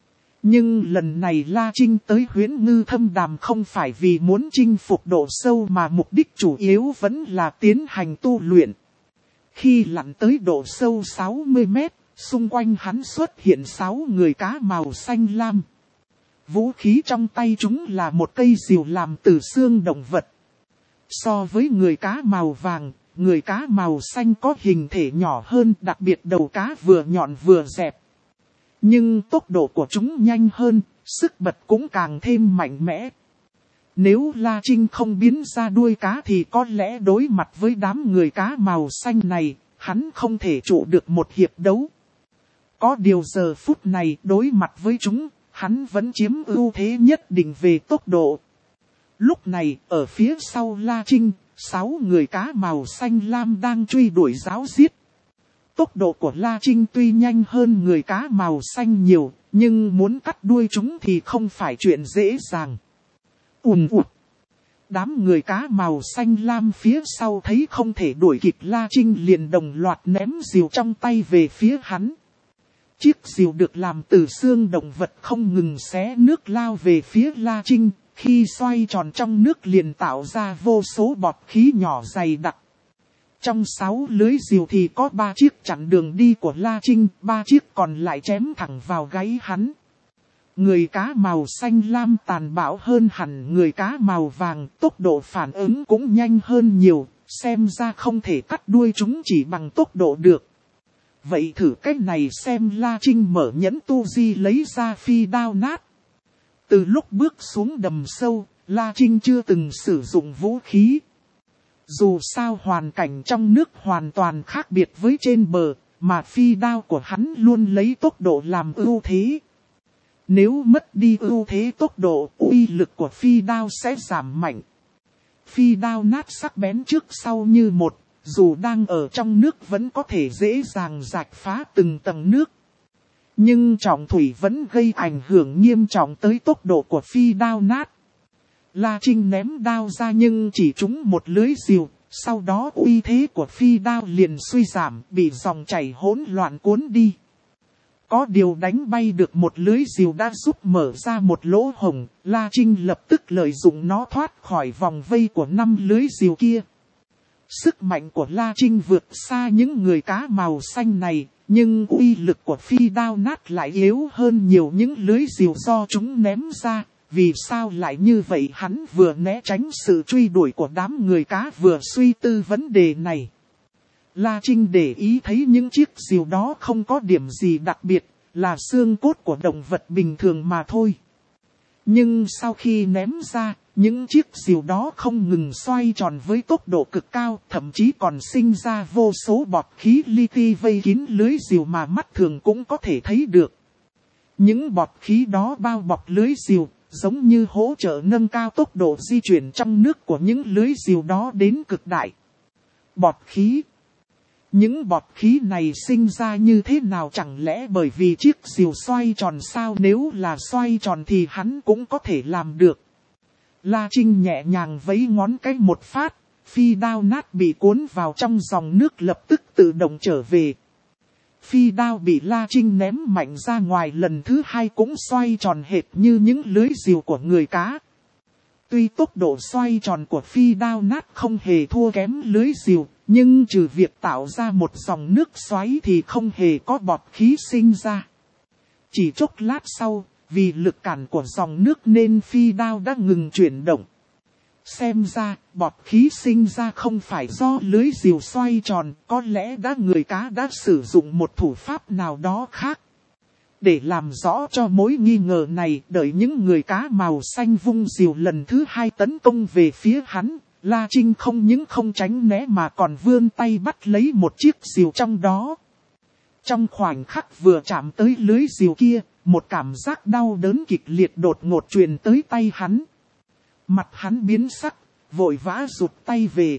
Nhưng lần này La Trinh tới huyễn ngư thâm đàm không phải vì muốn chinh phục độ sâu mà mục đích chủ yếu vẫn là tiến hành tu luyện. Khi lặn tới độ sâu sáu mươi mét, Xung quanh hắn xuất hiện sáu người cá màu xanh lam. Vũ khí trong tay chúng là một cây rìu làm từ xương động vật. So với người cá màu vàng, người cá màu xanh có hình thể nhỏ hơn, đặc biệt đầu cá vừa nhọn vừa dẹp. Nhưng tốc độ của chúng nhanh hơn, sức bật cũng càng thêm mạnh mẽ. Nếu La Trinh không biến ra đuôi cá thì có lẽ đối mặt với đám người cá màu xanh này, hắn không thể trụ được một hiệp đấu. Có điều giờ phút này đối mặt với chúng, hắn vẫn chiếm ưu thế nhất định về tốc độ. Lúc này, ở phía sau La Trinh, sáu người cá màu xanh lam đang truy đuổi ráo riết. Tốc độ của La Trinh tuy nhanh hơn người cá màu xanh nhiều, nhưng muốn cắt đuôi chúng thì không phải chuyện dễ dàng. Ùm ụt. Đám người cá màu xanh lam phía sau thấy không thể đuổi kịp La Trinh liền đồng loạt ném rìu trong tay về phía hắn. Chiếc rìu được làm từ xương động vật không ngừng xé nước lao về phía La Trinh, khi xoay tròn trong nước liền tạo ra vô số bọt khí nhỏ dày đặc. Trong sáu lưới rìu thì có ba chiếc chặn đường đi của La Trinh, ba chiếc còn lại chém thẳng vào gáy hắn. Người cá màu xanh lam tàn bạo hơn hẳn người cá màu vàng, tốc độ phản ứng cũng nhanh hơn nhiều, xem ra không thể cắt đuôi chúng chỉ bằng tốc độ được. Vậy thử cách này xem. La Trinh mở nhẫn tu di lấy ra phi đao nát. Từ lúc bước xuống đầm sâu, La Trinh chưa từng sử dụng vũ khí. Dù sao hoàn cảnh trong nước hoàn toàn khác biệt với trên bờ, mà phi đao của hắn luôn lấy tốc độ làm ưu thế. Nếu mất đi ưu thế tốc độ, uy lực của phi đao sẽ giảm mạnh. Phi đao nát sắc bén trước sau như một, dù đang ở trong nước vẫn có thể dễ dàng rạch phá từng tầng nước. Nhưng trọng thủy vẫn gây ảnh hưởng nghiêm trọng tới tốc độ của phi đao nát. La Trinh ném đao ra nhưng chỉ trúng một lưới rìu, sau đó uy thế của phi đao liền suy giảm, bị dòng chảy hỗn loạn cuốn đi. Có điều đánh bay được một lưới rìu đã giúp mở ra một lỗ hổng, La Trinh lập tức lợi dụng nó thoát khỏi vòng vây của năm lưới rìu kia. Sức mạnh của La Trinh vượt xa những người cá màu xanh này, nhưng uy lực của phi đao nát lại yếu hơn nhiều những lưới rìu do chúng ném ra. Vì sao lại như vậy? Hắn vừa né tránh sự truy đuổi của đám người cá vừa suy tư vấn đề này. La Trinh để ý thấy những chiếc rìu đó không có điểm gì đặc biệt, là xương cốt của động vật bình thường mà thôi. Nhưng sau khi ném ra, những chiếc rìu đó không ngừng xoay tròn với tốc độ cực cao, thậm chí còn sinh ra vô số bọt khí li ti vây kín lưới rìu mà mắt thường cũng có thể thấy được. Những bọt khí đó bao bọc lưới rìu, giống như hỗ trợ nâng cao tốc độ di chuyển trong nước của những lưới rìu đó đến cực đại. Bọt khí. Những bọt khí này sinh ra như thế nào, chẳng lẽ bởi vì chiếc rìu xoay tròn sao? Nếu là xoay tròn thì hắn cũng có thể làm được. La Trinh nhẹ nhàng vẫy ngón cái một phát, phi đao nát bị cuốn vào trong dòng nước lập tức tự động trở về. Phi đao bị La Trinh ném mạnh ra ngoài lần thứ hai cũng xoay tròn hệt như những lưới rìu của người cá. Tuy tốc độ xoay tròn của phi đao nát không hề thua kém lưới rìu, nhưng trừ việc tạo ra một dòng nước xoáy thì không hề có bọt khí sinh ra. Chỉ chốc lát sau, vì lực cản của dòng nước nên phi đao đã ngừng chuyển động. Xem ra, bọt khí sinh ra không phải do lưới rìu xoay tròn, có lẽ đã người cá đã sử dụng một thủ pháp nào đó khác. Để làm rõ cho mối nghi ngờ này, đợi những người cá màu xanh vung rìu lần thứ hai tấn công về phía hắn, La Trinh không những không tránh né mà còn vươn tay bắt lấy một chiếc rìu trong đó. Trong khoảnh khắc vừa chạm tới lưới rìu kia, một cảm giác đau đớn kịch liệt đột ngột truyền tới tay hắn. Mặt hắn biến sắc, vội vã rụt tay về.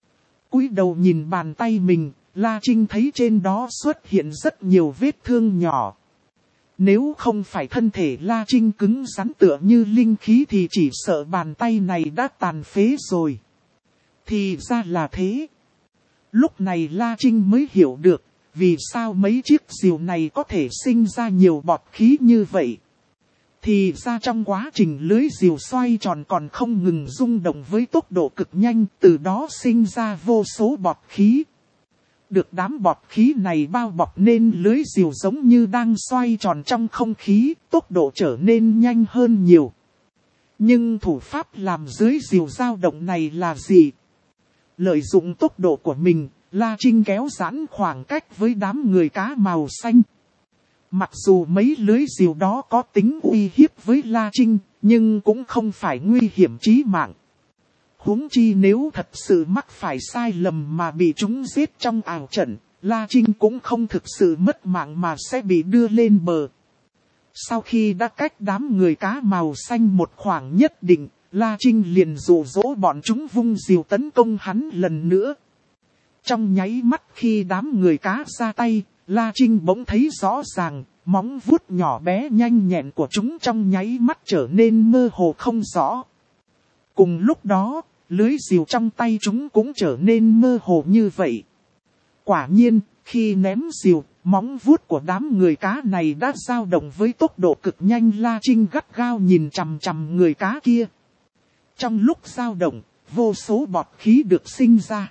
Cúi đầu nhìn bàn tay mình, La Trinh thấy trên đó xuất hiện rất nhiều vết thương nhỏ. Nếu không phải thân thể La Trinh cứng rắn tựa như linh khí thì chỉ sợ bàn tay này đã tàn phế rồi. Thì ra là thế. Lúc này La Trinh mới hiểu được, vì sao mấy chiếc rìu này có thể sinh ra nhiều bọt khí như vậy. Thì ra trong quá trình lưới rìu xoay tròn còn không ngừng rung động với tốc độ cực nhanh, từ đó sinh ra vô số bọt khí. Được đám bọt khí này bao bọc nên lưới rìu giống như đang xoay tròn trong không khí, tốc độ trở nên nhanh hơn nhiều. Nhưng thủ pháp làm dưới rìu dao động này là gì? Lợi dụng tốc độ của mình, La Trinh kéo giãn khoảng cách với đám người cá màu xanh. Mặc dù mấy lưới rìu đó có tính uy hiếp với La Trinh, nhưng cũng không phải nguy hiểm chí mạng. Huống chi nếu thật sự mắc phải sai lầm mà bị chúng giết trong ảo trận, La Trinh cũng không thực sự mất mạng mà sẽ bị đưa lên bờ. Sau khi đã cách đám người cá màu xanh một khoảng nhất định, La Trinh liền dụ dỗ bọn chúng vung rìu tấn công hắn lần nữa. Trong nháy mắt khi đám người cá ra tay, La Trinh bỗng thấy rõ ràng, móng vuốt nhỏ bé nhanh nhẹn của chúng trong nháy mắt trở nên mơ hồ không rõ. Cùng lúc đó, lưới rìu trong tay chúng cũng trở nên mơ hồ như vậy. Quả nhiên, khi ném rìu, móng vuốt của đám người cá này đã dao động với tốc độ cực nhanh. La Trinh gắt gao nhìn chằm chằm người cá kia. Trong lúc dao động, vô số bọt khí được sinh ra.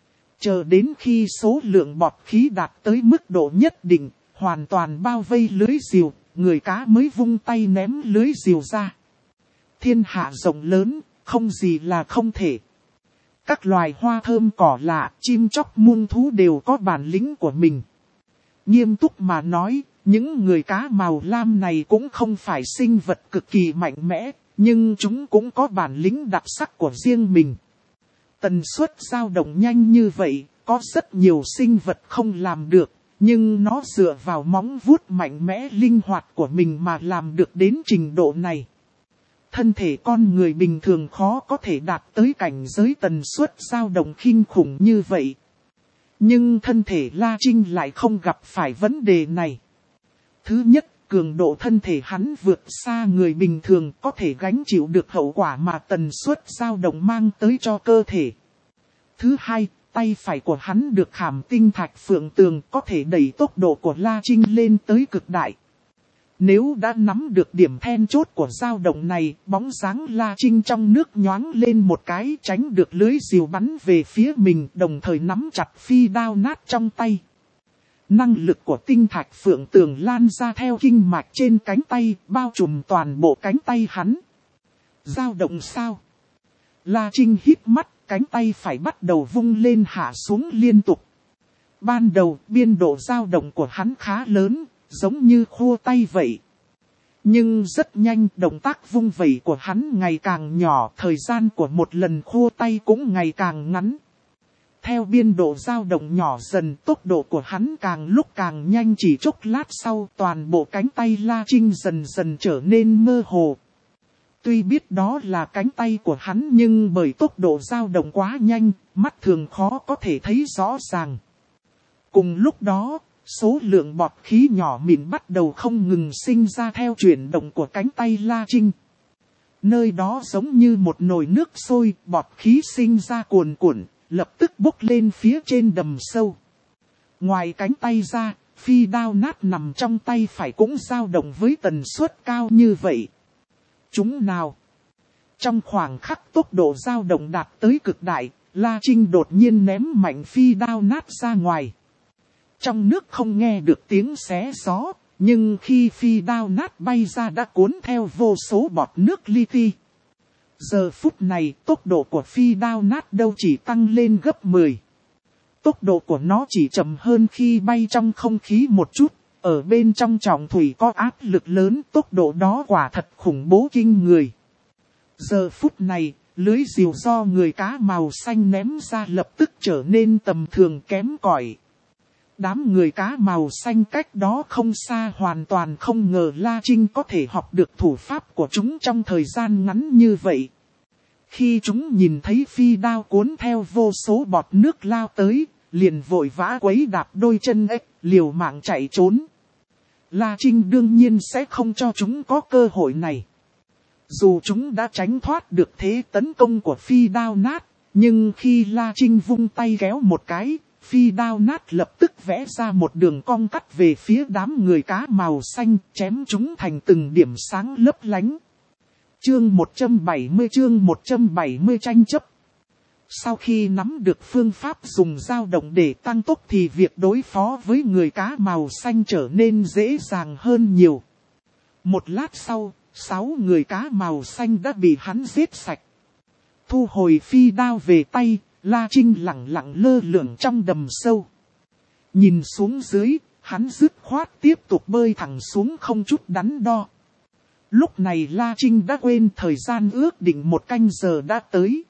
Chờ đến khi số lượng bọt khí đạt tới mức độ nhất định, hoàn toàn bao vây lưới rìu, người cá mới vung tay ném lưới rìu ra. Thiên hạ rộng lớn, không gì là không thể. Các loài hoa thơm cỏ lạ, chim chóc muôn thú đều có bản lĩnh của mình. Nghiêm túc mà nói, những người cá màu lam này cũng không phải sinh vật cực kỳ mạnh mẽ, nhưng chúng cũng có bản lĩnh đặc sắc của riêng mình. Tần suất dao động nhanh như vậy, có rất nhiều sinh vật không làm được, nhưng nó dựa vào móng vuốt mạnh mẽ linh hoạt của mình mà làm được đến trình độ này. Thân thể con người bình thường khó có thể đạt tới cảnh giới tần suất dao động kinh khủng như vậy. Nhưng thân thể La Trinh lại không gặp phải vấn đề này. Thứ nhất, cường độ thân thể hắn vượt xa người bình thường, có thể gánh chịu được hậu quả mà tần suất dao động mang tới cho cơ thể. Thứ hai, tay phải của hắn được khảm tinh thạch phượng tường, có thể đẩy tốc độ của La Trinh lên tới cực đại. Nếu đã nắm được điểm then chốt của dao động này, bóng dáng La Trinh trong nước nhoáng lên một cái, tránh được lưới rìu bắn về phía mình, đồng thời nắm chặt phi đao nát trong tay. Năng lực của tinh thạch phượng tường lan ra theo kinh mạch trên cánh tay, bao trùm toàn bộ cánh tay hắn. Dao động sao? La Trinh hít mắt, cánh tay phải bắt đầu vung lên hạ xuống liên tục. Ban đầu, biên độ dao động của hắn khá lớn, giống như khua tay vậy. Nhưng rất nhanh, động tác vung vẩy của hắn ngày càng nhỏ, thời gian của một lần khua tay cũng ngày càng ngắn. Theo biên độ dao động nhỏ dần, tốc độ của hắn càng lúc càng nhanh, chỉ chốc lát sau, toàn bộ cánh tay La Trinh dần dần trở nên mơ hồ. Tuy biết đó là cánh tay của hắn nhưng bởi tốc độ dao động quá nhanh, mắt thường khó có thể thấy rõ ràng. Cùng lúc đó, số lượng bọt khí nhỏ mịn bắt đầu không ngừng sinh ra theo chuyển động của cánh tay La Trinh. Nơi đó giống như một nồi nước sôi, bọt khí sinh ra cuồn cuộn, lập tức bốc lên phía trên đầm sâu. Ngoài cánh tay ra, phi đao nát nằm trong tay phải cũng dao động với tần suất cao như vậy. Chúng nào? Trong khoảng khắc tốc độ dao động đạt tới cực đại, La Trinh đột nhiên ném mạnh phi đao nát ra ngoài. Trong nước không nghe được tiếng xé gió, nhưng khi phi đao nát bay ra đã cuốn theo vô số bọt nước li ti. Giờ phút này tốc độ của phi đao nát đâu chỉ tăng lên gấp mười. Tốc độ của nó chỉ chậm hơn khi bay trong không khí một chút. Ở bên trong trọng thủy có áp lực lớn, tốc độ đó quả thật khủng bố kinh người. Giờ phút này, lưới rìu do người cá màu xanh ném ra lập tức trở nên tầm thường kém cỏi. Đám người cá màu xanh cách đó không xa hoàn toàn không ngờ La Trinh có thể học được thủ pháp của chúng trong thời gian ngắn như vậy. Khi chúng nhìn thấy phi đao cuốn theo vô số bọt nước lao tới, liền vội vã quấy đạp đôi chân ếch, liều mạng chạy trốn. La Trinh đương nhiên sẽ không cho chúng có cơ hội này. Dù chúng đã tránh thoát được thế tấn công của phi đao nát, nhưng khi La Trinh vung tay kéo một cái, phi đao nát lập tức vẽ ra một đường cong cắt về phía đám người cá màu xanh, chém chúng thành từng điểm sáng lấp lánh. Chương một trăm bảy mươi chương một trăm bảy mươi tranh chấp. Sau khi nắm được phương pháp dùng dao động để tăng tốc thì việc đối phó với người cá màu xanh trở nên dễ dàng hơn nhiều. Một lát sau, sáu người cá màu xanh đã bị hắn giết sạch. Thu hồi phi đao về tay, La Trinh lặng lặng lơ lửng trong đầm sâu. Nhìn xuống dưới, hắn dứt khoát tiếp tục bơi thẳng xuống không chút đắn đo. Lúc này La Trinh đã quên thời gian ước định một canh giờ đã tới.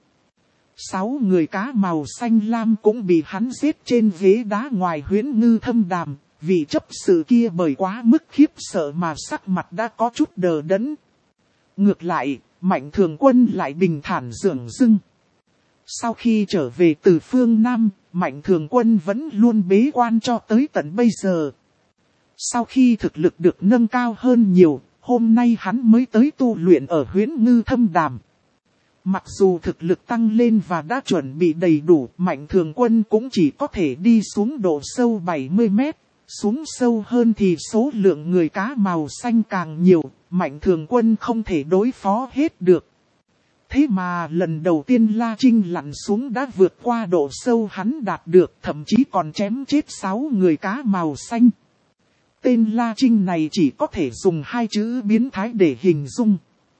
Sáu người cá màu xanh lam cũng bị hắn giết trên ghế đá ngoài Huyễn Ngư Thâm Đàm. Vị chấp sự kia bởi quá mức khiếp sợ mà sắc mặt đã có chút đờ đẫn. Ngược lại, Mạnh Thường Quân lại bình thản dửng dưng. Sau khi trở về từ phương Nam, Mạnh Thường Quân vẫn luôn bế quan cho tới tận bây giờ. Sau khi thực lực được nâng cao hơn nhiều, hôm nay hắn mới tới tu luyện ở Huyễn Ngư Thâm Đàm. Mặc dù thực lực tăng lên và đã chuẩn bị đầy đủ, Mạnh Thường Quân cũng chỉ có thể đi xuống độ sâu bảy mươi mét. Xuống sâu hơn thì số lượng người cá màu xanh càng nhiều, Mạnh Thường Quân không thể đối phó hết được. Thế mà lần đầu tiên La Trinh lặn xuống đã vượt qua độ sâu hắn đạt được, thậm chí còn chém chết sáu người cá màu xanh. Tên La Trinh này chỉ có thể dùng hai chữ biến thái để hình dung.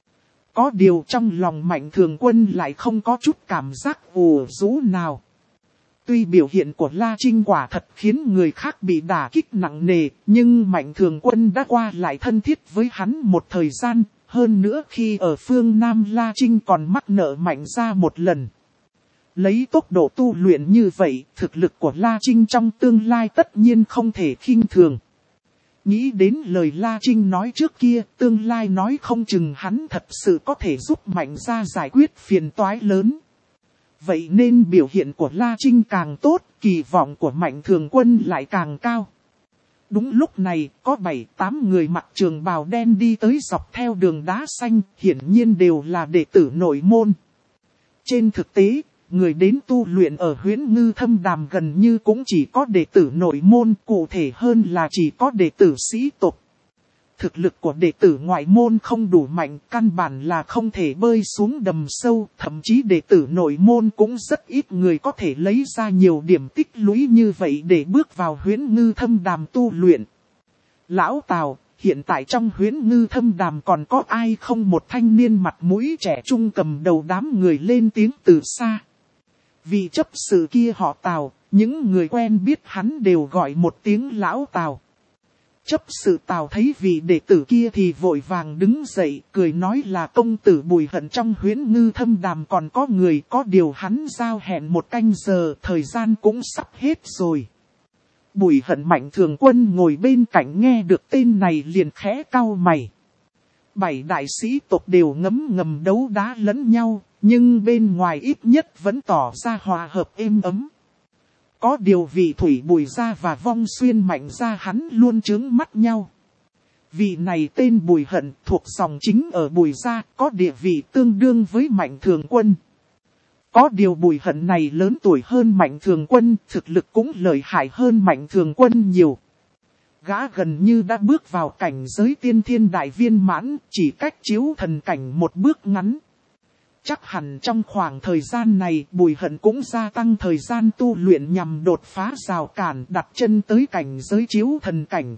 Có điều trong lòng Mạnh Thường Quân lại không có chút cảm giác ủ rũ nào. Tuy biểu hiện của La Trinh quả thật khiến người khác bị đả kích nặng nề, nhưng Mạnh Thường Quân đã qua lại thân thiết với hắn một thời gian. Hơn nữa khi ở phương Nam La Trinh còn mắc nợ Mạnh ra một lần. Lấy tốc độ tu luyện như vậy, thực lực của La Trinh trong tương lai tất nhiên không thể khinh thường. Nghĩ đến lời La Trinh nói trước kia, tương lai nói không chừng hắn thật sự có thể giúp Mạnh ra giải quyết phiền toái lớn. Vậy nên biểu hiện của La Trinh càng tốt, kỳ vọng của Mạnh Thường Quân lại càng cao. Đúng lúc này, có bảy tám người mặc trường bào đen đi tới dọc theo đường đá xanh, hiển nhiên đều là đệ tử nội môn. Trên thực tế, người đến tu luyện ở Huyễn Ngư Thâm Đàm gần như cũng chỉ có đệ tử nội môn, cụ thể hơn là chỉ có đệ tử sĩ tộc. Thực lực của đệ tử ngoại môn không đủ mạnh, căn bản là không thể bơi xuống đầm sâu, thậm chí đệ tử nội môn cũng rất ít người có thể lấy ra nhiều điểm tích lũy như vậy để bước vào Huyễn Ngư Thâm Đàm tu luyện. Lão Tào, hiện tại trong Huyễn Ngư Thâm Đàm còn có ai không? Một thanh niên mặt mũi trẻ trung cầm đầu đám người lên tiếng từ xa. Vì chấp sự kia họ Tào, những người quen biết hắn đều gọi một tiếng Lão Tào. Chấp sự Tào thấy vị đệ tử kia thì vội vàng đứng dậy, cười nói là công tử Bùi Hận trong Huyễn Ngư Thâm Đàm còn có người, có điều hắn giao hẹn một canh giờ, thời gian cũng sắp hết rồi. Bùi Hận Mạnh Thường Quân ngồi bên cạnh nghe được tên này liền khẽ cau mày. Bảy đại sĩ tộc đều ngấm ngầm đấu đá lẫn nhau, nhưng bên ngoài ít nhất vẫn tỏ ra hòa hợp êm ấm. Có điều vị Thủy Bùi gia và Vong Xuyên Mạnh gia hắn luôn chướng mắt nhau. Vị này tên Bùi Hận thuộc dòng chính ở Bùi gia, có địa vị tương đương với Mạnh Thường Quân. Có điều Bùi Hận này lớn tuổi hơn Mạnh Thường Quân, thực lực cũng lợi hại hơn Mạnh Thường Quân nhiều. Gã gần như đã bước vào cảnh giới tiên thiên đại viên mãn, chỉ cách chiếu thần cảnh một bước ngắn. Chắc hẳn trong khoảng thời gian này Bùi Hận cũng gia tăng thời gian tu luyện nhằm đột phá rào cản, đặt chân tới cảnh giới chiếu thần cảnh.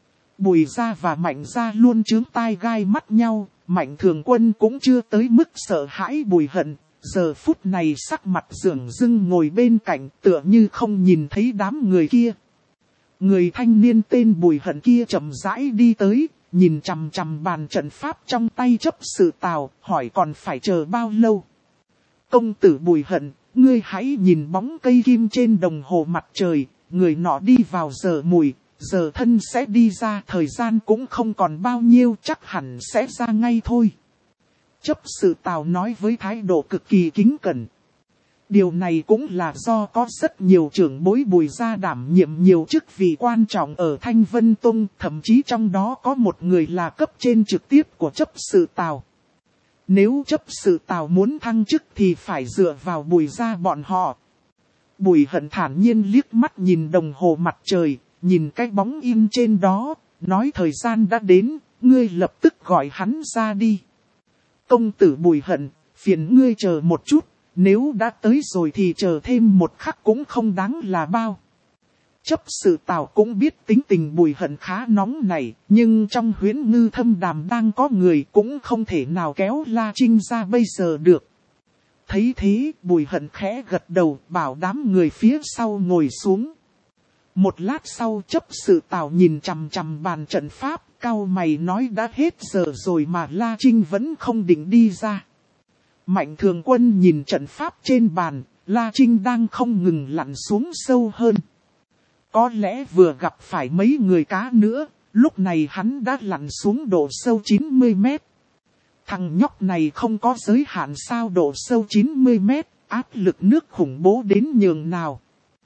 Bùi gia và Mạnh gia luôn chướng tai gai mắt nhau, Mạnh Thường Quân cũng chưa tới mức sợ hãi Bùi Hận. Giờ phút này sắc mặt dửng dưng ngồi bên cạnh tựa như không nhìn thấy đám người kia. Người thanh niên tên Bùi Hận kia chậm rãi đi tới, nhìn chằm chằm bàn trận pháp trong tay chấp sự Tào, hỏi còn phải chờ bao lâu. Công tử Bùi Hận, ngươi hãy nhìn bóng cây kim trên đồng hồ mặt trời, người nọ đi vào giờ mùi, giờ thân sẽ đi ra, thời gian cũng không còn bao nhiêu, chắc hẳn sẽ ra ngay thôi. Chấp sự Tào nói với thái độ cực kỳ kính cẩn. Điều này cũng là do có rất nhiều trưởng bối Bùi gia đảm nhiệm nhiều chức vị quan trọng ở Thanh Vân Tông, thậm chí trong đó có một người là cấp trên trực tiếp của chấp sự Tào. Nếu chấp sự Tào muốn thăng chức thì phải dựa vào Bùi gia bọn họ. Bùi Hận thản nhiên liếc mắt nhìn đồng hồ mặt trời, nhìn cái bóng in trên đó, nói thời gian đã đến, ngươi lập tức gọi hắn ra đi. Công tử Bùi Hận, phiền ngươi chờ một chút. Nếu đã tới rồi thì chờ thêm một khắc cũng không đáng là bao. Chấp sự Tào cũng biết tính tình Bùi Hận khá nóng này, nhưng trong Huyễn Ngư Thâm Đàm đang có người cũng không thể nào kéo La Trinh ra bây giờ được. Thấy thế, Bùi Hận khẽ gật đầu bảo đám người phía sau ngồi xuống. Một lát sau chấp sự Tào nhìn chằm chằm bàn trận pháp, cau mày nói đã hết giờ rồi mà La Trinh vẫn không định đi ra. Mạnh Thường Quân nhìn trận pháp trên bàn, La Trinh đang không ngừng lặn xuống sâu hơn. Có lẽ vừa gặp phải mấy người cá nữa, lúc này hắn đã lặn xuống độ sâu chín mươi mét. Thằng nhóc này không có giới hạn sao, độ sâu chín mươi mét, áp lực nước khủng bố đến nhường nào.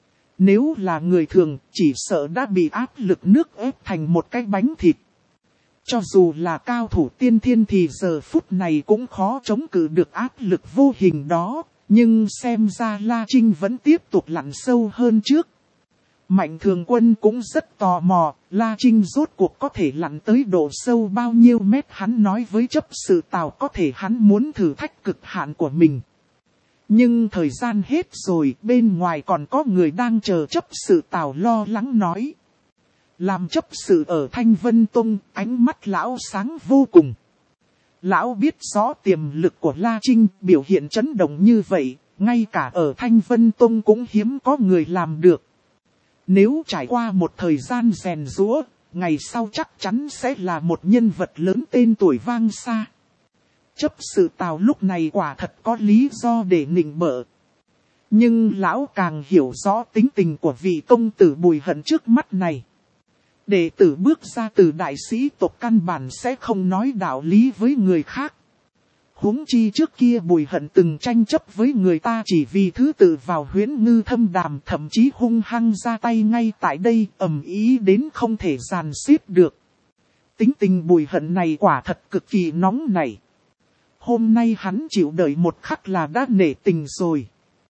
Nếu là người thường, chỉ sợ đã bị áp lực nước ép thành một cái bánh thịt. Cho dù là cao thủ tiên thiên thì giờ phút này cũng khó chống cự được áp lực vô hình đó, nhưng xem ra La Trinh vẫn tiếp tục lặn sâu hơn trước. Mạnh Thường Quân cũng rất tò mò, La Trinh rốt cuộc có thể lặn tới độ sâu bao nhiêu mét. Hắn nói với chấp sự Tào có thể hắn muốn thử thách cực hạn của mình. Nhưng thời gian hết rồi, bên ngoài còn có người đang chờ. Chấp sự Tào lo lắng nói. Làm chấp sự ở Thanh Vân Tông, ánh mắt lão sáng vô cùng. Lão biết rõ tiềm lực của La Trinh, biểu hiện chấn động như vậy, ngay cả ở Thanh Vân Tông cũng hiếm có người làm được. Nếu trải qua một thời gian rèn giũa, ngày sau chắc chắn sẽ là một nhân vật lớn tên tuổi vang xa. Chấp sự Tào lúc này quả thật có lý do để nịnh bợ. Nhưng lão càng hiểu rõ tính tình của vị công tử Bùi Hận trước mắt này. Đệ tử bước ra từ đại sĩ tộc căn bản sẽ không nói đạo lý với người khác. Huống chi trước kia Bùi Hận từng tranh chấp với người ta chỉ vì thứ tự vào Huyễn Ngư Thâm Đàm, thậm chí hung hăng ra tay ngay tại đây, ầm ĩ đến không thể dàn xếp được. Tính tình Bùi Hận này quả thật cực kỳ nóng nảy. Hôm nay hắn chịu đợi một khắc là đã nể tình rồi.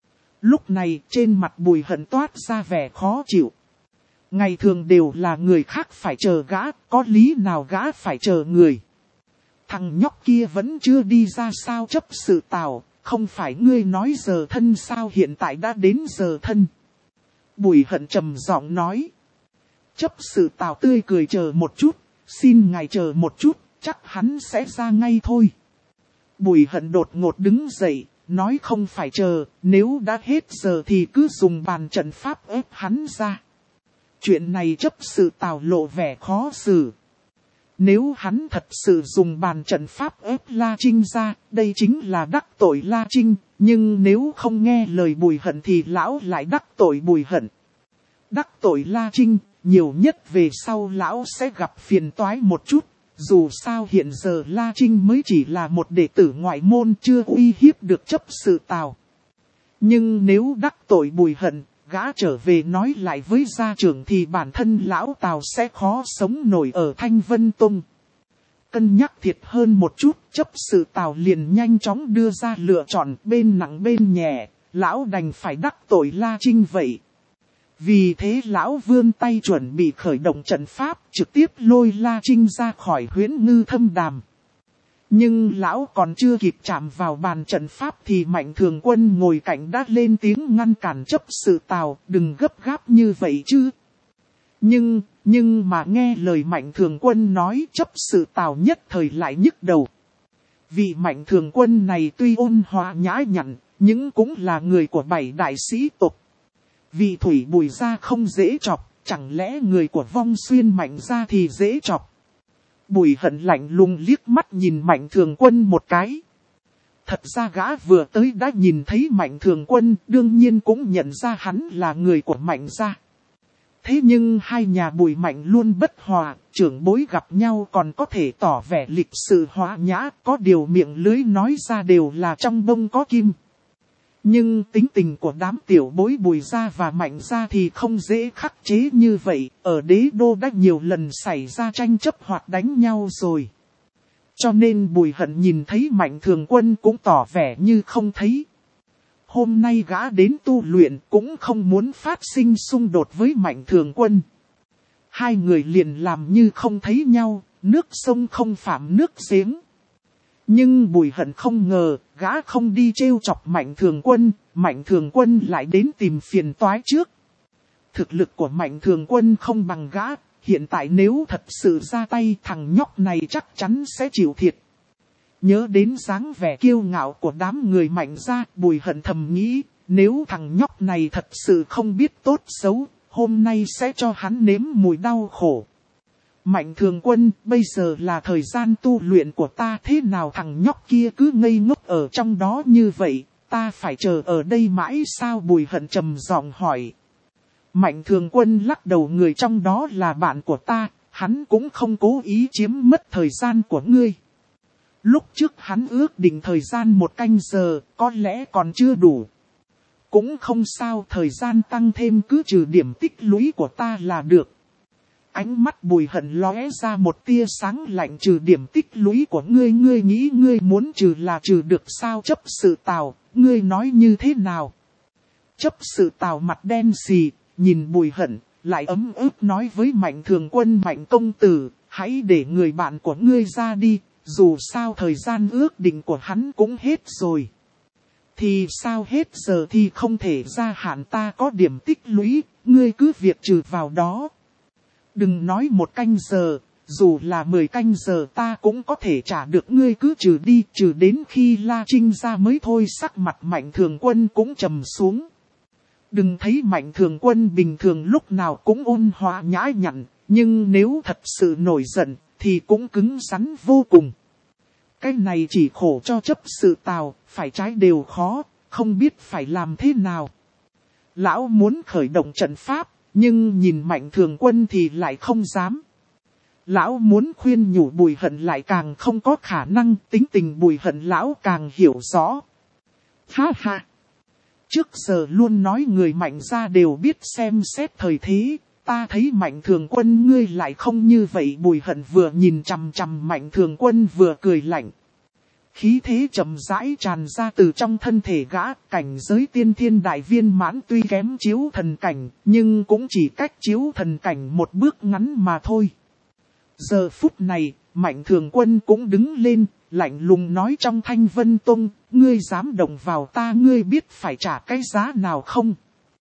Lúc này trên mặt Bùi Hận toát ra vẻ khó chịu. Ngày thường đều là người khác phải chờ gã, có lý nào gã phải chờ người. Thằng nhóc kia vẫn chưa đi ra sao? Chấp sự Tào, không phải ngươi nói giờ thân sao, hiện tại đã đến giờ thân. Bùi Hận trầm giọng nói. Chấp sự Tào tươi cười, chờ một chút, xin ngài chờ một chút, chắc hắn sẽ ra ngay thôi. Bùi Hận đột ngột đứng dậy, nói không phải chờ, nếu đã hết giờ thì cứ dùng bàn trận pháp ép hắn ra. Chuyện này chấp sự Tào lộ vẻ khó xử. Nếu hắn thật sự dùng bàn trận pháp ép La Trinh ra, đây chính là đắc tội La Trinh, nhưng nếu không nghe lời Bùi Hận thì lão lại đắc tội Bùi Hận. Đắc tội La Trinh, nhiều nhất về sau lão sẽ gặp phiền toái một chút, dù sao hiện giờ La Trinh mới chỉ là một đệ tử ngoại môn, chưa uy hiếp được chấp sự Tào. Nhưng nếu đắc tội Bùi Hận, gã trở về nói lại với gia trưởng thì bản thân lão Tào sẽ khó sống nổi ở Thanh Vân Tông. Cân nhắc thiệt hơn một chút, chấp sự Tào liền nhanh chóng đưa ra lựa chọn bên nặng bên nhẹ, lão đành phải đắc tội La Trinh vậy. Vì thế lão vươn tay chuẩn bị khởi động trận pháp, trực tiếp lôi La Trinh ra khỏi Huyễn Ngư Thâm Đàm. Nhưng lão còn chưa kịp chạm vào bàn trận pháp thì Mạnh Thường Quân ngồi cạnh đã lên tiếng ngăn cản chấp sự Tào, đừng gấp gáp như vậy chứ. Nhưng, nhưng mà nghe lời Mạnh Thường Quân nói, chấp sự Tào nhất thời lại nhức đầu. Vị Mạnh Thường Quân này tuy ôn hòa nhã nhặn, nhưng cũng là người của bảy đại sĩ tộc. Vị Thủy Bùi gia không dễ chọc, chẳng lẽ người của Vong Xuyên Mạnh gia thì dễ chọc. Bùi Hận lạnh lùng liếc mắt nhìn Mạnh Thường Quân một cái. Thật ra gã vừa tới đã nhìn thấy Mạnh Thường Quân, đương nhiên cũng nhận ra hắn là người của Mạnh gia. Thế nhưng hai nhà Bùi Mạnh luôn bất hòa, trưởng bối gặp nhau còn có thể tỏ vẻ lịch sự hòa nhã, có điều miệng lưới nói ra đều là trong bông có kim. Nhưng tính tình của đám tiểu bối Bùi gia và Mạnh gia thì không dễ khắc chế như vậy, ở đế đô đã nhiều lần xảy ra tranh chấp hoặc đánh nhau rồi. Cho nên Bùi Hận nhìn thấy Mạnh Thường Quân cũng tỏ vẻ như không thấy. Hôm nay gã đến tu luyện cũng không muốn phát sinh xung đột với Mạnh Thường Quân. Hai người liền làm như không thấy nhau, nước sông không phạm nước giếng. Nhưng Bùi Hận không ngờ, gã không đi trêu chọc Mạnh Thường Quân, Mạnh Thường Quân lại đến tìm phiền toái trước. Thực lực của Mạnh Thường Quân không bằng gã, hiện tại nếu thật sự ra tay thằng nhóc này chắc chắn sẽ chịu thiệt. Nhớ đến dáng vẻ kiêu ngạo của đám người Mạnh gia, Bùi Hận thầm nghĩ, nếu thằng nhóc này thật sự không biết tốt xấu, hôm nay sẽ cho hắn nếm mùi đau khổ. Mạnh Thường Quân, bây giờ là thời gian tu luyện của ta, thế nào thằng nhóc kia cứ ngây ngốc ở trong đó như vậy, ta phải chờ ở đây mãi sao? Bùi Hận trầm giọng hỏi. Mạnh Thường Quân lắc đầu, người trong đó là bạn của ta, hắn cũng không cố ý chiếm mất thời gian của ngươi. Lúc trước hắn ước định thời gian một canh giờ, có lẽ còn chưa đủ. Cũng không sao, thời gian tăng thêm cứ trừ điểm tích lũy của ta là được. Ánh mắt Bùi Hận lóe ra một tia sáng lạnh, trừ điểm tích lũy của ngươi, ngươi nghĩ ngươi muốn trừ là trừ được sao? Chấp Sự Tào, ngươi nói như thế nào? Chấp Sự Tào mặt đen xì, nhìn Bùi Hận, lại ấm ức nói với Mạnh Thường Quân, Mạnh công tử, hãy để người bạn của ngươi ra đi, dù sao thời gian ước định của hắn cũng hết rồi. Thì sao hết giờ thì không thể gia hạn, ta có điểm tích lũy, ngươi cứ việc trừ vào đó. Đừng nói một canh giờ, dù là mười canh giờ ta cũng có thể trả được, ngươi cứ trừ đi, trừ đến khi La Trinh ra mới thôi. Sắc mặt Mạnh Thường Quân cũng trầm xuống. Đừng thấy Mạnh Thường Quân bình thường lúc nào cũng ôn hòa nhã nhặn, nhưng nếu thật sự nổi giận thì cũng cứng rắn vô cùng. Cái này chỉ khổ cho Chấp Sự Tào, phải trái đều khó, không biết phải làm thế nào. Lão muốn khởi động trận pháp, nhưng nhìn Mạnh Thường Quân thì lại không dám. Lão muốn khuyên nhủ Bùi Hận lại càng không có khả năng, tính tình Bùi Hận lão càng hiểu rõ. Ha ha! Trước giờ luôn nói người Mạnh gia đều biết xem xét thời thế, ta thấy Mạnh Thường Quân ngươi lại không như vậy. Bùi Hận vừa nhìn chằm chằm Mạnh Thường Quân vừa cười lạnh. Khí thế chậm rãi tràn ra từ trong thân thể gã, cảnh giới tiên thiên đại viên mãn tuy kém chiếu thần cảnh, nhưng cũng chỉ cách chiếu thần cảnh một bước ngắn mà thôi. Giờ phút này, Mạnh Thường Quân cũng đứng lên, lạnh lùng nói trong Thanh Vân Tông, ngươi dám động vào ta, ngươi biết phải trả cái giá nào không?